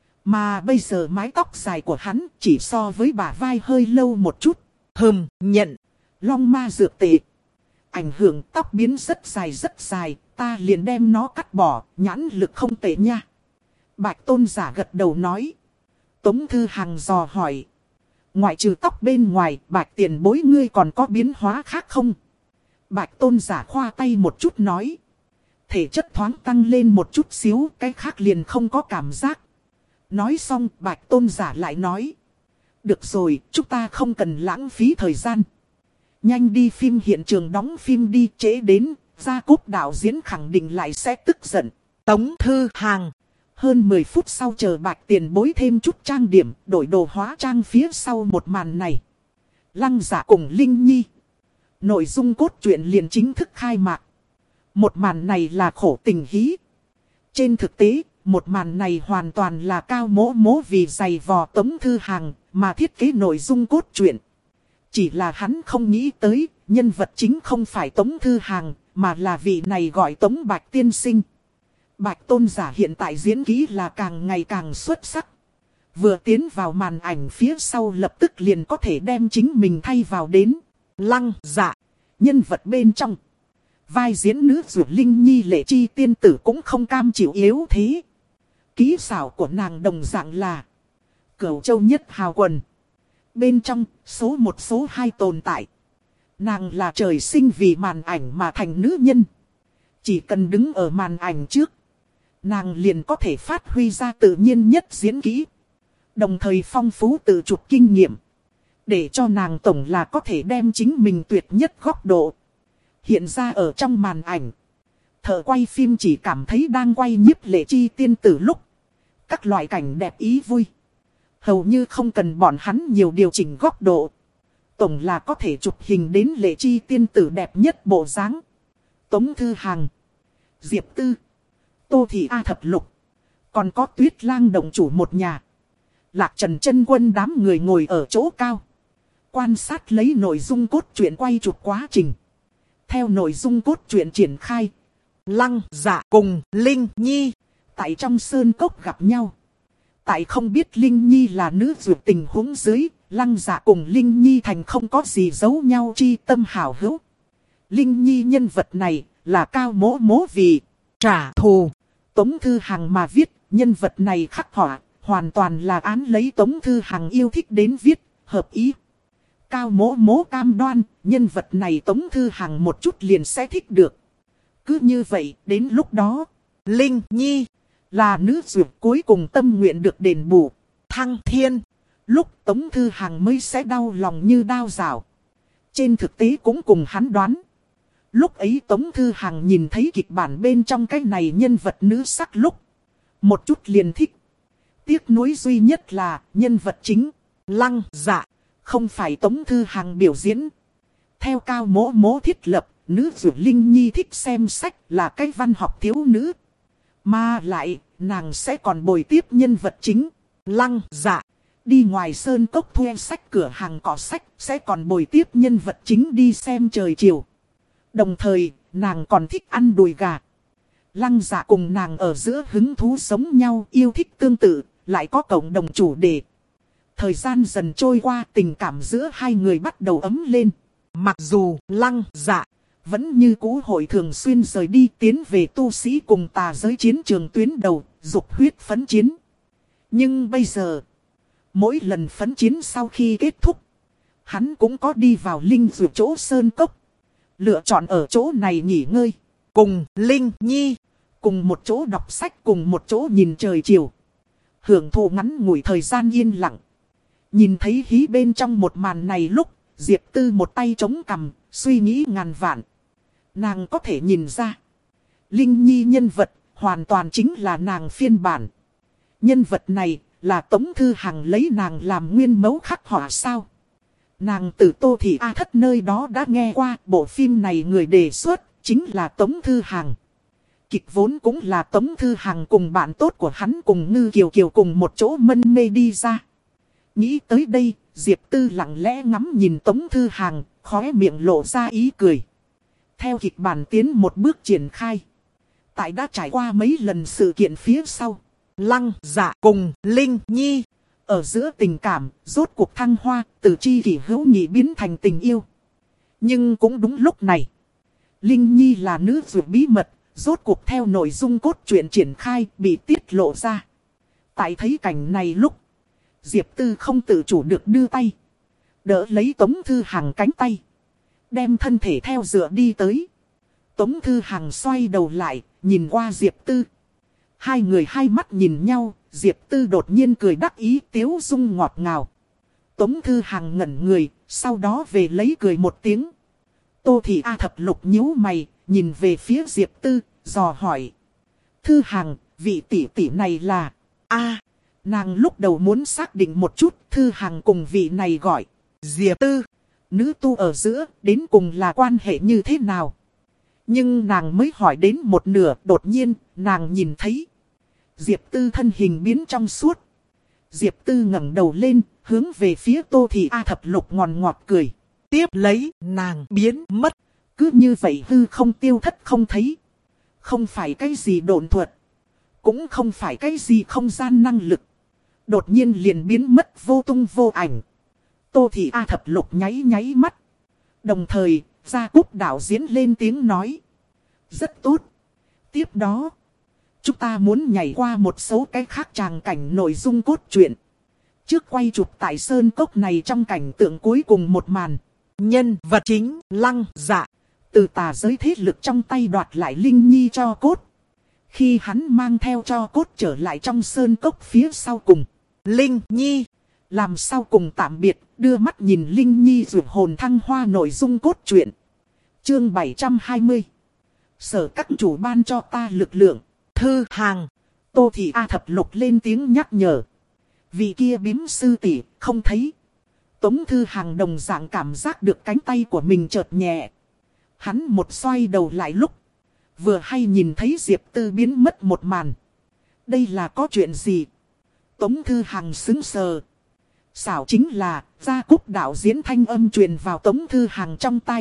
Mà bây giờ mái tóc dài của hắn chỉ so với bả vai hơi lâu một chút. Hừm, nhận. Long ma dược tệ. Ảnh hưởng tóc biến rất dài rất dài, ta liền đem nó cắt bỏ, nhãn lực không tệ nha. Bạch tôn giả gật đầu nói. Tống Thư Hàng dò hỏi. Ngoại trừ tóc bên ngoài, Bạch tiền bối ngươi còn có biến hóa khác không? Bạch tôn giả khoa tay một chút nói. Thể chất thoáng tăng lên một chút xíu, cái khác liền không có cảm giác. Nói xong, Bạch tôn giả lại nói. Được rồi, chúng ta không cần lãng phí thời gian. Nhanh đi phim hiện trường đóng phim đi, trễ đến, Gia Cúp đạo diễn khẳng định lại sẽ tức giận. Tống Thư Hàng. Hơn mười phút sau chờ Bạch tiền bối thêm chút trang điểm, đổi đồ hóa trang phía sau một màn này. Lăng Dạ cùng Linh Nhi. Nội dung cốt truyện liền chính thức khai mạc. Một màn này là khổ tình hí. Trên thực tế, một màn này hoàn toàn là Cao Mỗ Mỗ vì giày vò Tống Thư Hàng mà thiết kế nội dung cốt truyện. Chỉ là hắn không nghĩ tới, nhân vật chính không phải Tống Thư Hàng, mà là vị này gọi Tống Bạch tiên sinh. Bạch tôn giả hiện tại diễn kỹ là càng ngày càng xuất sắc. Vừa tiến vào màn ảnh phía sau lập tức liền có thể đem chính mình thay vào đến. Lăng Dạ. Nhân vật bên trong. Vai diễn nữ Dụ Linh Nhi Lệ Chi tiên tử cũng không cam chịu yếu thế. Kỹ xảo của nàng đồng dạng là Cửu Châu nhất hào quần. Bên trong, số một số hai tồn tại. Nàng là trời sinh vì màn ảnh mà thành nữ nhân. Chỉ cần đứng ở màn ảnh trước, nàng liền có thể phát huy ra tự nhiên nhất diễn kỹ. Đồng thời phong phú tự chụp kinh nghiệm. Để cho nàng tổng là có thể đem chính mình tuyệt nhất góc độ hiện ra ở trong màn ảnh. Thợ quay phim chỉ cảm thấy đang quay nhiếp lệ chi tiên tử lúc. Các loại cảnh đẹp ý vui. Hầu như không cần bọn hắn nhiều điều chỉnh góc độ. Tổng là có thể chụp hình đến lệ chi tiên tử đẹp nhất bộ dáng. Tống Thư Hằng, Diệp Tư, Tô Thị A Thập Lục. Còn có Tuyết Lang động chủ một nhà. Lạc Trần chân quân đám người ngồi ở chỗ cao. Quan sát lấy nội dung cốt truyện quay chụp quá trình. Theo nội dung cốt truyện triển khai. Lăng Dạ cùng Linh Nhi tại trong sơn cốc gặp nhau. Tại không biết Linh Nhi là nữ dược tình huống dưới, Lăng Dạ cùng Linh Nhi thành không có gì giấu nhau chi tâm hảo hữu. Linh Nhi nhân vật này là Cao Mỗ Mỗ vì trả thù Tống Thư Hằng mà viết. Nhân vật này khắc họa, hoàn toàn là án lấy Tống Thư Hằng yêu thích đến viết, hợp ý. Cao Mỗ Mỗ cam đoan, nhân vật này Tống Thư Hằng một chút liền sẽ thích được. Cứ như vậy, đến lúc đó, Linh Nhi là nữ dược cuối cùng tâm nguyện được đền bù. Thăng thiên, lúc Tống Thư Hằng mới sẽ đau lòng như đao rào. Trên thực tế cũng cùng hắn đoán. Lúc ấy Tống Thư Hằng nhìn thấy kịch bản bên trong cái này nhân vật nữ sắc lúc. Một chút liền thích. Tiếc nuối duy nhất là nhân vật chính, Lăng Dạ, không phải Tống Thư Hằng biểu diễn. Theo Cao Mỗ Mỗ thiết lập, nữ dược Linh Nhi thích xem sách là cái văn học thiếu nữ. Mà lại, nàng sẽ còn bồi tiếp nhân vật chính, Lăng Dạ. Đi ngoài sơn cốc thuê sách cửa hàng cỏ sách, sẽ còn bồi tiếp nhân vật chính đi xem trời chiều. Đồng thời, nàng còn thích ăn đùi gà. Lăng Dạ cùng nàng ở giữa hứng thú giống nhau, yêu thích tương tự, lại có cộng đồng chủ đề. Thời gian dần trôi qua, tình cảm giữa hai người bắt đầu ấm lên. Mặc dù Lăng Dạ vẫn như cũ hội thường xuyên rời đi tiến về tu sĩ cùng tà giới chiến trường tuyến đầu, dục huyết phấn chiến. Nhưng bây giờ, mỗi lần phấn chiến sau khi kết thúc, hắn cũng có đi vào linh dược chỗ sơn cốc. Lựa chọn ở chỗ này nghỉ ngơi, cùng Linh Nhi, cùng một chỗ đọc sách, cùng một chỗ nhìn trời chiều. Hưởng thụ ngắn ngủi thời gian yên lặng. Nhìn thấy hí bên trong một màn này lúc, Diệp Tư một tay chống cằm, suy nghĩ ngàn vạn. Nàng có thể nhìn ra, Linh Nhi nhân vật hoàn toàn chính là nàng phiên bản. Nhân vật này là Tống Thư Hằng lấy nàng làm nguyên mẫu khắc họa sao? Nàng từ Tô Thị A Thất nơi đó đã nghe qua, bộ phim này người đề xuất chính là Tống Thư Hằng. Kịch vốn cũng là Tống Thư Hằng cùng bạn tốt của hắn cùng Ngư Kiều Kiều cùng một chỗ mân mê đi ra. Nghĩ tới đây, Diệp Tư lặng lẽ ngắm nhìn Tống Thư Hằng, khóe miệng lộ ra ý cười. Theo kịch bản tiến một bước triển khai. Tại đã trải qua mấy lần sự kiện phía sau, Lăng Dạ cùng Linh Nhi ở giữa tình cảm, rốt cuộc thăng hoa, từ chi kỷ hữu nghị biến thành tình yêu. Nhưng cũng đúng lúc này, Linh Nhi là nữ dược bí mật, rốt cuộc theo nội dung cốt truyện triển khai bị tiết lộ ra. Tại thấy cảnh này lúc, Diệp Tư không tự chủ được đưa tay, đỡ lấy Tống Thư Hằng cánh tay, đem thân thể theo dựa đi tới. Tống Thư Hằng xoay đầu lại, nhìn qua Diệp Tư. Hai người hai mắt nhìn nhau, Diệp Tư đột nhiên cười đắc ý tiếu dung ngọt ngào. Tống Thư Hằng ngẩn người, sau đó về lấy cười một tiếng. Tô Thị A Thập Lục nhíu mày, nhìn về phía Diệp Tư, dò hỏi. Thư Hằng, vị tỷ tỷ này là... A, nàng lúc đầu muốn xác định một chút, Thư Hằng cùng vị này gọi Diệp Tư. Nữ tu ở giữa, đến cùng là quan hệ như thế nào? Nhưng nàng mới hỏi đến một nửa, đột nhiên, nàng nhìn thấy Diệp Tư thân hình biến trong suốt. Diệp Tư ngẩng đầu lên, hướng về phía Tô Thị A Thập Lục ngọt ngọt cười. Tiếp lấy, nàng biến mất. Cứ như vậy hư không tiêu thất không thấy. Không phải cái gì độn thuật, cũng không phải cái gì không gian năng lực. Đột nhiên liền biến mất vô tung vô ảnh. Tô Thị A Thập Lục nháy nháy mắt. Đồng thời, Gia Cúc đạo diễn lên tiếng nói. Rất tốt. Tiếp đó, chúng ta muốn nhảy qua một số cái khác tràng cảnh nội dung cốt truyện. Trước quay chụp tại sơn cốc này trong cảnh tượng cuối cùng một màn. Nhân vật chính Lăng Dạ từ tà giới thế lực trong tay đoạt lại Linh Nhi cho cốt. Khi hắn mang theo cho cốt trở lại trong sơn cốc phía sau cùng, Linh Nhi Làm sao cùng tạm biệt, đưa mắt nhìn Linh Nhi rượu hồn thăng hoa nội dung cốt truyện. Chương bảy trăm hai mươi. Sở các chủ ban cho ta lực lượng. Thư hàng. Tô Thị A Thập Lục lên tiếng nhắc nhở. Vị kia bím sư tỷ không thấy. Tống Thư Hàng đồng dạng cảm giác được cánh tay của mình chợt nhẹ. Hắn một xoay đầu lại lúc. Vừa hay nhìn thấy Diệp Tư biến mất một màn. Đây là có chuyện gì? Tống Thư Hàng sững sờ. Xảo chính là, gia cúc đạo diễn thanh âm truyền vào Tống Thư Hàng trong tay.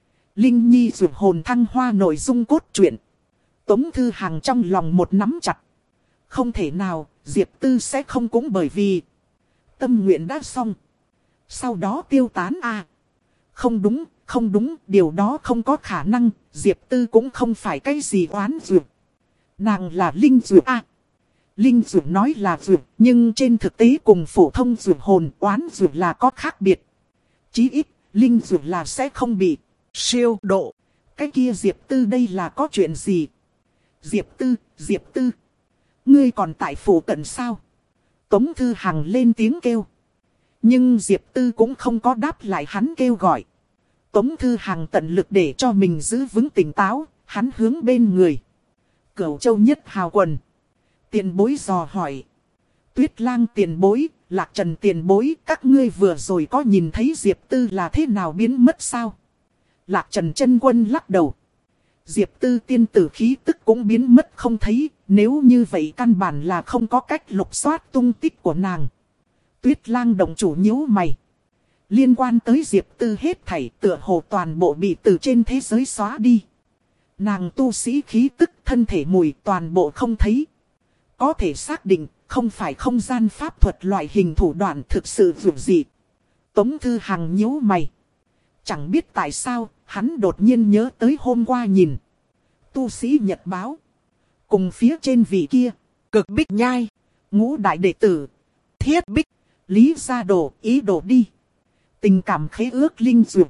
Linh Nhi rượu hồn thăng hoa nội dung cốt truyện. Tống Thư Hàng trong lòng một nắm chặt. Không thể nào, Diệp Tư sẽ không cũng bởi vì tâm nguyện đã xong. Sau đó tiêu tán à. Không đúng, không đúng, điều đó không có khả năng, Diệp Tư cũng không phải cái gì oán dược. Nàng là linh dược à. Linh dược nói là dược, nhưng trên thực tế cùng phổ thông dược hồn oán dược là có khác biệt. Chí ít, linh dược là sẽ không bị siêu độ. Cái kia Diệp Tư đây là có chuyện gì? Diệp Tư, Diệp Tư. Ngươi còn tại phủ cận sao? Tống Thư Hằng lên tiếng kêu. Nhưng Diệp Tư cũng không có đáp lại hắn kêu gọi. Tống Thư Hằng tận lực để cho mình giữ vững tỉnh táo, hắn hướng bên người. Cửu Châu Nhất Hào Quần. Tiền bối dò hỏi. Tuyết Lang tiền bối, Lạc Trần tiền bối, các ngươi vừa rồi có nhìn thấy Diệp Tư là thế nào biến mất sao? Lạc Trần chân quân lắc đầu. Diệp Tư tiên tử khí tức cũng biến mất không thấy, nếu như vậy căn bản là không có cách lục soát tung tích của nàng. Tuyết Lang động chủ nhíu mày. Liên quan tới Diệp Tư hết thảy tựa hồ toàn bộ bị từ trên thế giới xóa đi. Nàng tu sĩ khí tức thân thể mùi toàn bộ không thấy. Có thể xác định không phải không gian pháp thuật loại hình thủ đoạn thực sự vượt dị. Tống Thư Hằng nhíu mày. Chẳng biết tại sao hắn đột nhiên nhớ tới hôm qua nhìn tu sĩ nhật báo. Cùng phía trên vị kia Cực Bích Nhai, Ngũ đại đệ tử Thiết Bích, Lý Gia Đồ ý đồ đi. Tình cảm khế ước linh dược.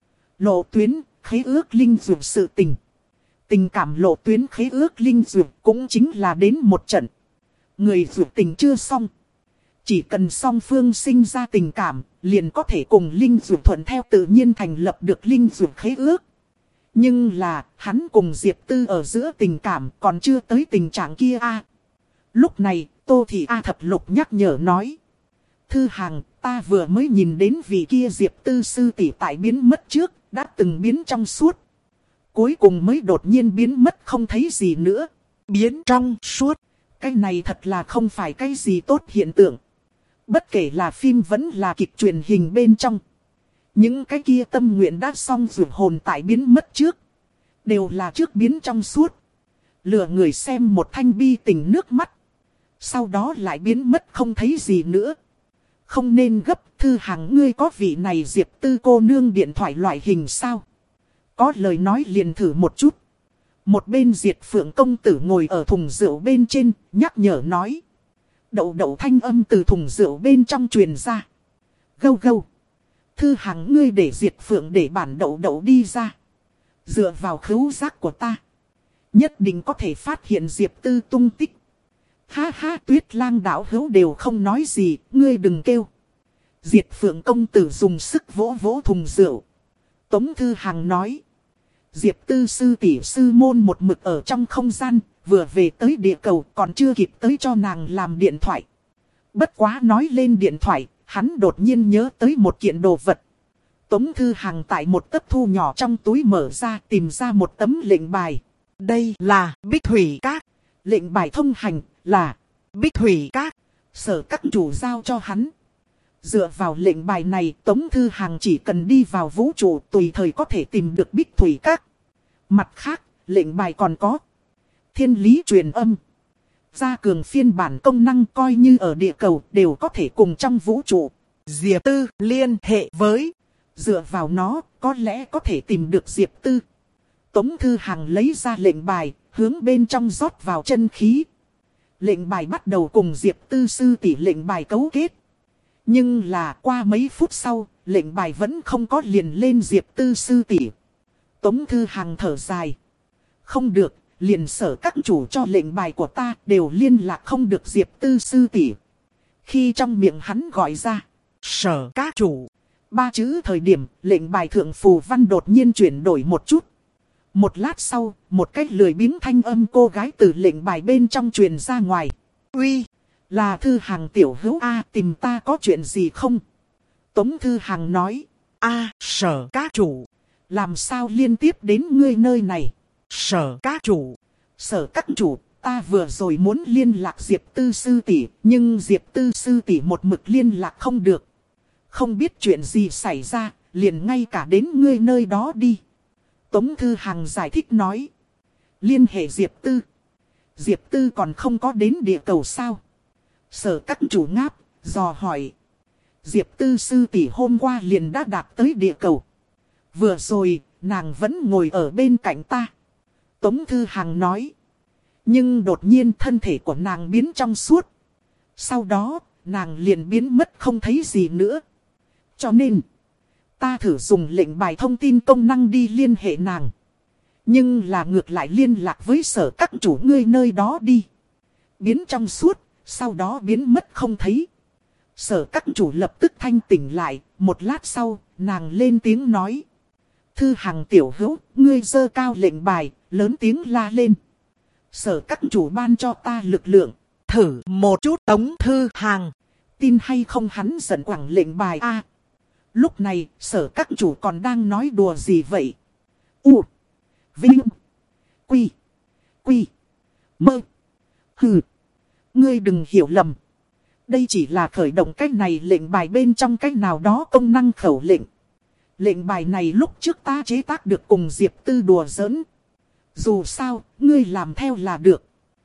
Lộ tuyến khế ước linh dược sự tình. Tình cảm lộ tuyến khế ước linh dược cũng chính là đến một trận. Người dược tình chưa xong. Chỉ cần song phương sinh ra tình cảm, liền có thể cùng linh dược thuận theo tự nhiên thành lập được linh dược khế ước. Nhưng là, hắn cùng Diệp Tư ở giữa tình cảm còn chưa tới tình trạng kia a. Lúc này, Tô Thị A Thập Lục nhắc nhở nói. Thư Hàng, ta vừa mới nhìn đến vị kia Diệp Tư sư tỷ tại biến mất trước, đã từng biến trong suốt. Cuối cùng mới đột nhiên biến mất không thấy gì nữa. Biến trong suốt. Cái này thật là không phải cái gì tốt hiện tượng. Bất kể là phim vẫn là kịch truyền hình bên trong. Những cái kia tâm nguyện đã xong rượu hồn tại biến mất trước. Đều là trước biến trong suốt. Lừa người xem một thanh bi tình nước mắt. Sau đó lại biến mất không thấy gì nữa. Không nên gấp. Thư Hàng, ngươi có vị này Diệp Tư cô nương điện thoại loại hình sao? Có lời nói liền thử một chút. Một bên Diệt Phượng công tử ngồi ở thùng rượu bên trên, nhắc nhở nói. Đậu đậu thanh âm từ thùng rượu bên trong truyền ra. Gâu gâu. Thư Hàng, ngươi để Diệt Phượng để bản đậu đậu đi ra. Dựa vào khứu giác của ta, nhất định có thể phát hiện Diệp Tư tung tích. Ha ha, Tuyết Lang đạo hữu đều không nói gì, ngươi đừng kêu. Diệt Phượng công tử dùng sức vỗ vỗ thùng rượu. Tống Thư Hàng nói. Diệp Tư sư tỷ sư môn một mực ở trong không gian, vừa về tới địa cầu còn chưa kịp tới cho nàng làm điện thoại. Bất quá nói lên điện thoại, hắn đột nhiên nhớ tới một kiện đồ vật. Tống Thư Hàng tại một tấc thu nhỏ trong túi mở ra tìm ra một tấm lệnh bài. Đây là Bích Thủy Các. Lệnh bài thông hành là Bích Thủy Các. Sở các chủ giao cho hắn. Dựa vào lệnh bài này, Tống Thư Hàng chỉ cần đi vào vũ trụ tùy thời có thể tìm được Bích Thủy Các. Mặt khác, lệnh bài còn có thiên lý truyền âm. Gia cường phiên bản công năng coi như ở địa cầu đều có thể cùng trong vũ trụ. Diệp Tư liên hệ với. Dựa vào nó, có lẽ có thể tìm được Diệp Tư. Tống Thư Hàng lấy ra lệnh bài, hướng bên trong rót vào chân khí. Lệnh bài bắt đầu cùng Diệp Tư sư tỷ lệnh bài cấu kết. Nhưng là qua mấy phút sau, lệnh bài vẫn không có liền lên Diệp Tư sư tỷ. Tống Thư Hàng thở dài. Không được, liền sở các chủ cho lệnh bài của ta đều liên lạc không được Diệp Tư sư tỷ. Khi trong miệng hắn gọi ra Sở các chủ. ba chữ thời điểm, lệnh bài thượng phù văn đột nhiên chuyển đổi một chút. Một lát sau, một cách lười biếng thanh âm cô gái từ lệnh bài bên trong truyền ra ngoài. Uy, là Thư Hằng tiểu hữu A, tìm ta có chuyện gì không? Tống Thư Hằng nói. a sở các chủ. Làm sao liên tiếp đến ngươi nơi này? Sở các chủ. Sở các chủ, ta vừa rồi muốn liên lạc Diệp Tư sư tỷ, nhưng Diệp Tư sư tỷ một mực liên lạc không được. Không biết chuyện gì xảy ra, liền ngay cả đến ngươi nơi đó đi. Tống Thư Hằng giải thích nói. Liên hệ Diệp Tư. Diệp Tư còn không có đến địa cầu sao? Sở các chủ ngáp, dò hỏi. Diệp Tư sư tỷ hôm qua liền đã đạt tới địa cầu. Vừa rồi, nàng vẫn ngồi ở bên cạnh ta. Tống Thư Hằng nói. Nhưng đột nhiên thân thể của nàng biến trong suốt. Sau đó, nàng liền biến mất không thấy gì nữa. Cho nên, ta thử dùng lệnh bài thông tin công năng đi liên hệ nàng. Nhưng là ngược lại liên lạc với sở các chủ ngươi nơi đó đi. Biến trong suốt, sau đó biến mất không thấy. Sở các chủ lập tức thanh tỉnh lại, một lát sau, nàng lên tiếng nói. Thư Hằng tiểu hữu, ngươi giơ cao lệnh bài, lớn tiếng la lên. Sở các chủ ban cho ta lực lượng. Thử một chút. Tống Thư Hằng. Tin hay không hắn giận quẳng lệnh bài a. Lúc này, sở các chủ còn đang nói đùa gì vậy? U. Vinh. Quy. Quy. Mơ. Hừ. Ngươi đừng hiểu lầm. Đây chỉ là khởi động cách này lệnh bài bên trong cách nào đó công năng khẩu lệnh. Lệnh bài này lúc trước ta chế tác được cùng Diệp Tư đùa giỡn. Dù sao, ngươi làm theo là được.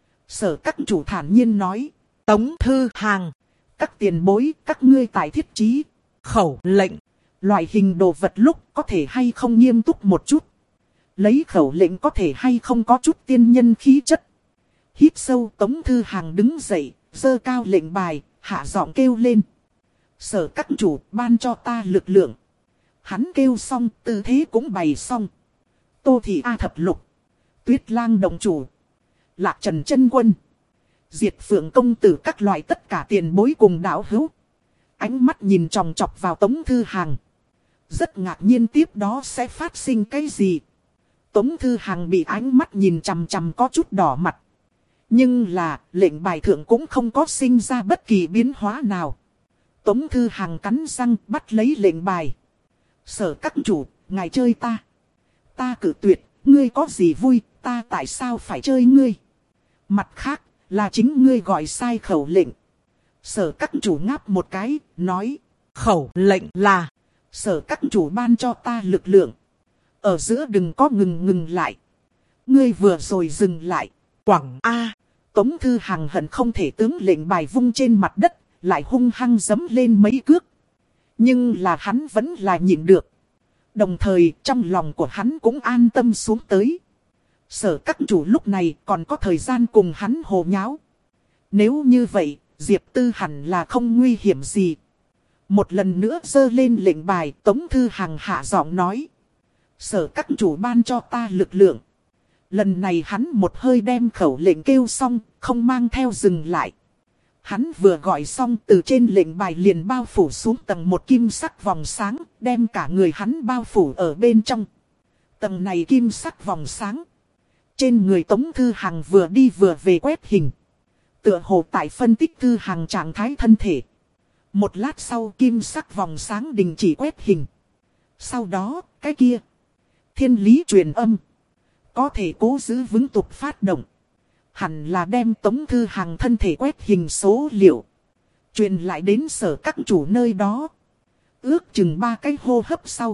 Sở các chủ thản nhiên nói. Tống Thư Hằng. Các tiền bối, các ngươi tại thiết trí. Khẩu lệnh. Loại hình đồ vật lúc có thể hay không nghiêm túc một chút. Lấy khẩu lệnh có thể hay không có chút tiên nhân khí chất. Hít sâu, Tống Thư Hằng đứng dậy, giơ cao lệnh bài, hạ giọng kêu lên. Sở các chủ ban cho ta lực lượng. Hắn kêu xong, tư thế cũng bày xong. Tô Thị A Thập Lục, Tuyết Lang Đồng Chủ, Lạc Trần Chân Quân, Diệt Phượng Công Tử các loại tất cả tiền bối cùng đạo hữu. Ánh mắt nhìn chòng chọc vào Tống Thư Hằng. Rất ngạc nhiên tiếp đó sẽ phát sinh cái gì. Tống Thư Hằng bị ánh mắt nhìn chằm chằm có chút đỏ mặt. Nhưng là lệnh bài thượng cũng không có sinh ra bất kỳ biến hóa nào. Tống Thư Hằng cắn răng bắt lấy lệnh bài. Sở các chủ, ngài chơi ta. Ta cử tuyệt, ngươi có gì vui, ta tại sao phải chơi ngươi. Mặt khác, là chính ngươi gọi sai khẩu lệnh. Sở các chủ ngáp một cái, nói. Khẩu lệnh là. Sở các chủ ban cho ta lực lượng. Ở giữa đừng có ngừng ngừng lại. Ngươi vừa rồi dừng lại. Quảng A. Tống Thư Hằng hận không thể tướng lệnh bài vung trên mặt đất, lại hung hăng giẫm lên mấy cước. Nhưng là hắn vẫn là nhịn được. Đồng thời trong lòng của hắn cũng an tâm xuống tới. Sở các chủ lúc này còn có thời gian cùng hắn hồ nháo. Nếu như vậy, Diệp Tư hẳn là không nguy hiểm gì. Một lần nữa giơ lên lệnh bài, Tống Thư Hằng hạ giọng nói. Sở các chủ ban cho ta lực lượng. Lần này hắn một hơi đem khẩu lệnh kêu xong, không mang theo dừng lại. Hắn vừa gọi xong, từ trên lệnh bài liền bao phủ xuống tầng một kim sắc vòng sáng, đem cả người hắn bao phủ ở bên trong. Tầng này kim sắc vòng sáng. Trên người Tống Thư Hằng vừa đi vừa về quét hình. Tựa hồ tại phân tích Thư Hằng trạng thái thân thể. Một lát sau kim sắc vòng sáng đình chỉ quét hình. Sau đó, cái kia. Thiên lý truyền âm. Có thể cố giữ vững tục phát động. Hẳn là đem Tống Thư Hằng thân thể quét hình số liệu. Truyền lại đến sở các chủ nơi đó. Ước chừng ba cái hô hấp sau.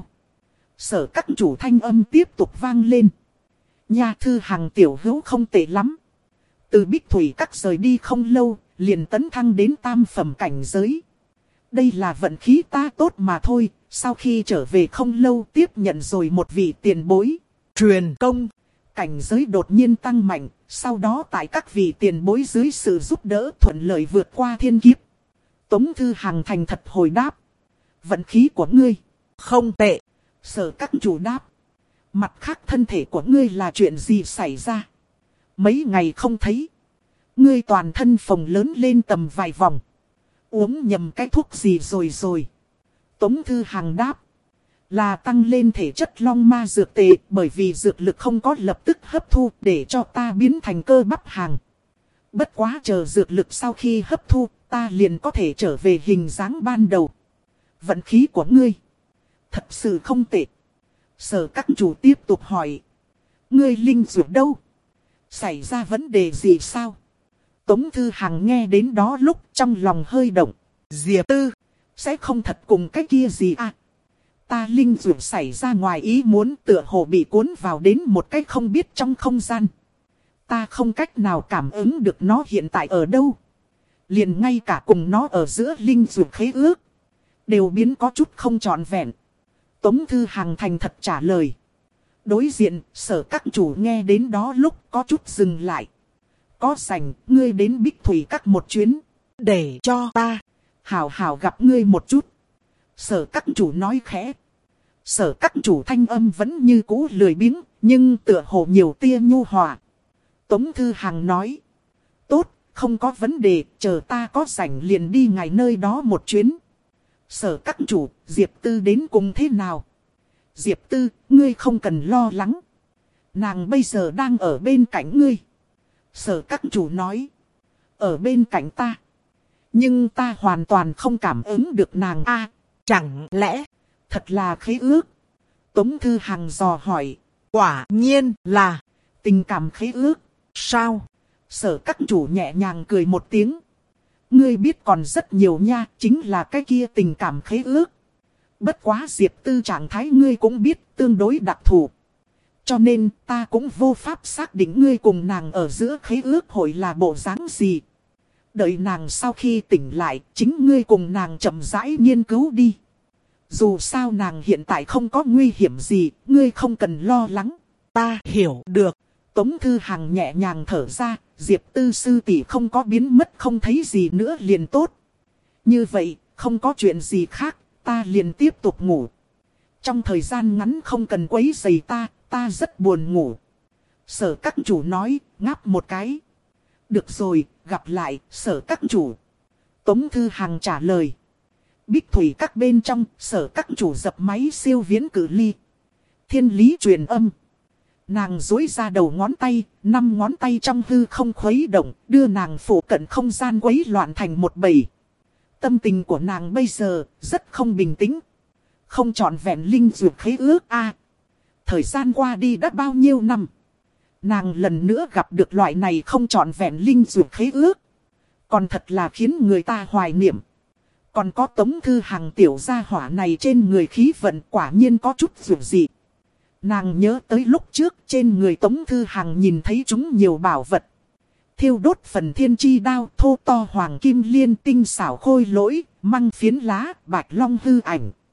Sở các chủ thanh âm tiếp tục vang lên. Nhà Thư Hằng tiểu hữu không tệ lắm. Từ Bích Thủy Các rời đi không lâu, liền tấn thăng đến tam phẩm cảnh giới. Đây là vận khí ta tốt mà thôi, sau khi trở về không lâu tiếp nhận rồi một vị tiền bối. Truyền công. Cảnh giới đột nhiên tăng mạnh, sau đó tại các vị tiền bối dưới sự giúp đỡ thuận lợi vượt qua thiên kiếp. Tống Thư Hằng thành thật hồi đáp. Vận khí của ngươi không tệ. Sở các chủ đáp. Mặt khác thân thể của ngươi là chuyện gì xảy ra? Mấy ngày không thấy. Ngươi toàn thân phồng lớn lên tầm vài vòng. Uống nhầm cái thuốc gì rồi rồi. Tống Thư Hằng đáp. Là tăng lên thể chất long ma dược tệ, bởi vì dược lực không có lập tức hấp thu để cho ta biến thành cơ bắp hàng. Bất quá chờ dược lực sau khi hấp thu, ta liền có thể trở về hình dáng ban đầu. Vận khí của ngươi thật sự không tệ. Sở các chủ tiếp tục hỏi. Ngươi linh dược đâu? Xảy ra vấn đề gì sao? Tống Thư Hằng nghe đến đó lúc trong lòng hơi động. Diệp Tư, sẽ không thật cùng cái kia gì à? Ta linh dược xảy ra ngoài ý muốn, tựa hồ bị cuốn vào đến một cái không biết trong không gian. Ta không cách nào cảm ứng được nó hiện tại ở đâu. Liền ngay cả cùng nó ở giữa linh dược khế ước đều biến có chút không trọn vẹn. Tống Thư Hằng thành thật trả lời. Đối diện, sở các chủ nghe đến đó lúc có chút dừng lại. Có rảnh, ngươi đến Bích Thủy Các một chuyến. Để cho ta hảo hảo gặp ngươi một chút. Sở các chủ nói khẽ. Sở các chủ thanh âm vẫn như cũ lười biếng, nhưng tựa hồ nhiều tia nhu hòa. Tống Thư Hằng nói. Tốt, không có vấn đề, chờ ta có rảnh liền đi ngài nơi đó một chuyến. Sở các chủ, Diệp Tư đến cùng thế nào? Diệp Tư, ngươi không cần lo lắng. Nàng bây giờ đang ở bên cạnh ngươi. Sở các chủ nói. Ở bên cạnh ta. Nhưng ta hoàn toàn không cảm ứng được nàng a. À, chẳng lẽ thật là khế ước? Tống Thư Hằng dò hỏi. Quả nhiên là tình cảm khế ước. Sao? Sở các chủ nhẹ nhàng cười một tiếng. Ngươi biết còn rất nhiều nha, chính là cái kia tình cảm khế ước. Bất quá Diệp Tư trạng thái ngươi cũng biết tương đối đặc thù. Cho nên ta cũng vô pháp xác định ngươi cùng nàng ở giữa khế ước hội là bộ dáng gì. Đợi nàng sau khi tỉnh lại, chính ngươi cùng nàng chậm rãi nghiên cứu đi. Dù sao nàng hiện tại không có nguy hiểm gì, ngươi không cần lo lắng. Ta hiểu được. Tống Thư Hằng nhẹ nhàng thở ra, Diệp Tư sư tỷ không có biến mất không thấy gì nữa liền tốt. Như vậy, không có chuyện gì khác, ta liền tiếp tục ngủ. Trong thời gian ngắn không cần quấy rầy ta, ta rất buồn ngủ. Sở các chủ nói, ngáp một cái. Được rồi, gặp lại, sở các chủ. Tống Thư Hằng trả lời. Bích Thủy Các bên trong, sở các chủ dập máy siêu viễn cự ly. Thiên lý truyền âm. Nàng dối ra đầu ngón tay, năm ngón tay trong hư không khuấy động, đưa nàng phủ cận không gian quấy loạn thành một bầy. Tâm tình của nàng bây giờ, rất không bình tĩnh. Không trọn vẹn linh dược khế ước a. À, thời gian qua đi đã bao nhiêu năm. Nàng lần nữa gặp được loại này không trọn vẹn linh dược khế ước. Còn thật là khiến người ta hoài niệm. Còn có Tống Thư Hằng tiểu gia hỏa này trên người khí vận quả nhiên có chút dường dị. Nàng nhớ tới lúc trước trên người Tống Thư Hằng nhìn thấy chúng nhiều bảo vật. Thiêu đốt phần thiên chi đao, thô to hoàng kim liên, tinh xảo khôi lỗi, măng phiến lá, bạch long hư ảnh.